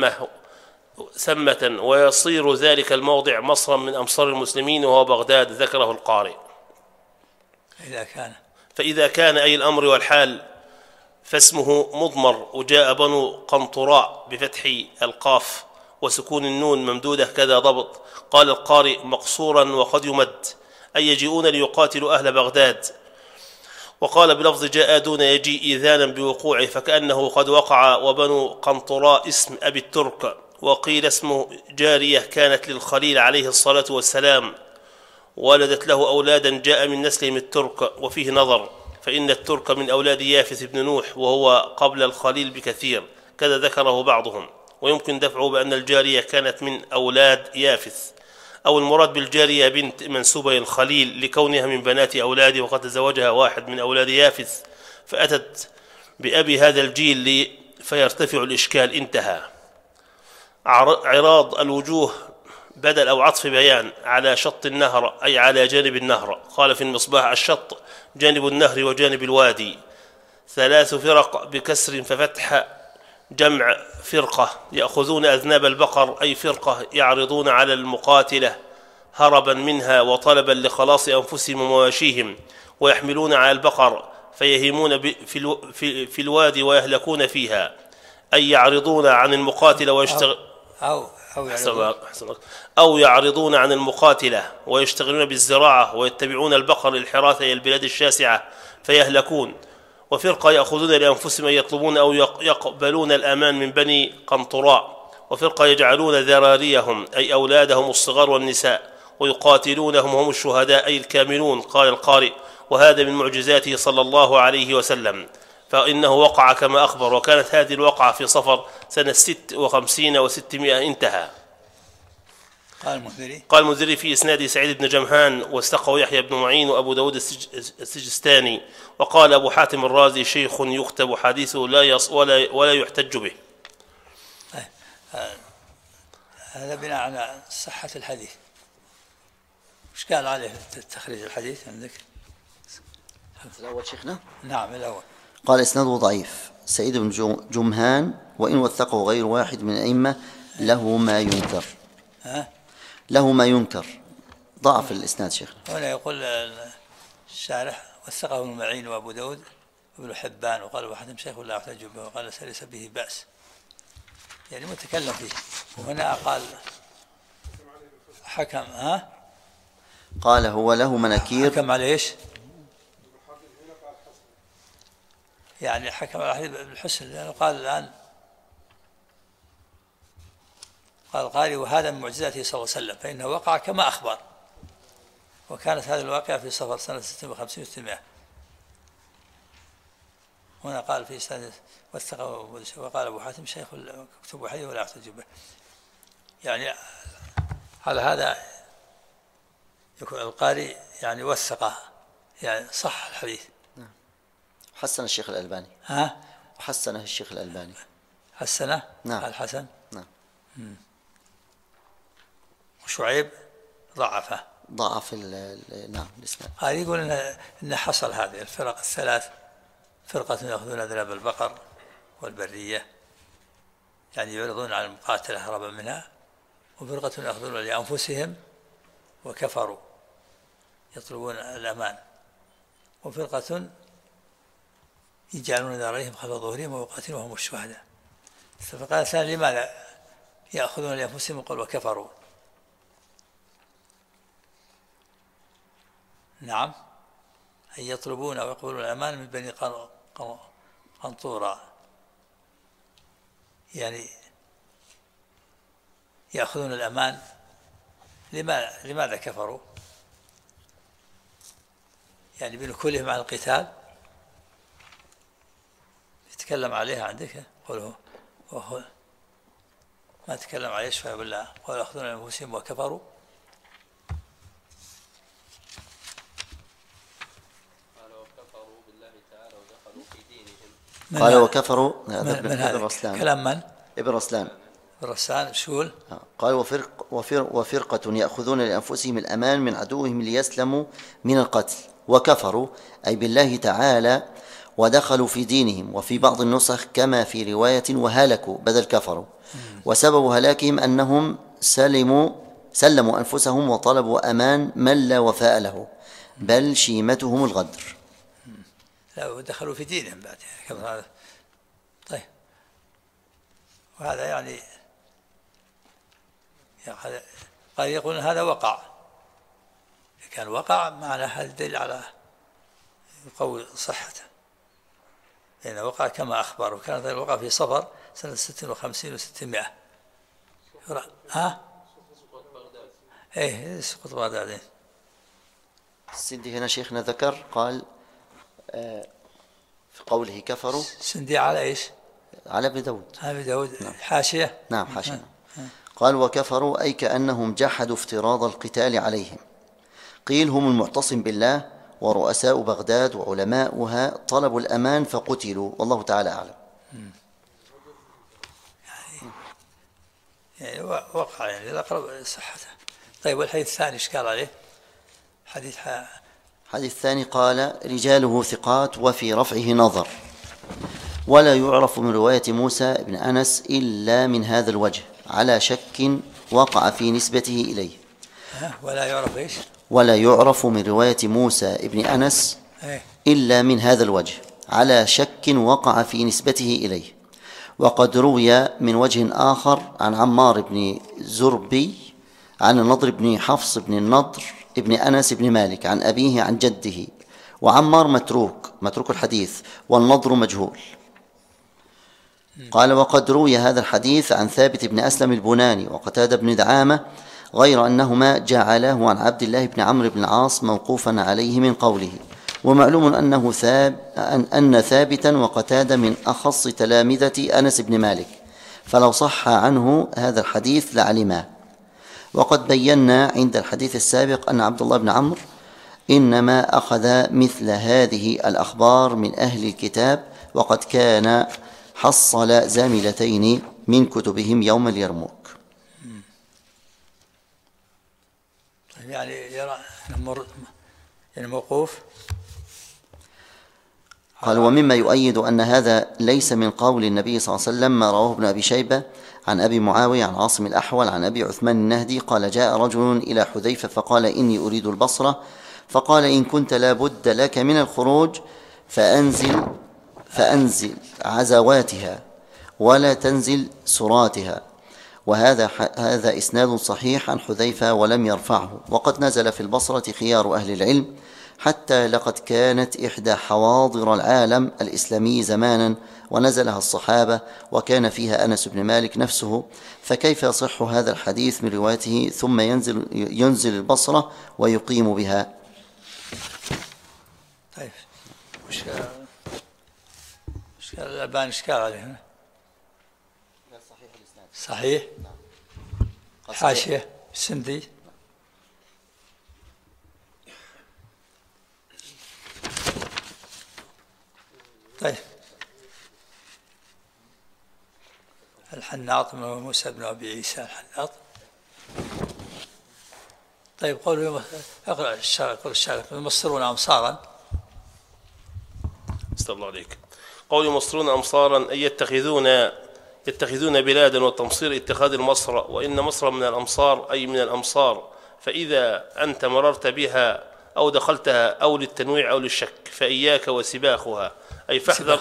Speaker 4: ثمة ويصير ذلك الموضع مصرا من أمصار المسلمين وهو بغداد. ذكره القارئ. فإذا كان أي الأمر والحال فاسمه مضمر. وجاء بنو قنطراء بفتح القاف وسكون النون ممدودة كذا ضبط. قال القارئ مقصورا وقد يمد، أي يجيئون ليقاتلوا أهل بغداد. وقال بلفظ جاء دون يجيء إيذانا بوقوعه، فكأنه قد وقع. وبنو قنطراء اسم أبي الترك، وقيل اسمه جارية كانت للخليل عليه الصلاة والسلام، ولدت له أولادا جاء من نسلهم الترك. وفيه نظر، فإن الترك من أولاد يافث بن نوح، وهو قبل الخليل بكثير، كذا ذكره بعضهم. ويمكن دفعه بأن الجارية كانت من أولاد يافث، أو المراد بالجارية بنت منسوبة للخليل لكونها من بنات أولاده، وقد تزوجها واحد من أولاد يافث فأتت بأبي هذا الجيل فيرتفع الإشكال. انتهى. عراض الوجوه بدل أو عطف بيان على شط النهر، أي على جانب النهر. قال في المصباح الشط جانب النهر وجانب الوادي. 3 فرق بكسر ففتح جمع فرقة، يأخذون أذناب البقر، أي فرقة يعرضون على المقاتلة هربا منها وطلبا لخلاص أنفسهم ومواشيهم، ويحملون على البقر فيهيمون في الوادي ويهلكون فيها، أي يعرضون عن المقاتلة أو يعرضون عن المقاتلة ويشتغلون بالزراعة ويتبعون البقر للحراثة إلى البلاد الشاسعة فيهلكون. وفرقة يأخذون لأنفسهم أن يطلبون أو يقبلون الأمان من بني قنطراء. وفرقة يجعلون ذراريهم أي أولادهم الصغار والنساء ويقاتلونهم هم الشهداء أي الكاملون. قال القارئ وهذا من معجزاته صلى الله عليه وسلم، فإنه وقع كما أخبر. وكانت هذه الوقعة في صفر سنة 56 و600. انتهى. قال المنذري في إسناد سعيد بن جمهان، واستقوا يحيى بن معين وأبو داود السجستاني. وقال أبو حاتم الرازي شيخ يكتب حديثه ولا يحتج به.
Speaker 2: هذا بناء على صحة الحديث. وش قال عليه تخريج الحديث عندك؟
Speaker 5: الأول شيخنا؟
Speaker 2: نعم الأول.
Speaker 5: قال إسناده ضعيف، سعيد بن جمهان وإن وثقه غير واحد من الأئمة له ما ينكر. له ما ينكر، ضعف الإسناد شيخنا.
Speaker 2: هنا يقول الشارح وثقه ابن معين وأبو داود وابن حبان، وقال أبو حاتم شيخ ولا يحتج به، وقال ليس به بأس، يعني متكلم فيه. وهنا قال حكم
Speaker 5: قال هو له مناكير.
Speaker 2: حكم على ايش؟ يعني حكم على بالحسن، لأنه قال الآن قال القارئ وهذا من معجزاته صلى الله عليه وسلم، فإنه وقع كما أخبر. وكانت هذه الواقعة في صفر سنة 56 و600. هنا قال في سنة وثقه، وقال أبو حاتم شيخ اكتبوا حديث ولا يحتج به. يعني على هذا يكون القارئ يعني وثقه، يعني صح الحديث.
Speaker 5: حسن الشيخ الألباني. وحسنه الشيخ الألباني.
Speaker 2: حسنه؟
Speaker 5: نعم.
Speaker 2: الحسن؟
Speaker 5: نعم.
Speaker 2: وشعيب ضعفه.
Speaker 5: ضعف نعم الإسناد.
Speaker 2: هذا يقول إن حصل هذه الفرق الثلاث، فرقة يأخذون أذناب البقر والبرية، يعني يعرضون على المقاتلة هربا منها، وفرقة يأخذون لأنفسهم وكفروا يطلبون الأمان، وفرقة يجعلون ذراريهم خلف ظهورهم ويقاتلون وهم الشهداء. فقال الثاني لماذا يأخذون لأنفسهم وقال وكفروا؟ نعم، أن يطلبون ويقبلون الأمان من بني قنطورة، يعني يأخذون الأمان. لماذا كفروا؟ يعني بنكولهم عن القتال. يتكلم عليها عندك قوله وهو ما تكلم عليه شوية بالله. قال يأخذون أنفسهم وكفروا.
Speaker 5: قال وكفروا.
Speaker 2: من هذا كلام من؟
Speaker 5: ابن رسلان.
Speaker 2: الرسال شول.
Speaker 5: قال وفرقة يأخذون لأنفسهم الأمان من عدوهم ليسلموا من القتل، وكفروا أي بالله تعالى ودخلوا في دينهم. وفي بعض النسخ كما في رواية وهلكوا بدل كفروا. وسبب هلاكهم أنهم سلموا أنفسهم وطلبوا أمان من لا وفاء له، بل شيمتهم الغدر.
Speaker 2: لا دخلوا في دينهم بعد يعني. طيب، وهذا يعني قال يقول هذا وقع، إذا كان وقع معنى هذا دليل على يقوي صحته، لأن وقع كما أخبر، وكان ذلك الوقع في صفر سنة 56 و600. ها؟ إيه سقوط بغداد.
Speaker 5: السندي هنا شيخنا ذكر قال في قوله كفروا،
Speaker 2: سندي على إيش؟
Speaker 5: على ابن داود.
Speaker 2: على ابن داود. نعم. حاشية.
Speaker 5: نعم حاشية. قال وكفروا أي كأنهم جحدوا افتراض القتال عليهم. قيل هم المعتصم بالله ورؤساء بغداد وعلماؤها طلبوا الأمان فقتلوا، والله تعالى أعلم.
Speaker 2: يعني وقع يعني الأقرب صحته. طيب والحديث الثاني إشكال عليه؟ حديث
Speaker 5: الثاني قال رجاله ثقات وفي رفعه نظر، ولا يعرف من رواية موسى بن أنس إلا من هذا الوجه على شك وقع في نسبته إليه.
Speaker 2: ولا يعرف إيش؟
Speaker 5: ولا يعرف من رواية موسى بن أنس إلا من هذا الوجه على شك وقع في نسبته إليه. وقد روي من وجه آخر عن عمار بن زربي عن النضر بن حفص بن النضر ابن أنس بن مالك عن أبيه عن جده، وعمار متروك الحديث، والنضر مجهول. قال وقد روي هذا الحديث عن ثابت بن أسلم البناني وقتادة بن دعامة، غير أنهما جعله عن عبد الله بن عمرو بن العاص موقوفا عليه من قوله. ومعلوم أن ثابتا وقتادة من أخص تلامذة أنس بن مالك، فلو صح عنه هذا الحديث لعلماه. وقد بينا عند الحديث السابق أن عبد الله بن عمرو إنما أخذ مثل هذه الأخبار من أهل الكتاب، وقد كان حصل زاملتين من كتبهم يوم اليرموك.
Speaker 2: يعني يرى يعني موقوف.
Speaker 5: قال ومما يؤيد أن هذا ليس من قول النبي صلى الله عليه وسلم ما رواه ابن أبي شيبة عن أبي معاوية عن عاصم الأحول عن أبي عثمان النهدي قال جاء رجل إلى حذيفة فقال إني أريد البصرة، فقال إن كنت لا بد لك من الخروج فأنزل عزواتها ولا تنزل سراتها. وهذا إسناد صحيح عن حذيفة ولم يرفعه. وقد نزل في البصرة خيار أهل العلم حتى لقد كانت إحدى حواضر العالم الإسلامي زمانا ونزلها الصحابة وكان فيها أنس بن مالك نفسه، فكيف يصح هذا الحديث من روايته ثم ينزل البصرة ويقيم بها؟
Speaker 2: طيب إشكال الألباني إشكال عليه. صحيح. حاشية السندي. طيب الحناط موسى بن أبي عيسى الحناط. طيب قول اقرأ الشارع يمصرون أمصارا.
Speaker 4: استغفر الله عليك. قول يمصرون أمصارا أي يتخذون بلادا، والتمصير اتخاذ المصر، وإن مصر من الأمصار أي من الأمصار، فإذا أنت مررت بها أو دخلتها أو للتنويع أو للشك فإياك وسباخها أي فاحذر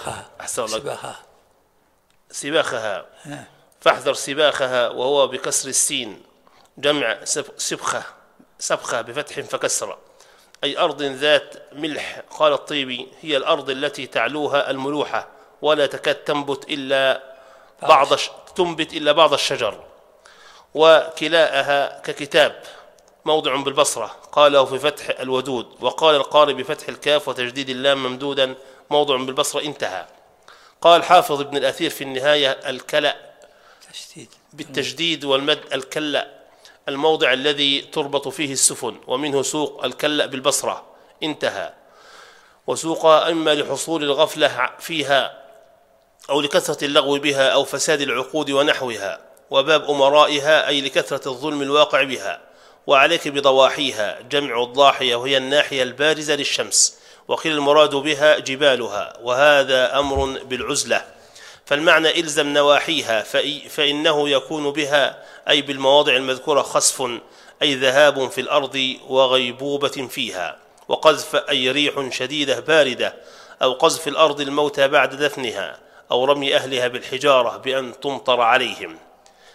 Speaker 4: سباخها فاحذر سباخها، وهو بكسر السين جمع سبخة بفتح فكسر، أي أرض ذات ملح. قال الطيبي هي الأرض التي تعلوها الملوحة ولا تكاد تنبت إلا بعض الشجر، وكلاءها ككتاب موضع بالبصرة قاله في فتح الودود، وقال القاري بفتح الكاف وتجديد اللام ممدودا موضع بالبصرة انتهى. قال حافظ ابن الأثير في النهاية الكلأ بالتجديد والمد الكلأ الموضع الذي تربط فيه السفن، ومنه سوق الكلأ بالبصرة انتهى. وسوق إما لحصول الغفلة فيها أو لكثرة اللغو بها أو فساد العقود ونحوها، وباب أمرائها أي لكثرة الظلم الواقع بها. وعليك بضواحيها جمع الضاحية وهي الناحية البارزة للشمس، وقيل المراد بها جبالها، وهذا أمر بالعزلة، فالمعنى إلزم نواحيها فإنه يكون بها أي بالمواضع المذكورة خسف أي ذهاب في الأرض وغيبوبة فيها، وقذف أي ريح شديدة باردة، أو قذف الأرض الموتى بعد دفنها، أو رمي أهلها بالحجارة بأن تمطر عليهم.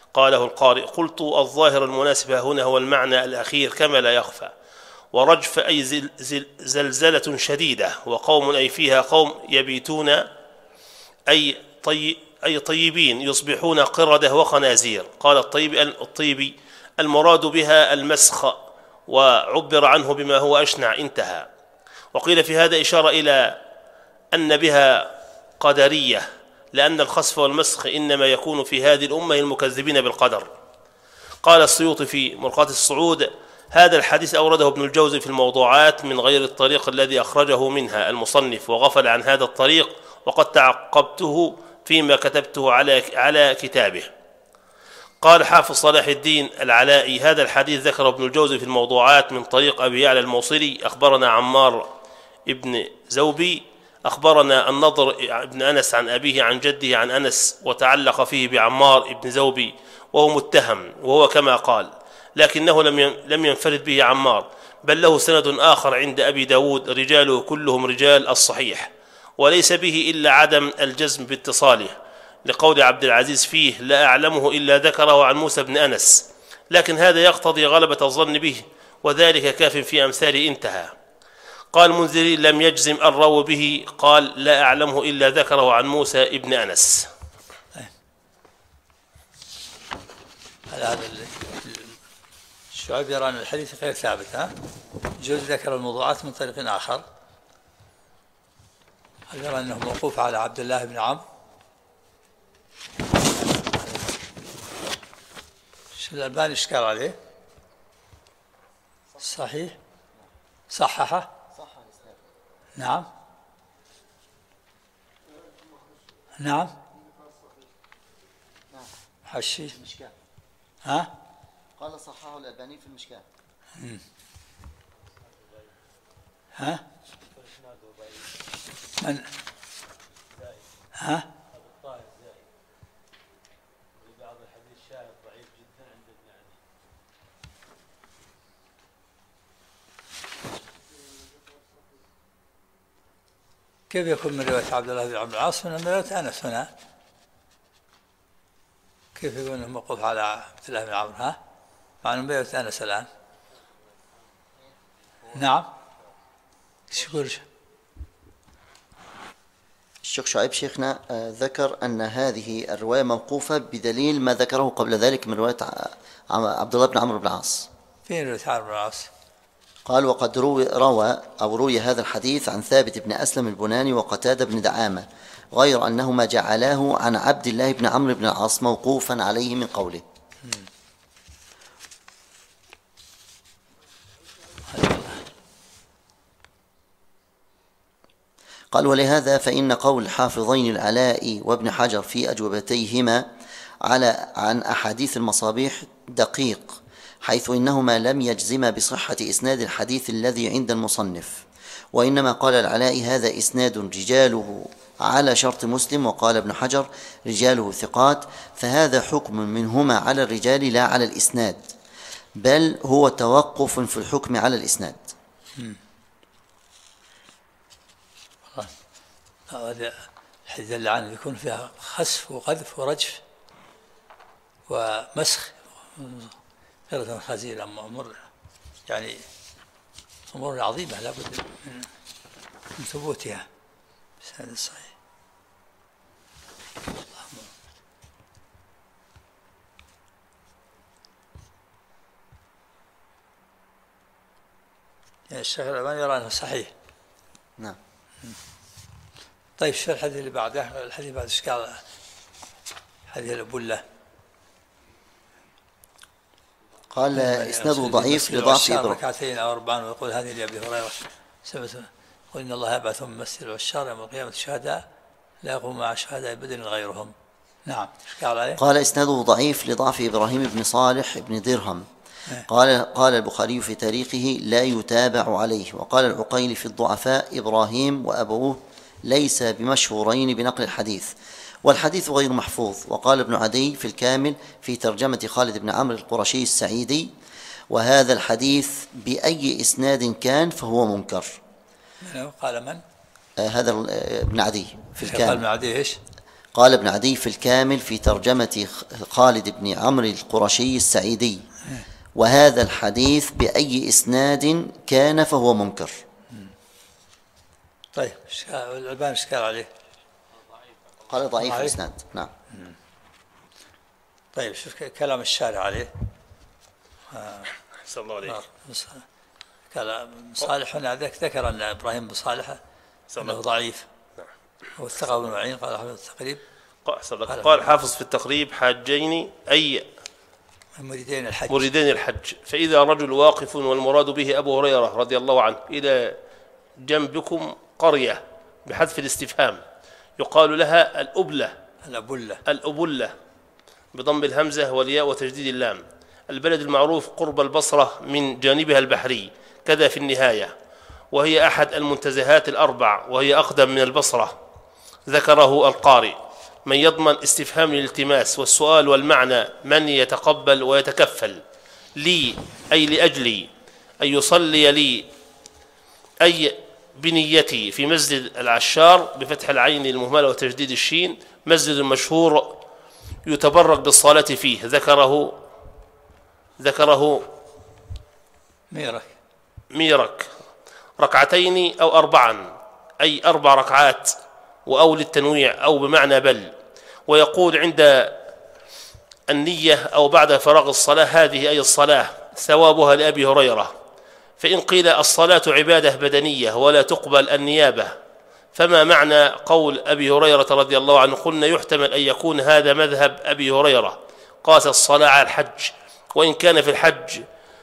Speaker 4: قاله القارئ. قلت الظاهر المناسب هنا هو المعنى الأخير كما لا يخفى. ورجف أي زلزلة شديدة، وقوم أي فيها قوم يبيتون أي طيبين يصبحون قردة وخنازير. قال الطيبي المراد بها المسخ، وعبر عنه بما هو أشنع، انتهى. وقيل في هذا إشارة إلى أن بها قدرية، لأن الخسف والمسخ إنما يكون في هذه الأمة المكذبين بالقدر. قال السيوطي في مرقات الصعود: هذا الحديث أورده ابن الجوزي في الموضوعات من غير الطريق الذي أخرجه منها المصنف، وغفل عن هذا الطريق، وقد تعقبته فيما كتبته على كتابه. قال حافظ صلاح الدين العلائي: هذا الحديث ذكر ابن الجوزي في الموضوعات من طريق أبي يعلى الموصلي. أخبرنا عمار ابن زوبي أخبرنا النضر ابن أنس عن أبيه عن جده عن أنس، وتعلق فيه بعمار ابن زوبي وهو متهم، وهو كما قال، لكنه لم ينفرد به عمار، بل له سند آخر عند أبي داود رجاله كلهم رجال الصحيح، وليس به إلا عدم الجزم باتصاله، لقول عبد العزيز فيه: لا أعلمه إلا ذكره عن موسى بن أنس، لكن هذا يقتضي غلبة الظن به، وذلك كاف في أمثاله، انتهى. قال المنذري: لم يجزم الراوي به، قال: لا أعلمه إلا ذكره عن موسى ابن أنس.
Speaker 2: هذا الشعيب يرى أن الحديث غير ثابت. جوز ذكر الموضوعات من طريق آخر. هل يرى أنه موقوف على عبد الله بن عمرو؟ الألباني إشكال عليه؟ صحيح؟ صححه؟ نعم. نعم. حشي. ها؟
Speaker 3: قال صححه الألباني في المشكاة.
Speaker 2: ها؟ من؟ ها؟ كيف يكون من رواية عبد الله بن عمرو العاص من رواية أنس هنا؟ كيف يكون انه موقوف على عبد الله بن عمرو؟ مع انه رواية أنس الآن. نعم. ايش يقول
Speaker 5: الشيخ شعيب؟ شيخنا ذكر أن هذه الرواية موقوفة بدليل ما ذكره قبل ذلك من رواية عبد الله بن عمرو بن العاص.
Speaker 2: فين رواية عمرو بن العاص؟
Speaker 5: قال: وقد روي هذا الحديث عن ثابت بن أسلم البناني وقتادة بن دعامة، غير أنهما جعلاه عن عبد الله بن عمرو بن العاص موقوفا عليه من قوله. قال: ولهذا فإن قول الحافظين العلاء وابن حجر في أجوبتيهما عن أحاديث المصابيح دقيق، حيث إنهما لم يجزما بصحة إسناد الحديث الذي عند المصنف، وإنما قال العلاء: هذا إسناد رجاله على شرط مسلم، وقال ابن حجر: رجاله ثقات، فهذا حكم منهما على الرجال لا على الإسناد، بل هو توقف في الحكم على الإسناد.
Speaker 2: هذا الحديث اللي عنه يكون فيها خسف وقذف ورجف ومسخ غير خزير، أمور يعني أمور عظيمة لا بد من ثبوتها بسند الصحيح. يعني الشيخ الألباني يرى أنه صحيح.
Speaker 5: نعم.
Speaker 2: طيب شو الحديث اللي بعده؟ الحديث بعد إشكال حديث الأبولة.
Speaker 5: قال: إسناده ضعيف لضعف إبراهيم.
Speaker 2: ركعتين أو 4 ويقول هذه لأبي هريرة قل إن الله يبعث من مسجد العشار يوم القيامة شهداء لا يقوم مع شهداء بدن غيرهم. نعم. إشكال عليه؟
Speaker 5: قال: إسناده ضعيف لضعف إبراهيم بن صالح بن درهم. قال البخاري في تاريخه: لا يتابع عليه. وقال العقيلي في الضعفاء: إبراهيم وأبوه ليس بمشهورين بنقل الحديث، والحديث غير محفوظ. وقال ابن عدي في الكامل في ترجمة خالد بن عمرو القرشي السعيدي: وهذا الحديث بأي إسناد كان فهو منكر.
Speaker 2: قال من؟
Speaker 5: هذا ابن عدي في الكامل.
Speaker 2: قال ابن عدي إيش؟
Speaker 5: قال ابن عدي في الكامل في ترجمة خالد بن عمرو القرشي السعيدي: وهذا الحديث بأي إسناد كان فهو منكر.
Speaker 2: طيب الألباني اشكال عليه،
Speaker 5: قال ضعيف الإسناد. نعم.
Speaker 2: طيب شوف كلام الشارع عليه.
Speaker 4: أحسن الله عليك.
Speaker 2: كلام صالح هنا ذكر أن إبراهيم بن صالح أنه ضعيف، والثقة ابن معين قال حافظ التقريب.
Speaker 4: قال حافظ في التقريب: حاجين أي مريدين الحج، فإذا رجل واقف والمراد به أبو هريرة رضي الله عنه إلى جنبكم قرية بحذف الاستفهام يقال لها الأبلة بضم الهمزة والياء وتجديد اللام. البلد المعروف قرب البصرة من جانبها البحري، كذا في النهاية، وهي أحد المنتزهات الأربع، وهي أقدم من البصرة. ذكره القارئ. من يضمن استفهام الالتماس والسؤال والمعنى من يتقبل ويتكفل. لي أي لأجلي، أن يصلي لي أي بنيتي في مسجد العشار بفتح العين المهملة وتجديد الشين، مسجد مشهور يتبرك بالصلاة فيه. ذكره ميرك. ركعتين أو 4 أي 4 ركعات، وأو للتنويع أو بمعنى بل. ويقول عند النية أو بعد فراغ الصلاة: هذه أي الصلاة ثوابها لأبي هريرة. فإن قيل الصلاة عبادة بدنية ولا تقبل النيابة، فما معنى قول أبي هريرة رضي الله عنه؟ قلنا يحتمل أن يكون هذا مذهب أبي هريرة، قاس الصلاة على الحج، وإن كان في الحج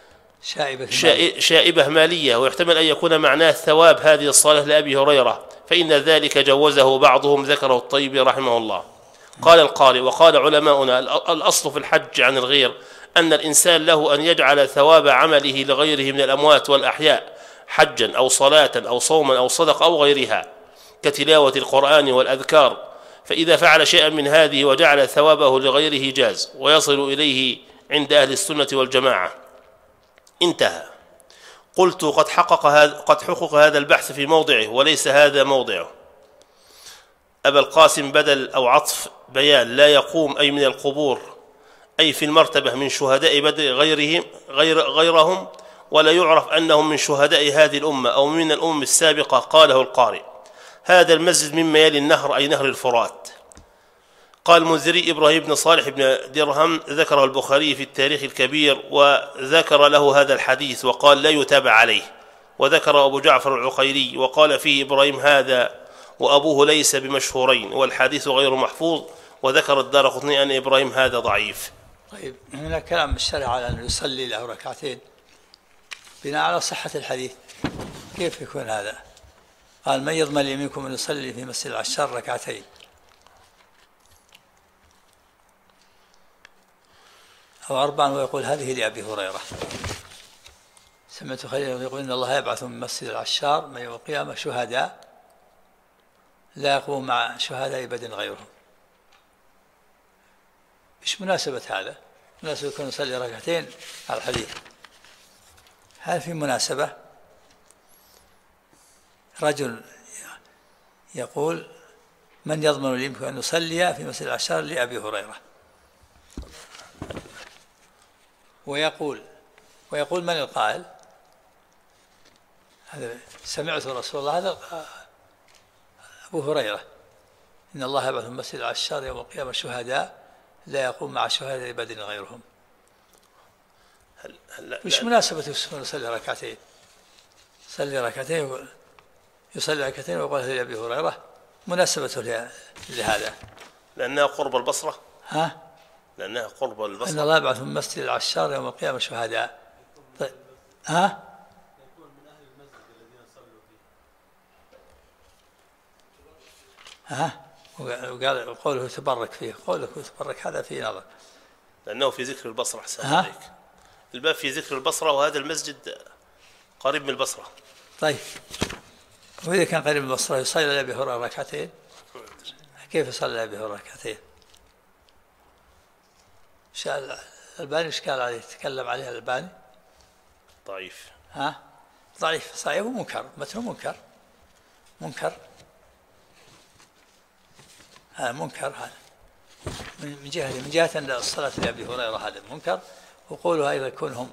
Speaker 4: شائبة مالية، ويحتمل أن يكون معناه ثواب هذه الصلاة لأبي هريرة، فإن ذلك جوزه بعضهم، ذكره الطيبي رحمه الله. قال القارئ: وقال علماؤنا: الأصل في الحج عن الغير أن الإنسان له أن يجعل ثواب عمله لغيره من الأموات والأحياء، حجا أو صلاة أو صوما أو صدقة أو غيرها، كتلاوة القرآن والأذكار. فإذا فعل شيئا من هذه وجعل ثوابه لغيره جاز، ويصل إليه عند أهل السنة والجماعة. انتهى. قلت: قد حقق هذا البحث في موضعه وليس هذا موضعه. أبا القاسم بدل أو عطف بيان: لا يقوم أي من القبور، أي في المرتبة من شهداء بدر غيرهم، ولا يعرف أنهم من شهداء هذه الأمة أو من الأمم السابقة. قاله القارئ: هذا المسجد مما يلي النهر أي نهر الفرات. قال المنذري: إبراهيم بن صالح بن درهم ذكره البخاري في التاريخ الكبير، وذكر له هذا الحديث وقال لا يتابع عليه. وذكر أبو جعفر العقيلي وقال فيه إبراهيم هذا وأبوه ليس بمشهورين، والحديث غير محفوظ. وذكر الدارقطني أن إبراهيم هذا ضعيف.
Speaker 2: طيب هنا كلام الشرع على أن يصلي له ركعتين بناء على صحة الحديث، كيف يكون هذا؟ قال: من يضمن لي منكم أن يصلي في مسجد العشار ركعتين. أو 4 ويقول هذه لأبي هريرة. سمعت خليل يقول: إن الله يبعث من مسجد العشار من يوم القيامة شهداء لا يقوم مع شهداء بدن غيرهم. إيش مناسبة هذا؟ مناسبة يكون يصلي ركعتين على الحديث. هل في مناسبة؟ رجل يقول: من يضمن لي أن يصلي في مسجد العشار لأبي هريرة، ويقول من القائل؟ هذا سمعت رسول الله، هذا أبو هريرة: إن الله يبعث من مسجد العشار يوم القيامة شهداء لا يقوم مع شهداء بدن غيرهم. وش مناسبة يصلي ركعتين؟ يصلي ركعتين ويقول هذا لأبي هريرة، مناسبته لهذا
Speaker 4: لأنها قرب البصرة.
Speaker 2: لأنها قرب البصرة. إن الله يبعث من مسجد العشار يوم القيامة شهداء. طيب يكون من أهل المسجد الذين صلوا فيه. وقال قوله تبرك فيه، قوله تبرك هذا فيه نظر،
Speaker 4: لأنه في ذكر البصرة. أحسن عليك. الباب في ذكر البصرة، وهذا المسجد قريب من البصرة. طيب
Speaker 2: وإذا كان قريب من البصرة يصلي لأبي هريرة ركعتين، كيف يصلي لأبي هريرة ركعتين؟ الألباني إشكال عليه، تكلم عليه الألباني
Speaker 4: ضعيف.
Speaker 2: ضعيف صحيح ومنكر، متنه منكر. هذا منكر، هذا من جهة أن الصلاة لأبي هريرة هذا منكر. وقولوا أيضا كونهم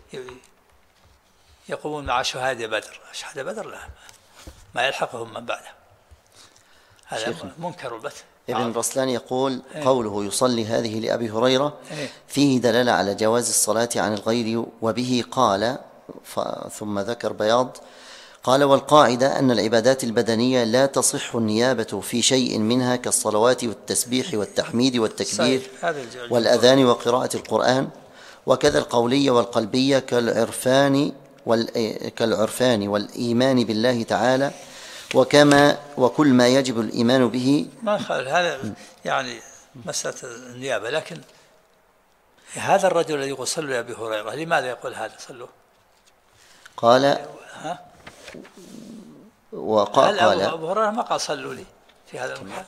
Speaker 2: يقومون مع شهادة بدر، شهادة بدر لا ما يلحقهم من بعده، هذا منكر البتة.
Speaker 5: ابن رسلان يقول قوله يصلي هذه لأبي هريرة فيه دلالة على جواز الصلاة عن الغير، وبه قال ثم ذكر بياض قال: والقاعدة أن العبادات البدنية لا تصح النيابة في شيء منها كالصلوات والتسبيح والتحميد والتكبير والأذان وقراءة القرآن، وكذا القولية والقلبية كالعرفان والإيمان بالله تعالى وكل ما يجب الإيمان به.
Speaker 2: ما خالف هذا يعني مسألة النيابة، لكن هذا الرجل الذي يقول صلوا لأبي هريرة لماذا يقول هذا صلوا؟
Speaker 5: قال
Speaker 2: أبو هريرة ما قال صلوا لي في هذا المكان.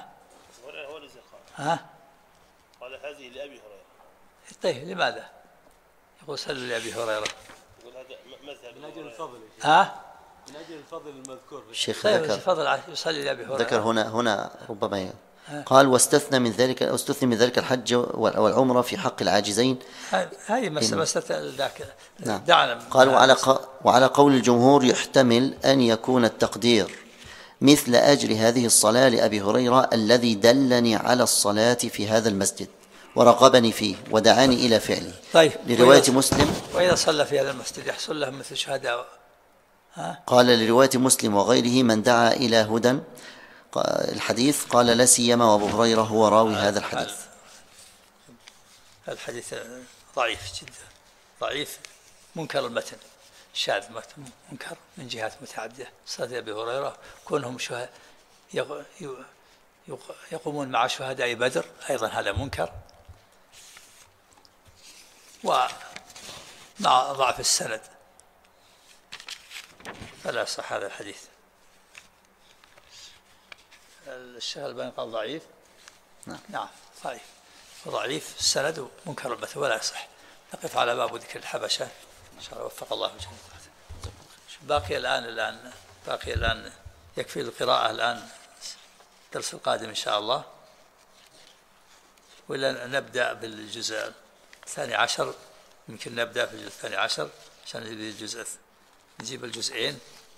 Speaker 4: قال هذه لأبي هريرة.
Speaker 2: طيب لماذا يقول صلوا لأبي هريرة؟
Speaker 4: يقول هذا مذهب
Speaker 6: من أجل الفضل. من أجل الفضل المذكور.
Speaker 5: الشيخ
Speaker 2: طيب الفضل يصلي لأبي هريرة.
Speaker 5: ذكر هنا ربما قال واستثنى من ذلك الحج والعمرة في حق العاجزين.
Speaker 2: هذه مسألة ذاك.
Speaker 5: نعم. قال وعلى قول الجمهور يحتمل أن يكون التقدير مثل أجر هذه الصلاة لأبي هريرة الذي دلني على الصلاة في هذا المسجد ورغبني فيه ودعاني إلى فعله.
Speaker 2: طيب
Speaker 5: لرواية مسلم
Speaker 2: وإذا صلى في هذا المسجد يحصل له مثل شهداء.
Speaker 5: قال لرواية مسلم وغيره من دعا إلى هدى الحديث قال لا سيما وابو هريرة هو راوي هذا الحديث.
Speaker 2: الحديث ضعيف جدا، ضعيف منكر المتن، شاذ منكر من جهات متعددة. صلاة أبي هريرة كونهم يقومون مع شهداء بدر أيضا هذا منكر، ومع ضعف السند فلا يصح هذا الحديث. الشيخ الألباني قال ضعيف. نعم ضعيف، وضعيف السند ومنكر البتة ولا يصح. نقف على باب ذكر الحبشة إن شاء الله وفق الله جل وعلا. باقي الآن يكفي القراءة الآن، الدرس القادم إن شاء الله، ولا نبدأ بالجزء 12. يمكن نبدأ في الجزء 12 عشان نجيب الجزئين.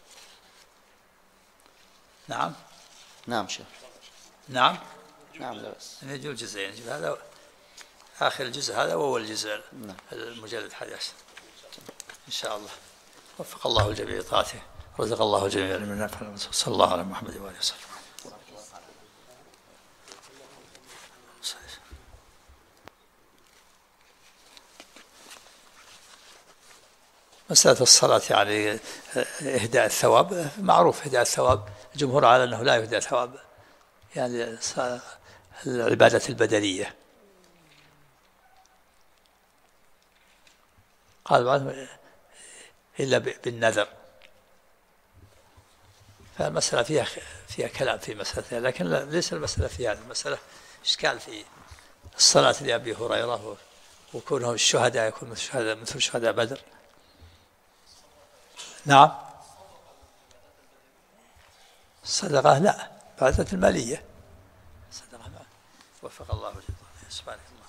Speaker 5: نعم شيخ.
Speaker 2: نعم
Speaker 5: لا بأس.
Speaker 2: نجيب الجزئين، نجيب هذا آخر الجزء هذا وأول الجزء المجلد 11 إن شاء الله. وفق الله الجميع لطاعته، رزق الله الجميع من نفع. صلى الله على محمد وآله وسلم. مسألة الصلاة يعني إهداء الثواب معروف. إهداء الثواب الجمهور على أنه لا يهدى الثواب يعني العبادة البدنية. قال بعضهم إلا بالنذر، فالمسألة فيها كلام في مسألة، لكن ليس المسألة في هذه المسألة إشكال في الصلاة لأبي هريرة وكونهم الشهداء يكون مثل شهداء بدر. نعم الصدقة لا، بعثة المالية صدقة. وفق الله جل وعلا. سبحانك.